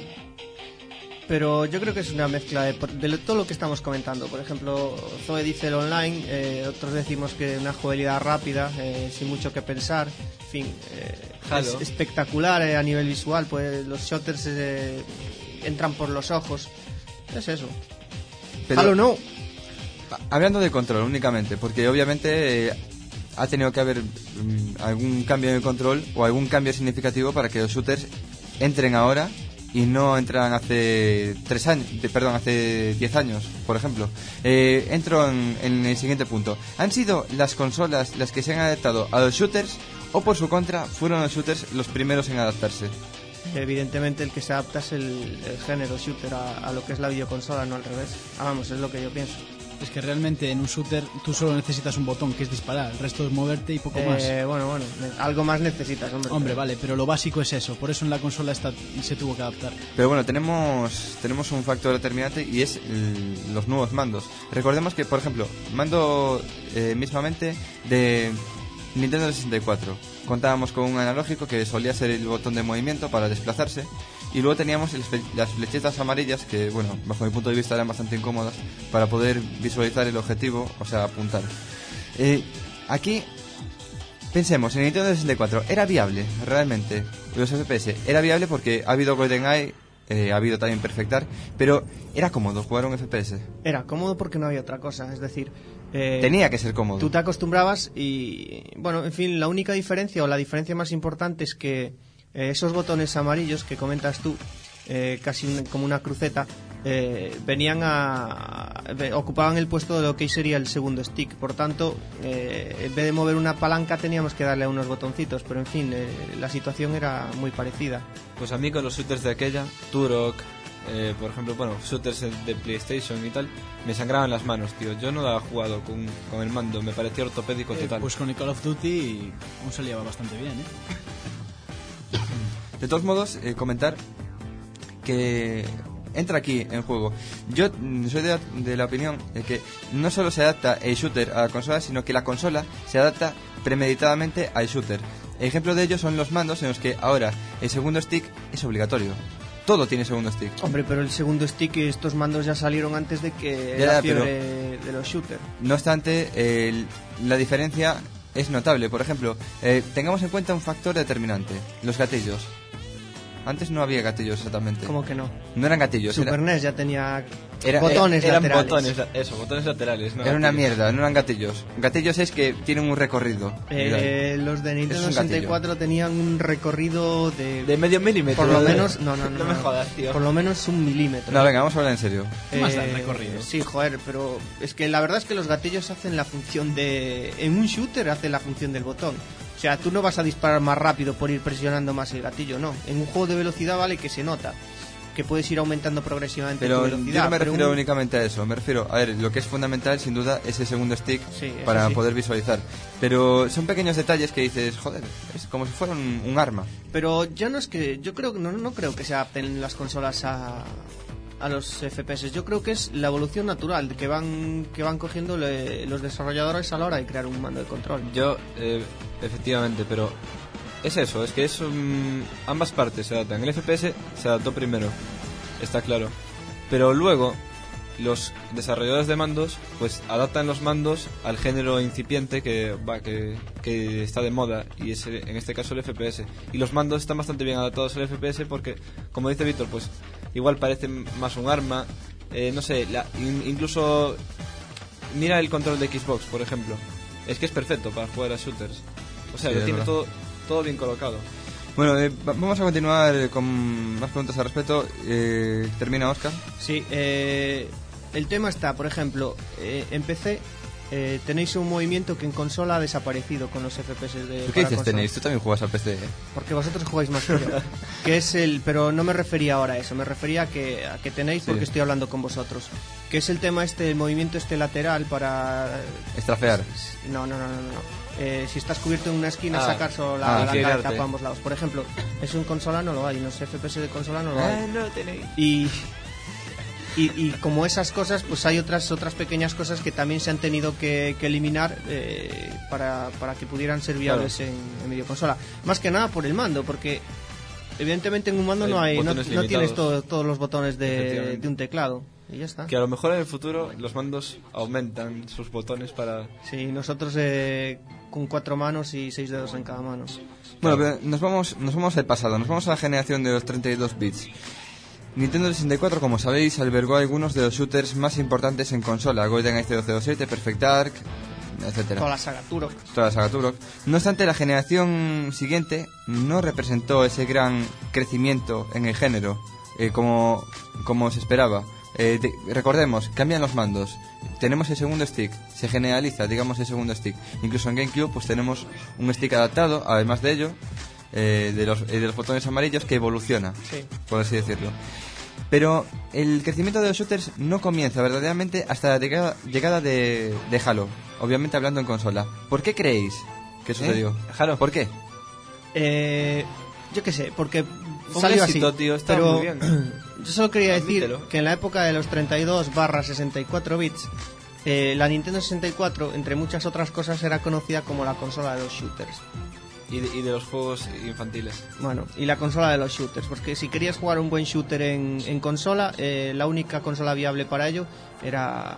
Speaker 3: Pero yo creo que es una mezcla de todo lo que estamos comentando. Por ejemplo, Zoe dice el online, otros decimos que una jugabilidad rápida, sin mucho que pensar. En fin, es espectacular a nivel visual, pues los shooters entran por los ojos. Es eso.
Speaker 2: Pero,
Speaker 3: Halo no.
Speaker 2: Hablando de control únicamente, porque obviamente ha tenido que haber algún cambio en el control o algún cambio significativo para que los shooters entren ahora y no entran hace 3 años, hace 10 años, por ejemplo. Entro en el siguiente punto. ¿Han sido las consolas las que se han adaptado a los shooters o por su contra fueron los shooters los primeros en adaptarse?
Speaker 3: Evidentemente el que se adapta es el género shooter a lo que es la videoconsola, no al revés. Vamos, es lo que yo pienso.
Speaker 5: Es que realmente en un shooter tú solo necesitas un botón, que es disparar, el resto es moverte y poco más.
Speaker 3: Bueno, algo más necesitas, hombre.
Speaker 5: Hombre, vale, pero lo básico es eso, por eso en la consola se tuvo que adaptar.
Speaker 2: Pero bueno, tenemos un factor determinante y es los nuevos mandos. Recordemos que, por ejemplo, mando mismamente de Nintendo 64. Contábamos con un analógico que solía ser el botón de movimiento para desplazarse. Y luego teníamos las flechitas amarillas que, bueno, bajo mi punto de vista eran bastante incómodas para poder visualizar el objetivo, o sea, apuntar. Aquí, pensemos, en Nintendo 64, ¿era viable realmente los FPS? Era viable porque ha habido GoldenEye, ha habido también Perfect Dark, pero ¿era cómodo jugar un FPS?
Speaker 3: Era cómodo porque no había otra cosa, es decir...
Speaker 2: tenía que ser cómodo.
Speaker 3: Tú te acostumbrabas y, bueno, en fin, la única diferencia o la diferencia más importante es que esos botones amarillos que comentas tú, casi como una cruceta, ocupaban el puesto de lo que sería el segundo stick. Por tanto, en vez de mover una palanca teníamos que darle a unos botoncitos, pero en fin, la situación era muy parecida.
Speaker 4: Pues a mí con los shooters de aquella, Turok, por ejemplo, bueno, shooters de PlayStation y tal, me sangraban las manos, tío. Yo no la he jugado con el mando, me parecía ortopédico total.
Speaker 5: Pues con el Call of Duty aún se liaba bastante bien,
Speaker 2: De todos modos, comentar que entra aquí en juego. Yo soy de la opinión de que no solo se adapta el shooter a la consola, sino que la consola se adapta premeditadamente al shooter. Ejemplo de ello son los mandos en los que ahora el segundo stick es obligatorio. Todo tiene segundo stick.
Speaker 3: Hombre, pero el segundo stick, estos mandos ya salieron antes de que la fiebre de los shooters.
Speaker 2: No obstante, la diferencia es notable. Por ejemplo, tengamos en cuenta un factor determinante: los gatillos. Antes no había gatillos exactamente.
Speaker 3: ¿Cómo que no?
Speaker 2: No eran gatillos.
Speaker 3: Super NES ya tenía
Speaker 4: botones
Speaker 3: laterales.
Speaker 4: Botones laterales. No
Speaker 2: era una mierda, no eran gatillos. Gatillos es que tienen un recorrido.
Speaker 3: Los de Nintendo 64 tenían un recorrido de
Speaker 4: medio milímetro.
Speaker 3: Por lo menos... No
Speaker 4: me jodas, tío.
Speaker 3: Por lo menos 1 milímetro.
Speaker 2: No, venga, vamos a hablar en serio.
Speaker 5: Más da el recorrido.
Speaker 3: Sí, joder, pero es que la verdad es que los gatillos hacen la función de... En un shooter hace la función del botón. O sea, tú no vas a disparar más rápido por ir presionando más el gatillo, no. En un juego de velocidad vale que se nota que puedes ir aumentando progresivamente tu velocidad.
Speaker 2: Yo no me refiero únicamente a eso, me refiero, a ver, lo que es fundamental sin duda es el segundo stick para poder visualizar. Pero son pequeños detalles que dices, joder, es como si fuera un arma.
Speaker 3: Pero ya no es que, yo creo no creo que se adapten las consolas a los FPS. Yo creo que es la evolución natural que van cogiendo los desarrolladores a la hora de crear un mando de control.
Speaker 4: Yo, efectivamente, pero es eso, es que ambas partes se adaptan. El FPS se adaptó primero, está claro, pero luego los desarrolladores de mandos pues adaptan los mandos al género incipiente que está de moda, y es en este caso el FPS, y los mandos están bastante bien adaptados al FPS porque, como dice Víctor, pues igual parece más un arma, no sé, incluso mira el control de Xbox, por ejemplo, es que es perfecto para jugar a shooters, o sea,
Speaker 2: sí,
Speaker 4: lo tiene todo bien colocado.
Speaker 2: Bueno, vamos a continuar con más preguntas al respecto. Termina Oscar.
Speaker 3: Sí, el tema está, por ejemplo, en PC tenéis un movimiento que en consola ha desaparecido con los FPS de
Speaker 2: ¿Tú qué
Speaker 3: para
Speaker 2: dices
Speaker 3: consola.
Speaker 2: tenéis? Tú también juegas al PC.
Speaker 3: Porque vosotros jugáis más que yo. Que es pero no me refería ahora a eso, me refería a que tenéis, porque estoy hablando con vosotros. Que es el tema el movimiento lateral para...
Speaker 2: Estrafear.
Speaker 3: No. Si estás cubierto en una esquina, sacar solo la
Speaker 4: girarte.
Speaker 3: cabeza para ambos lados. Por ejemplo, eso en consola no lo hay, en los FPS de consola no lo hay.
Speaker 4: no tenéis.
Speaker 3: Y como esas cosas, pues hay otras pequeñas cosas que también se han tenido que eliminar para que pudieran ser viables en videoconsola. Más que nada por el mando, porque evidentemente en un mando
Speaker 4: Hay
Speaker 3: no
Speaker 4: botones
Speaker 3: tienes
Speaker 4: limitados.
Speaker 3: todos los botones de
Speaker 4: Efectivamente.
Speaker 3: un teclado. Y ya está.
Speaker 4: Que a lo mejor en el futuro los mandos aumentan sus botones para...
Speaker 3: Sí, nosotros con 4 manos y 6 dedos en cada mano.
Speaker 2: Bueno, pero nos vamos al pasado, nos vamos a la generación de los 32 bits. Nintendo 64, como sabéis, albergó algunos de los shooters más importantes en consola, GoldenEye 007, Perfect Dark, etcétera.
Speaker 3: Toda la saga Turok.
Speaker 2: Toda la saga Turok. No obstante, la generación siguiente no representó ese gran crecimiento en el género como se esperaba. Recordemos, cambian los mandos, tenemos el segundo stick, se generaliza, digamos, el segundo stick. Incluso en GameCube pues tenemos un stick adaptado, además de ello, de los botones amarillos, que evoluciona,
Speaker 3: Sí.
Speaker 2: por así decirlo. Pero el crecimiento de los shooters no comienza verdaderamente hasta la llegada de Halo, obviamente hablando en consola. ¿Por qué creéis que sucedió?
Speaker 4: Halo.
Speaker 2: ¿Por qué?
Speaker 3: Yo qué sé, porque
Speaker 4: Fue un
Speaker 3: salió
Speaker 4: éxito,
Speaker 3: así.
Speaker 4: tío, está
Speaker 3: pero
Speaker 4: muy bien.
Speaker 3: yo solo quería decir
Speaker 4: Admítelo.
Speaker 3: que en la época de los 32/64 bits, la Nintendo 64, entre muchas otras cosas, era conocida como la consola de los shooters.
Speaker 4: Y de los juegos infantiles.
Speaker 3: Bueno, y la consola de los shooters, porque si querías jugar un buen shooter en consola, la única consola viable para ello era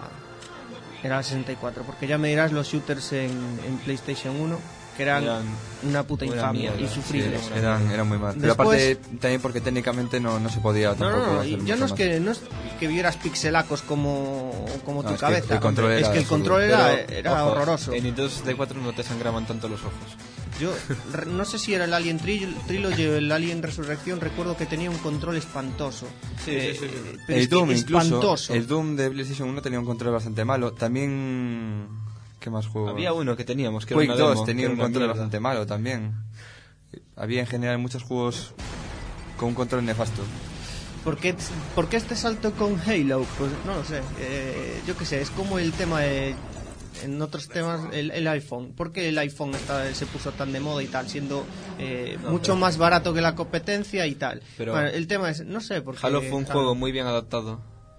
Speaker 3: la 64, porque ya me dirás los shooters en PlayStation 1, que eran una puta
Speaker 4: una
Speaker 3: infamia,
Speaker 4: mierda,
Speaker 3: insufribles.
Speaker 4: sí,
Speaker 2: Eran muy mal. Pero
Speaker 3: Después-
Speaker 2: aparte, también porque técnicamente no se podía tampoco
Speaker 3: No,
Speaker 2: hacer
Speaker 3: y
Speaker 2: mucho
Speaker 3: ya no
Speaker 2: más.
Speaker 3: es que vieras pixelacos como
Speaker 2: No,
Speaker 3: tu
Speaker 2: es que
Speaker 3: cabeza.
Speaker 2: el control
Speaker 3: es
Speaker 2: era
Speaker 3: que el
Speaker 2: absurdo.
Speaker 3: control
Speaker 4: Pero,
Speaker 3: era
Speaker 4: ojo,
Speaker 3: horroroso.
Speaker 4: En Nintendo 64 no te sangraban tanto los ojos.
Speaker 3: Yo no sé si era el Alien Trilogy o el Alien Resurrección, recuerdo que tenía un control espantoso.
Speaker 4: Sí.
Speaker 3: Pero
Speaker 2: El
Speaker 3: es que
Speaker 2: Doom incluso,
Speaker 3: espantoso.
Speaker 2: el Doom de PlayStation 1 tenía un control bastante malo. También... ¿Qué más juegos?
Speaker 4: Había uno que teníamos, que era
Speaker 2: Quake
Speaker 4: una
Speaker 2: 2
Speaker 4: demo,
Speaker 2: tenía
Speaker 4: que era
Speaker 2: un
Speaker 4: una
Speaker 2: control
Speaker 4: mierda.
Speaker 2: bastante malo también. Había en general muchos juegos con un control nefasto.
Speaker 3: ¿Por qué este salto con Halo? Pues no lo sé. Yo qué sé, es como el tema de... En otros temas, el iPhone. ¿Por qué el iPhone se puso tan de moda y tal? Siendo mucho más barato que la competencia y tal.
Speaker 4: Pero
Speaker 3: Bueno, el tema es... No sé, porque...
Speaker 4: Halo fue un juego muy bien adaptado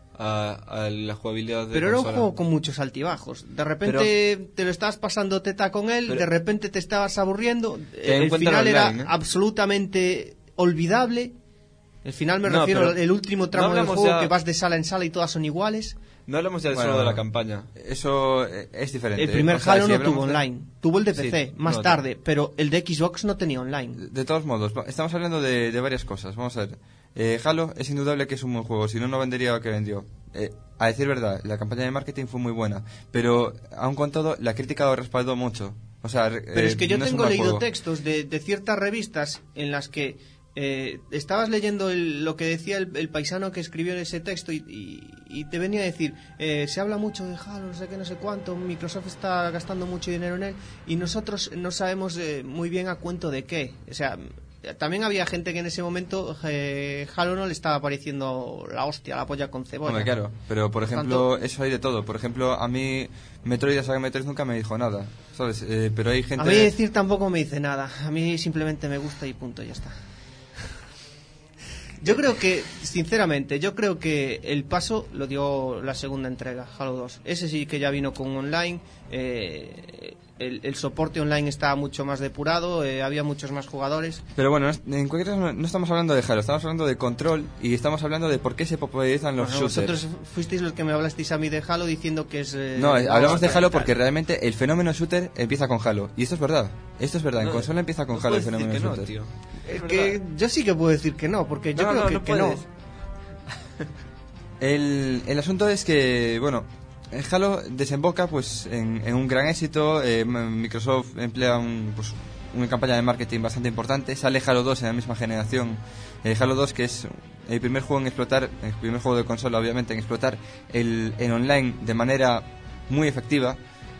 Speaker 4: a la jugabilidad de
Speaker 3: Pero era un
Speaker 4: consola.
Speaker 3: juego con muchos altibajos. De repente te lo estabas pasando teta con él,
Speaker 4: Pero-
Speaker 3: de repente te estabas aburriendo.
Speaker 4: en
Speaker 3: El
Speaker 4: cuenta
Speaker 3: final
Speaker 4: el
Speaker 3: era
Speaker 4: online, ¿eh?
Speaker 3: absolutamente olvidable. El final me
Speaker 4: No,
Speaker 3: refiero
Speaker 4: pero
Speaker 3: al último tramo
Speaker 4: no
Speaker 3: del
Speaker 4: hablamos
Speaker 3: juego
Speaker 4: ya-
Speaker 3: que vas de sala en sala y todas son iguales.
Speaker 4: No hablamos ya
Speaker 2: Bueno,
Speaker 4: solo de la campaña.
Speaker 2: Eso es diferente.
Speaker 3: El primer
Speaker 2: O sea,
Speaker 3: Halo
Speaker 2: si
Speaker 3: no
Speaker 2: hablamos
Speaker 3: tuvo
Speaker 2: de-
Speaker 3: online. Tuvo el de PC
Speaker 4: Sí,
Speaker 3: más
Speaker 4: no,
Speaker 3: tarde, pero el de Xbox no tenía online.
Speaker 2: De todos modos, estamos hablando de varias cosas. Vamos a ver. Halo es indudable que es un buen juego, si no, no vendería lo que vendió. A decir verdad, la campaña de marketing fue muy buena, pero aun con todo, la crítica lo respaldó mucho. O sea,
Speaker 3: Pero es que yo
Speaker 2: no es un
Speaker 3: tengo
Speaker 2: mal
Speaker 3: leído
Speaker 2: juego.
Speaker 3: textos de ciertas revistas en las que estabas leyendo lo que decía el paisano que escribió ese texto y te venía a decir, se habla mucho de Halo, no sé qué, no sé cuánto, Microsoft está gastando mucho dinero en él y nosotros no sabemos muy bien a cuento de qué. O sea, también había gente que en ese momento Halo no le estaba pareciendo la hostia, la polla con cebolla.
Speaker 2: Hombre, claro, pero por ejemplo, eso hay de todo. Por ejemplo, a mí Metroid, la saga Metroid nunca me dijo nada, ¿sabes? Pero hay gente...
Speaker 3: A mí decir tampoco me dice nada, a mí simplemente me gusta y punto, ya está. Yo creo que, sinceramente, el paso lo dio la segunda entrega, Halo 2. Ese sí que ya vino con online, el soporte online estaba mucho más depurado, había muchos más jugadores.
Speaker 2: Pero bueno, en cualquier caso no estamos hablando de Halo, estamos hablando de Control y estamos hablando de por qué se popularizan los
Speaker 3: Bueno,
Speaker 2: shooters.
Speaker 3: vosotros fuisteis los que me hablasteis a mí de Halo diciendo que es...
Speaker 2: No, hablamos de Halo
Speaker 3: tal.
Speaker 2: porque realmente el fenómeno shooter empieza con Halo. Y esto es verdad. Esto es verdad. En
Speaker 4: No,
Speaker 2: consola empieza con
Speaker 4: no
Speaker 2: Halo el
Speaker 4: puedes decir
Speaker 2: fenómeno
Speaker 4: que no,
Speaker 2: shooter.
Speaker 4: tío.
Speaker 3: Es
Speaker 4: Es
Speaker 3: que
Speaker 4: verdad.
Speaker 3: yo sí que puedo decir que no, porque yo creo que no.
Speaker 4: puedes.
Speaker 2: El asunto es que, bueno, Halo desemboca pues en un gran éxito. Microsoft emplea una campaña de marketing bastante importante. Sale Halo 2 en la misma generación. Halo 2, que es el primer juego en explotar, el primer juego de consola obviamente en explotar el online de manera muy efectiva.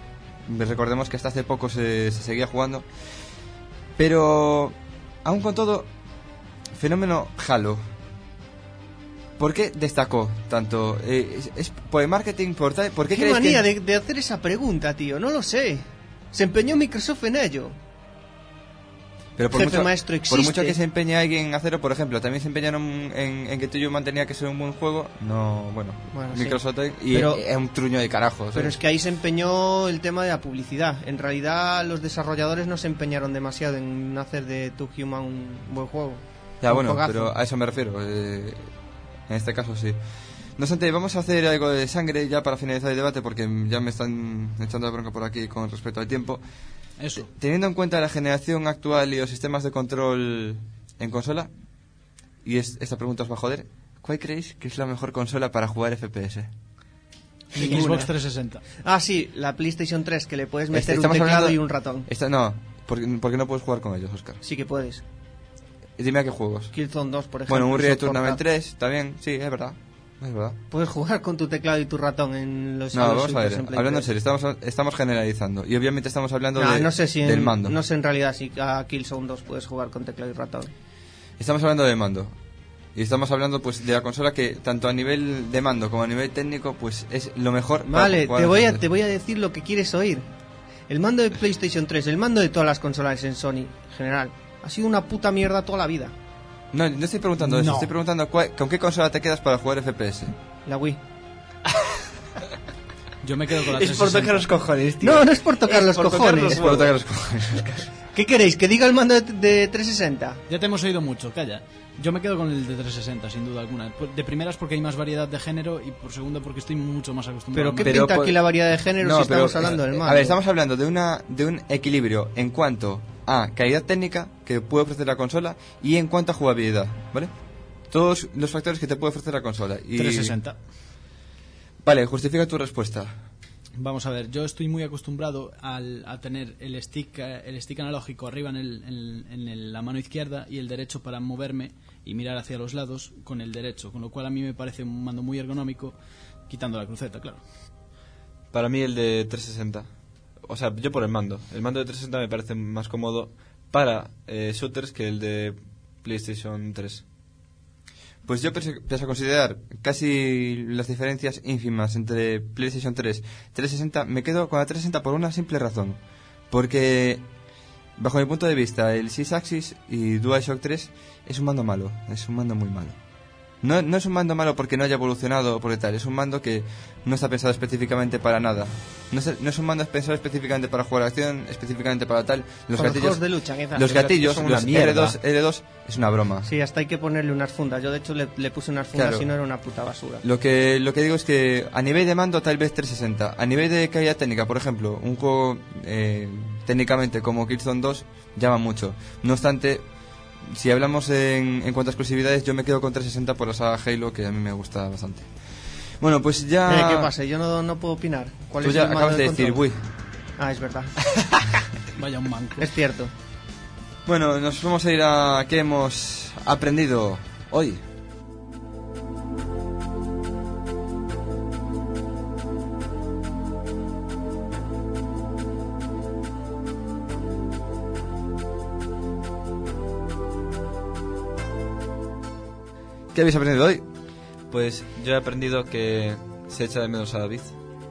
Speaker 2: Recordemos que hasta hace poco se seguía jugando. Pero, aún con todo, fenómeno Halo. ¿Por qué destacó tanto? ¿Es por el marketing? ¿Por qué
Speaker 3: Qué
Speaker 2: creéis
Speaker 3: manía
Speaker 2: que...?
Speaker 3: de hacer esa pregunta, tío. No lo sé. Se empeñó Microsoft en ello.
Speaker 2: Pero
Speaker 3: Jefe maestro existe.
Speaker 2: por mucho que se empeñe alguien en hacerlo, por ejemplo, también se empeñaron en que Tuyo mantenía que ser un buen juego. No, bueno Microsoft
Speaker 3: sí.
Speaker 2: y
Speaker 3: Pero,
Speaker 2: es un truño de carajo.
Speaker 3: Pero es que ahí se empeñó el tema de la publicidad. En realidad los desarrolladores no se empeñaron demasiado en hacer de Two Human un buen juego.
Speaker 2: Ya,
Speaker 3: un
Speaker 2: bueno,
Speaker 3: juegazo.
Speaker 2: pero a eso me refiero. En este caso sí. No obstante, vamos a hacer algo de sangre ya para finalizar el debate, porque ya me están echando la bronca por aquí con respecto al tiempo.
Speaker 5: Eso.
Speaker 2: Teniendo en cuenta la generación actual y los sistemas de control en consola, y esta pregunta os va a joder, ¿cuál creéis que es la mejor consola para jugar FPS?
Speaker 5: Xbox 360.
Speaker 3: Ah, sí, la PlayStation 3, que le puedes meter un
Speaker 2: Estamos
Speaker 3: teclado
Speaker 2: hablando-
Speaker 3: y un ratón.
Speaker 2: No, porque no puedes jugar con ellos, Oscar.
Speaker 3: Sí que puedes.
Speaker 2: Dime a qué juegos.
Speaker 3: Killzone 2, por ejemplo.
Speaker 2: Bueno, un Real
Speaker 3: soporta.
Speaker 2: Tournament 3 también, sí, es verdad. Es verdad.
Speaker 3: Puedes jugar con tu teclado y tu ratón en los
Speaker 2: No,
Speaker 3: Halo
Speaker 2: vamos a ver,
Speaker 3: Shooters en Play
Speaker 2: hablando en
Speaker 3: 3.
Speaker 2: serio, estamos generalizando. Y obviamente estamos hablando
Speaker 3: No sé si
Speaker 2: del mando.
Speaker 3: No sé en realidad si a Killzone 2 puedes jugar con teclado y ratón.
Speaker 2: Estamos hablando del mando. Y estamos hablando pues de la consola que tanto a nivel de mando como a nivel técnico pues es lo mejor para
Speaker 3: Vale,
Speaker 2: jugar
Speaker 3: te
Speaker 2: al
Speaker 3: voy
Speaker 2: frente.
Speaker 3: a decir lo que quieres oír. El mando de PlayStation 3, el mando de todas las consolas en Sony en general, ha sido una puta mierda toda la vida.
Speaker 2: No estoy preguntando eso,
Speaker 5: No.
Speaker 2: estoy preguntando con qué consola te quedas para jugar FPS.
Speaker 3: La Wii.
Speaker 5: Yo me quedo con la
Speaker 4: Es por
Speaker 5: 360.
Speaker 4: tocar los cojones, tío.
Speaker 3: No es por tocar los
Speaker 4: por tocar
Speaker 3: cojones.
Speaker 4: los
Speaker 2: Es por tocar los cojones.
Speaker 3: ¿Qué queréis? ¿Que diga el mando de 360?
Speaker 5: Ya te hemos oído mucho, calla. Yo me quedo con el de 360, sin duda alguna. De primeras porque hay más variedad de género y por segundo porque estoy mucho más acostumbrado.
Speaker 3: ¿Pero qué
Speaker 2: Pero
Speaker 3: pinta
Speaker 2: por-
Speaker 3: aquí la variedad de género
Speaker 2: No,
Speaker 3: si estamos
Speaker 2: pero,
Speaker 3: hablando del mando?
Speaker 2: A ver, estamos hablando de un equilibrio en cuanto a calidad técnica que puede ofrecer la consola y en cuanto a jugabilidad, ¿vale? Todos los factores que te puede ofrecer la consola. Y...
Speaker 5: 360.
Speaker 2: Vale, justifica tu respuesta.
Speaker 5: Vamos a ver, yo estoy muy acostumbrado a tener el stick analógico arriba en la mano izquierda y el derecho para moverme y mirar hacia los lados con el derecho, con lo cual a mí me parece un mando muy ergonómico, quitando la cruceta, claro.
Speaker 4: Para mí el de 360. O sea, yo por el mando. El mando de 360 me parece más cómodo para shooters que el de PlayStation 3.
Speaker 2: Pues yo pese a considerar casi las diferencias ínfimas entre PlayStation 3 y 360, me quedo con la 360 por una simple razón. Porque, bajo mi punto de vista, el Six-Axis y DualShock 3 es un mando malo, es un mando muy malo. No es un mando malo porque no haya evolucionado o por tal, es un mando que no está pensado específicamente para nada. No es un mando pensado específicamente para jugar a acción, específicamente para tal. Los
Speaker 3: Con los
Speaker 2: gatillos,
Speaker 3: juegos de lucha, quizás.
Speaker 2: los gatillos,
Speaker 4: Son una
Speaker 2: los
Speaker 4: mierda.
Speaker 2: L2 es una broma.
Speaker 3: Sí, hasta hay que ponerle unas fundas. Yo de hecho le puse unas fundas
Speaker 2: Claro.
Speaker 3: y no era una puta basura.
Speaker 2: Lo que digo es que a nivel de mando tal vez 360, a nivel de calidad técnica, por ejemplo, un juego técnicamente como Killzone 2 llama mucho. No obstante, si hablamos en cuanto a exclusividades, yo me quedo con 360 por la saga Halo, que a mí me gusta bastante. Bueno, pues ya...
Speaker 3: ¿Qué pasa? Yo no puedo opinar. ¿Cuál
Speaker 2: Tú
Speaker 3: es
Speaker 2: ya
Speaker 3: el mando
Speaker 2: acabas de
Speaker 3: del
Speaker 2: decir,
Speaker 3: control?
Speaker 2: uy.
Speaker 3: Ah, es verdad.
Speaker 5: Vaya un manco.
Speaker 3: Es cierto.
Speaker 2: Bueno, nos vamos a ir a qué hemos aprendido hoy. ¿Qué habéis aprendido hoy?
Speaker 4: Pues yo he aprendido que se echa de menos a David.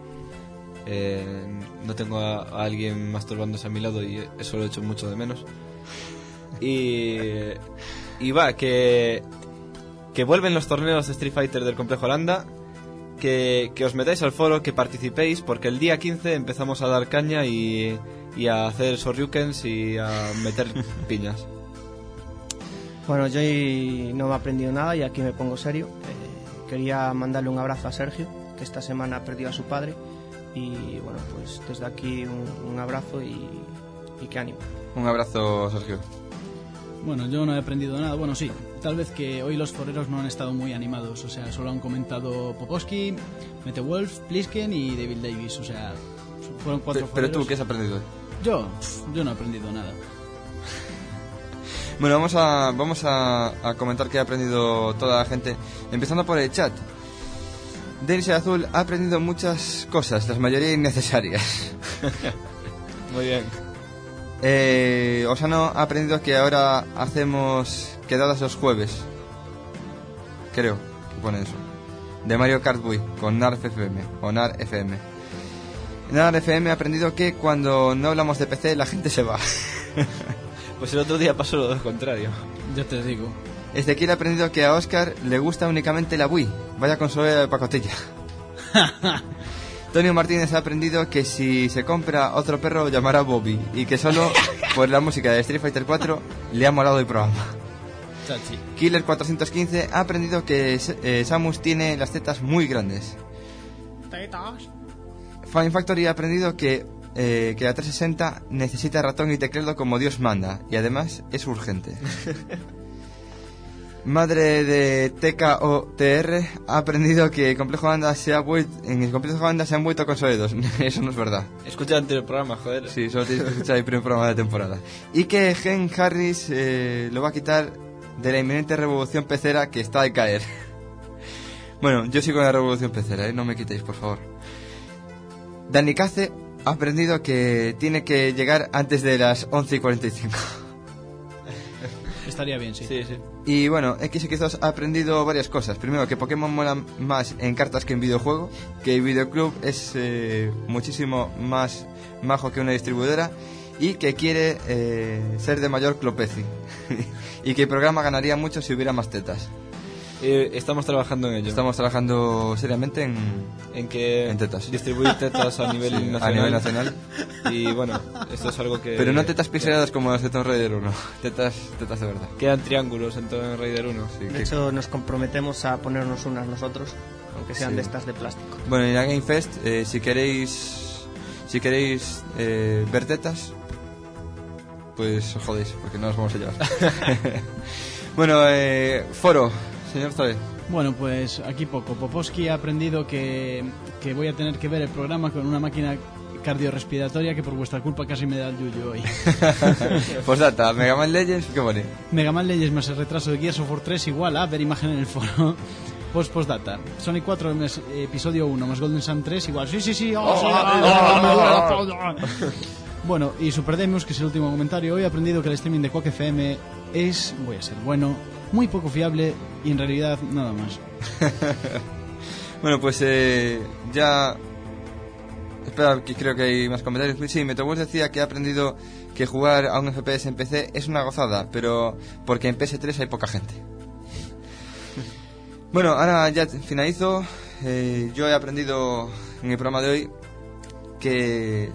Speaker 4: No tengo a alguien masturbándose a mi lado y eso lo echo mucho de menos. Y que vuelven los torneos de Street Fighter del Complejo Holanda, que os metáis al foro, que participéis, porque el día 15 empezamos a dar caña y a hacer shoryukens y a meter piñas.
Speaker 3: Bueno, yo hoy no me he aprendido nada y aquí me pongo serio. Quería mandarle un abrazo a Sergio, que esta semana perdió a su padre. Y bueno, pues desde aquí un abrazo y que ánimo.
Speaker 2: Un abrazo, Sergio.
Speaker 5: Bueno, yo no he aprendido nada. Bueno, sí, tal vez que hoy los foreros no han estado muy animados. O sea, solo han comentado Popovsky, Mete Wolf, Plisken y David Davis. O sea, fueron cuatro
Speaker 2: Pero
Speaker 5: foreros.
Speaker 2: tú, ¿qué has aprendido hoy?
Speaker 5: Yo no he aprendido nada.
Speaker 2: Bueno, vamos a comentar qué ha aprendido toda la gente, empezando por el chat. Denis el Azul ha aprendido muchas cosas, la mayoría innecesarias.
Speaker 4: Muy bien.
Speaker 2: Osano ha aprendido que ahora hacemos quedadas los jueves. Creo que pone eso. De Mario Kart Wii con NARF FM o NAR FM. NAR FM ha aprendido que cuando no hablamos de PC la gente se va.
Speaker 4: Pues el otro día pasó lo contrario.
Speaker 5: Ya te digo.
Speaker 2: Ezequiel ha aprendido que a Oscar le gusta únicamente la Wii. Vaya consola de pacotilla. Tonio Martínez ha aprendido que si se compra otro perro llamará Bobby y que solo por la música de Street Fighter 4 le ha molado el programa.
Speaker 5: Chachi.
Speaker 2: Killer 415 ha aprendido que Samus tiene las tetas muy grandes.
Speaker 5: Tetas.
Speaker 2: Fine Factory ha aprendido que la 360 necesita ratón y teclado como Dios manda y además es urgente. Madre de TKOTR ha aprendido que el complejo Anda en el complejo Anda se han vuelto consoleros. Eso no es verdad.
Speaker 4: Escucha antes el programa, joder.
Speaker 2: Sí, solo tienes que escuchar el primer programa de la temporada. Y que Gen Harris lo va a quitar de la inminente revolución pecera que está de caer. Bueno, yo sigo en la revolución pecera, no me quitéis, por favor. Dani Cace ha aprendido que tiene que llegar antes de las 11:45.
Speaker 5: Estaría bien, sí.
Speaker 4: Sí, sí.
Speaker 2: Y bueno, XX2 ha aprendido varias cosas. Primero, que Pokémon mola más en cartas que en videojuego, que el videoclub es muchísimo más majo que una distribuidora y que quiere ser de mayor clopeci. Y que el programa ganaría mucho si hubiera más tetas.
Speaker 4: Estamos trabajando en ello.
Speaker 2: Estamos trabajando seriamente
Speaker 4: en que
Speaker 2: en tetas.
Speaker 4: Distribuir tetas a nivel
Speaker 2: Sí,
Speaker 4: nacional.
Speaker 2: a nivel nacional.
Speaker 4: Y bueno, esto es algo que...
Speaker 2: Pero no tetas pixeladas como las de Tomb Raider 1. Tetas de verdad.
Speaker 4: Quedan triángulos en Tomb Raider 1.
Speaker 2: Sí,
Speaker 3: De hecho, nos comprometemos a ponernos unas nosotros, aunque sean
Speaker 2: Sí.
Speaker 3: de estas de plástico.
Speaker 2: Bueno, en la Game Fest, si queréis ver tetas, pues os jodéis, porque no las vamos a llevar. Bueno, foro, señor Zoe.
Speaker 5: Bueno, pues aquí poco. Popovsky ha aprendido que voy a tener que ver el programa con una máquina cardiorrespiratoria que por vuestra culpa casi me da el yuyu hoy.
Speaker 2: Postdata, Mega Man Legends, ¿qué pone?
Speaker 5: Mega Man Legends más el retraso de Gears of War 3 igual a ver imagen en el foro. Postdata. Sonic 4 más episodio 1 más Golden Sun 3 igual. Sí. Sí. Bueno, y Super Demus, que es el último comentario. Hoy he aprendido que el streaming de Quack FM es, voy a ser bueno, muy poco fiable y en realidad nada más.
Speaker 2: Bueno, pues ya... Espera, que creo que hay más comentarios. Sí, Metrobus decía que ha aprendido que jugar a un FPS en PC es una gozada, pero porque en PS3 hay poca gente. Bueno, ahora ya finalizo. Yo he aprendido en el programa de hoy que...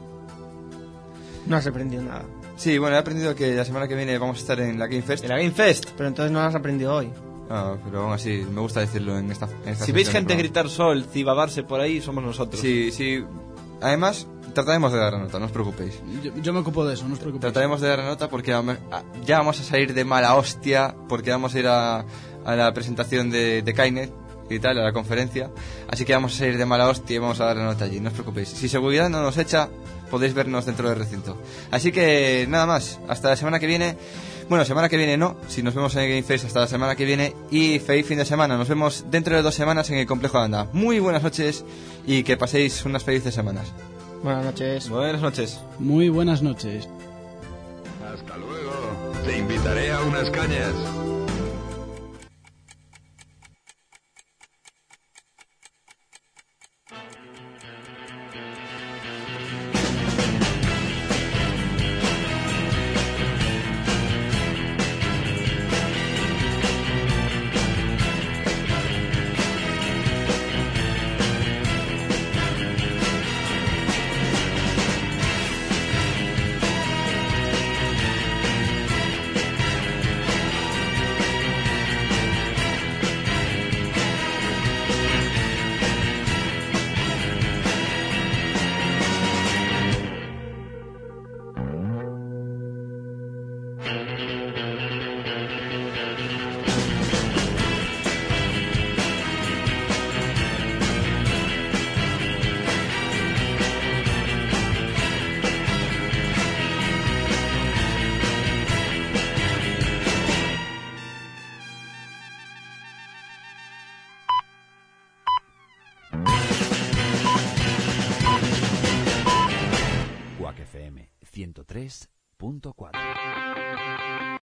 Speaker 3: No has aprendido nada.
Speaker 2: Sí, bueno, he aprendido que la semana que viene vamos a estar en la Game Fest.
Speaker 4: En la Game Fest.
Speaker 3: Pero entonces no lo has aprendido hoy.
Speaker 2: Ah, pero aún así, me gusta decirlo en esta
Speaker 4: Si
Speaker 2: sección
Speaker 4: veis
Speaker 2: del
Speaker 4: gente
Speaker 2: programa.
Speaker 4: gritar sol, cibabarse por ahí, somos nosotros.
Speaker 2: Sí, sí. Además, trataremos de dar la nota, no os preocupéis.
Speaker 5: Yo me ocupo de eso, no os preocupéis.
Speaker 2: Trataremos de dar la nota porque ya vamos a salir de mala hostia, porque vamos a ir a la presentación de Kainet y tal, a la conferencia. Así que vamos a salir de mala hostia y vamos a dar la nota allí, no os preocupéis. Si seguridad no nos echa, podéis vernos dentro del recinto. Así que nada más, hasta la semana que viene. Bueno, semana que viene no, si nos vemos en el Game Face hasta la semana que viene. Y feliz fin de semana, nos vemos dentro de 2 semanas en el Complejo de Anda. Muy buenas noches y que paséis unas felices semanas.
Speaker 3: Buenas noches.
Speaker 4: Buenas noches.
Speaker 5: Muy buenas noches.
Speaker 7: Hasta luego. Te invitaré a unas cañas.
Speaker 8: 103.4.